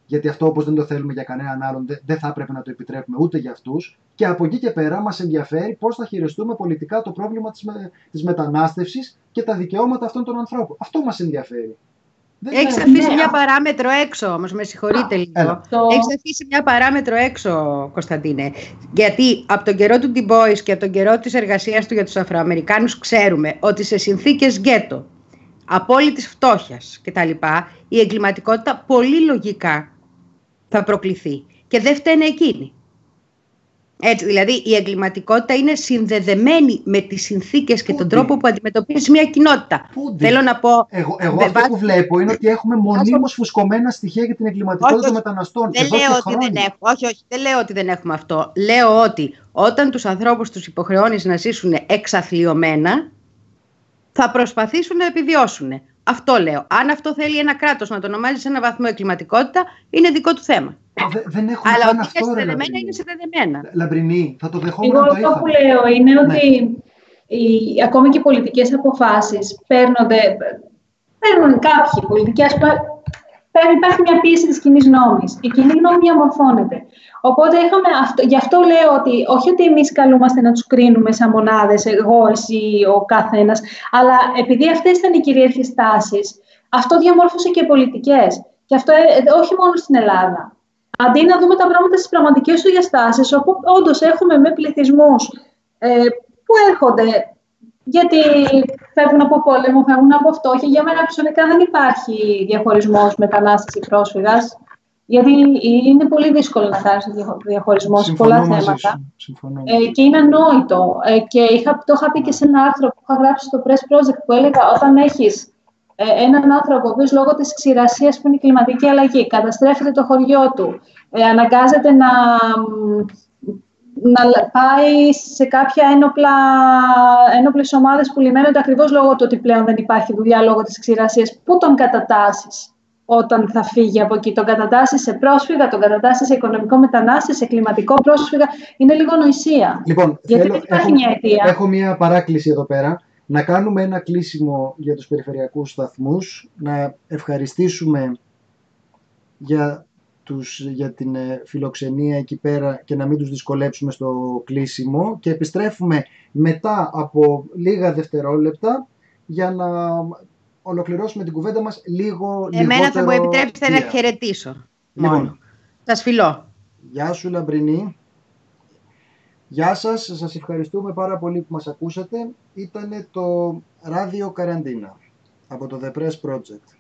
γιατί αυτό όπως δεν το θέλουμε για κανέναν άλλον, δεν θα έπρεπε να το επιτρέπουμε ούτε για αυτούς. Και από εκεί και πέρα μας ενδιαφέρει πώς θα χειριστούμε πολιτικά το πρόβλημα της μετανάστευσης και τα δικαιώματα αυτών των ανθρώπων. Αυτό μας ενδιαφέρει. Έχεις αφήσει μια παράμετρο έξω όμως, με συγχωρείτε λίγο. Έχεις αφήσει μια παράμετρο έξω, Κωνσταντίνε. Γιατί από τον καιρό του Du Bois και από τον καιρό της εργασίας του για τους Αφροαμερικάνους ξέρουμε ότι σε συνθήκες γκέτο, απόλυτης φτώχειας κτλ. Η εγκληματικότητα πολύ λογικά θα προκληθεί. Και δεν φταίνε εκείνοι. Έτσι, δηλαδή η εγκληματικότητα είναι συνδεδεμένη με τις συνθήκες και τον τρόπο που αντιμετωπίζει μια κοινότητα. Θέλω να πω... Εγώ αυτό που βλέπω είναι ότι έχουμε μονίμως φουσκωμένα στοιχεία για την εγκληματικότητα των μεταναστών. Δεν λέω ότι δεν έχουμε. Όχι, δεν λέω ότι δεν έχουμε αυτό. Λέω ότι όταν τους ανθρώπους τους υποχρεώνεις να ζήσουν εξαθλιωμένα, θα προσπαθήσουν να επιβιώσουν. Αυτό λέω. Αν αυτό θέλει ένα κράτος να το ονομάζει σε ένα βαθμό εγκληματικότητα, είναι δικό του θέμα. Δεν έχουμε αλλά καν ότι αυτό, είναι συνδεδεμένα, είναι συνδεδεμένα. Λαμπρινή, θα το δεχόμουν. Εγώ αυτό που λέω είναι ότι ακόμη και οι πολιτικές αποφάσεις παίρνουν κάποιοι πολιτικές. Υπάρχει μια πίεση της κοινής νόμης. Η κοινή νόμη διαμορφώνεται. Οπότε γι' αυτό λέω ότι όχι ότι εμείς καλούμαστε να τους κρίνουμε σαν μονάδες, εγώ, εσύ, ο καθένας, αλλά επειδή αυτές ήταν οι κυρίαρχες τάσεις, αυτό διαμόρφωσε και πολιτικές. Και αυτό όχι μόνο στην Ελλάδα. Αντί να δούμε τα πράγματα στις πραγματικές του διαστάσεις, όπου όντως έχουμε με πληθυσμούς που έρχονται γιατί φεύγουν από πόλεμο, φεύγουν από φτώχεια. Για μένα προσωπικά δεν υπάρχει διαχωρισμός μετανάστης ή πρόσφυγας. Γιατί είναι πολύ δύσκολο να κάνεις διαχωρισμό σε πολλά θέματα. Και είναι ανόητο. Και το είχα πει και σε ένα άρθρο που είχα γράψει στο Press Project που έλεγα όταν έχεις έναν άνθρωπο που λόγω της ξηρασίας που είναι η κλιματική αλλαγή καταστρέφεται το χωριό του, αναγκάζεται να πάει σε κάποια ένοπλες ομάδες που λιμένονται ακριβώς λόγω του ότι πλέον δεν υπάρχει δουλειά λόγω της ξηρασίας. Πού τον κατατάσσεις όταν θα φύγει από εκεί? Τον κατατάσσεις σε πρόσφυγα, τον κατατάσσεις σε οικονομικό μετανάστη, σε κλιματικό πρόσφυγα? Είναι λίγο νοησία. Λοιπόν, γιατί δεν υπάρχει μια αιτία. Έχω μια παράκληση εδώ πέρα. Να κάνουμε ένα κλείσιμο για τους περιφερειακούς σταθμούς, να ευχαριστήσουμε για την φιλοξενία εκεί πέρα και να μην τους δυσκολέψουμε στο κλείσιμο και επιστρέφουμε μετά από λίγα δευτερόλεπτα για να ολοκληρώσουμε την κουβέντα μας λίγο Εμένα θα μου επιτρέψετε να χαιρετήσω. Λοιπόν, σας φιλώ. Γεια σου Λαμπρινή. Γεια σας, σας ευχαριστούμε πάρα πολύ που μας ακούσατε. Ήτανε το Ράδιο Καραντίνα από το The Press Project.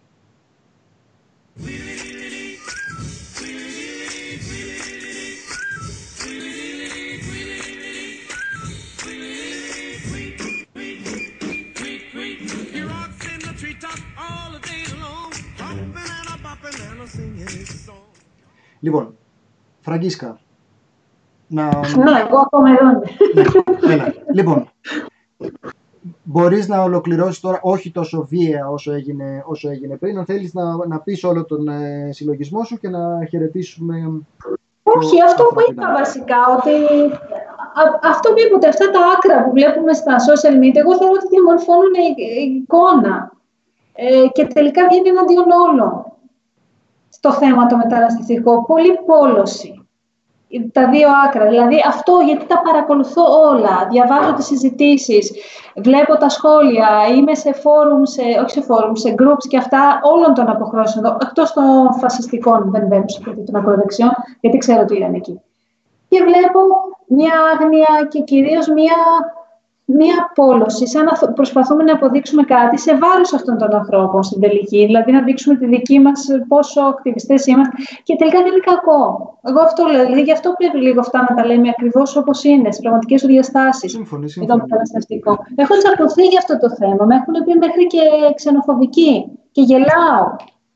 Λοιπόν, Φραγκίσκα, εγώ ακόμα εδώ. Έλα. Λοιπόν, μπορείς να ολοκληρώσεις τώρα, όχι τόσο βία όσο έγινε πριν, αν θέλεις να πεις όλο τον συλλογισμό σου και να χαιρετήσουμε. Όχι, αυτό που είπα βασικά, ότι αυτό που είπατε, αυτά τα άκρα που βλέπουμε στα social media, εγώ θεωρώ ότι διαμορφώνουν εικόνα και τελικά βγαίνει εναντίον όλων στο θέμα το μεταναστευτικό. Πολύ πόλωση. Τα δύο άκρα. Δηλαδή αυτό γιατί τα παρακολουθώ όλα. Διαβάζω τις συζητήσεις, βλέπω τα σχόλια, είμαι σε φόρουμ, σε groups και αυτά όλων των αποχρώσεων, εκτός των φασιστικών, δεν μπαίνω σε των ακροδεξιών, γιατί ξέρω τι είναι εκεί. Και βλέπω μια άγνοια και κυρίως μια πόλωση, σαν να προσπαθούμε να αποδείξουμε κάτι σε βάρος αυτών των ανθρώπων στην τελική, δηλαδή να δείξουμε τη δική μας πόσο ακτιβιστές είμαστε και τελικά δεν είναι κακό. Εγώ αυτό λέω, δηλαδή γι' αυτό πρέπει λίγο αυτά να τα λέμε ακριβώς όπως είναι, στις πραγματικές του διαστάσεις. Σύμφωνοι. Με το μεταναστευτικό. Έχω τσακωθεί για αυτό το θέμα, με έχουν πει μέχρι και ξενοφοβική και γελάω.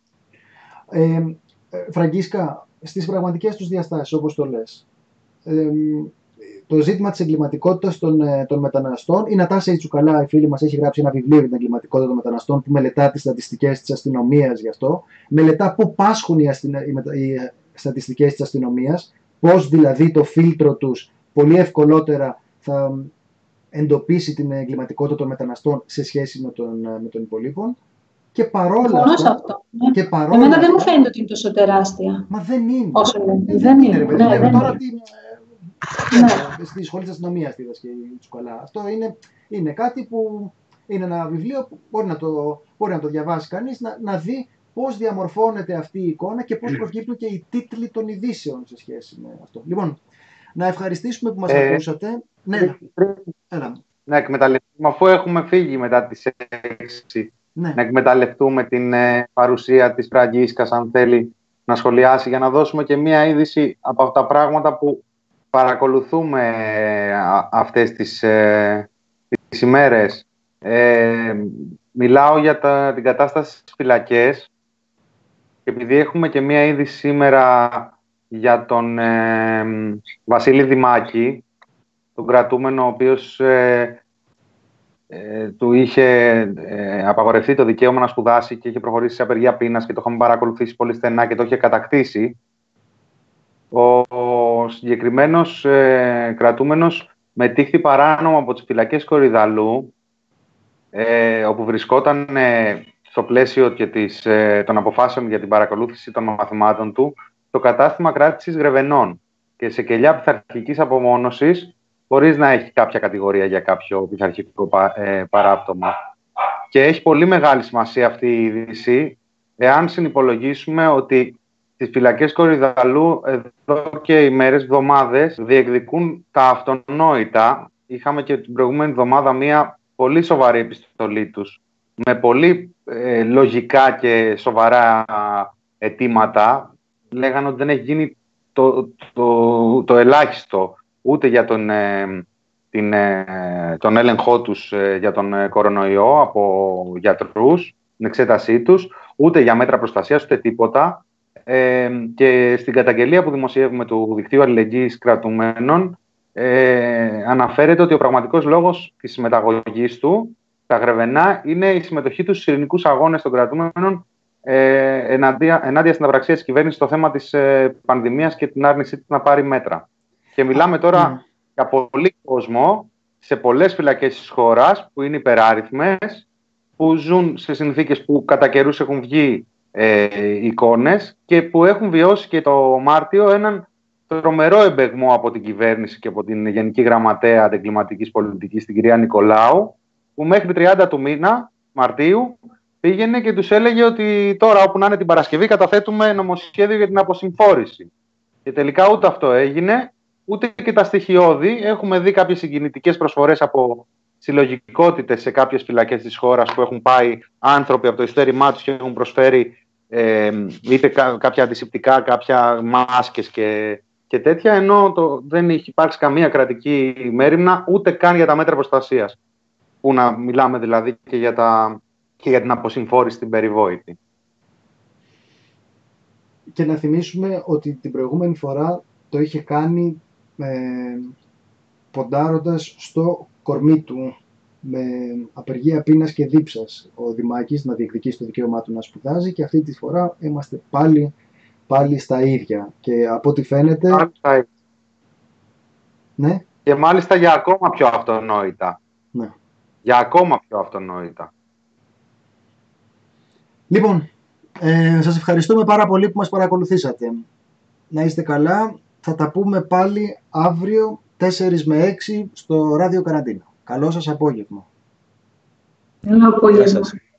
Φραγκίσκα, στις πραγματικές τους διαστάσεις, όπως το λες, το ζήτημα της εγκληματικότητας των μεταναστών, η Νατάσα Ιτσουκαλά, η φίλη μας, έχει γράψει ένα βιβλίο για την εγκληματικότητα των μεταναστών που μελετά τις στατιστικές της αστυνομίας γι' αυτό, μελετά πού πάσχουν οι στατιστικές της αστυνομίας, πώς δηλαδή το φίλτρο τους πολύ ευκολότερα θα εντοπίσει την εγκληματικότητα των μεταναστών σε σχέση με τον υπολείπων. Και παρόλα Συμφωνώ σε αυτά. αυτό. Ναι. Και παρόλα Εμένα δεν μου αυτά- φαίνεται ότι είναι τόσο τεράστια. Μα δεν είναι. Όσο λέμε. Δεν είναι, ρε παιδί. Ναι, δεν Τώρα είναι. στη σχολή της αστυνομίας τη διδασκεί η Τσουκαλά. Αυτό είναι κάτι που είναι ένα βιβλίο που μπορεί να το διαβάσει κανείς, να δει πώς διαμορφώνεται αυτή η εικόνα και πώς προκύπτουν και οι τίτλοι των ειδήσεων σε σχέση με αυτό. Λοιπόν, να ευχαριστήσουμε που μας ακούσατε. Ναι, έλα. Να εκμεταλλευτούμε, αφού έχουμε φύγει μετά τις 6, Ναι. να εκμεταλλευτούμε την παρουσία της Φραγκίσκας, αν θέλει να σχολιάσει, για να δώσουμε και μία είδηση από τα πράγματα που παρακολουθούμε αυτές τις ημέρες. Μιλάω για την κατάσταση στις φυλακές, και επειδή έχουμε και μία είδηση σήμερα για τον Βασίλη Δημάκη, τον κρατούμενο ο οποίος του είχε απαγορευτεί το δικαίωμα να σπουδάσει και είχε προχωρήσει σε απεργία πείνας και το είχαμε παρακολουθήσει πολύ στενά και το είχε κατακτήσει. Ο συγκεκριμένος κρατούμενος μετήχθη παράνομα από τις φυλακές Κορυδαλλού, όπου βρισκόταν στο πλαίσιο και των αποφάσεων για την παρακολούθηση των μαθημάτων του, το κατάστημα κράτησης Γρεβενών και σε κελιά πειθαρχικής απομόνωσης, χωρίς να έχει κάποια κατηγορία για κάποιο πειθαρχικό παράπτωμα. Και έχει πολύ μεγάλη σημασία αυτή η είδηση, εάν συνυπολογίσουμε ότι στις φυλακές Κορυδαλλού εδώ και ημέρες, εβδομάδες, διεκδικούν τα αυτονόητα. Είχαμε και την προηγούμενη εβδομάδα μία πολύ σοβαρή επιστολή τους, με πολύ λογικά και σοβαρά αιτήματα. Λέγανε ότι δεν έχει γίνει το ελάχιστο ούτε για τον έλεγχό τους για τον κορονοϊό από γιατρούς, την εξέτασή τους, ούτε για μέτρα προστασίας, ούτε τίποτα. Και στην καταγγελία που δημοσιεύουμε του Δικτύου Αλληλεγγύης Κρατουμένων αναφέρεται ότι ο πραγματικός λόγος της συμμεταγωγής του στα Γρεβενά είναι η συμμετοχή του στους ειρηνικούς αγώνες των κρατούμενων ενάντια στην απραξία της κυβέρνησης στο θέμα της πανδημίας και την άρνησή της να πάρει μέτρα. Και μιλάμε τώρα για πολύ κόσμο σε πολλές φυλακές της χώρας που είναι υπεράριθμες, που ζουν σε συνθήκες που κατά καιρούς έχουν βγει εικόνες και που έχουν βιώσει και το Μάρτιο έναν τρομερό εμπεγμό από την κυβέρνηση και από την Γενική Γραμματέα Αντεγκληματικής Πολιτικής, την κυρία Νικολάου, που μέχρι 30 του μήνα Μαρτίου πήγαινε και τους έλεγε ότι τώρα, όπου να είναι την Παρασκευή, καταθέτουμε νομοσχέδιο για την αποσυμφόρηση. Και τελικά ούτε αυτό έγινε, ούτε και τα στοιχειώδη. Έχουμε δει κάποιες συγκινητικές προσφορές από συλλογικότητες σε κάποιες φυλακές της χώρας που έχουν πάει άνθρωποι από το ειστέρημά τους και έχουν προσφέρει είτε κάποια αντισηπτικά, κάποια μάσκες και τέτοια, ενώ δεν έχει υπάρξει καμία κρατική μέριμνα ούτε καν για τα μέτρα προστασίας. Που να μιλάμε δηλαδή και για την αποσυμφόρηση στην περιβόητη. Και να θυμίσουμε ότι την προηγούμενη φορά το είχε κάνει ποντάροντας στο κορμί του με απεργία πείνας και δίψας ο Δημάκης να διεκδικήσει το δικαίωμά του να σπουδάζει, και αυτή τη φορά είμαστε πάλι στα ίδια. Και από ό,τι φαίνεται... Ναι. Και μάλιστα για ακόμα πιο αυτονόητα. Ναι. Για ακόμα πιο αυτονόητα. Λοιπόν, σας ευχαριστούμε πάρα πολύ που μας παρακολουθήσατε. Να είστε καλά. Θα τα πούμε πάλι αύριο 4 με 6 στο Ράδιο Καραντίνα. Καλό σας απόγευμα. Καλό απόγευμα.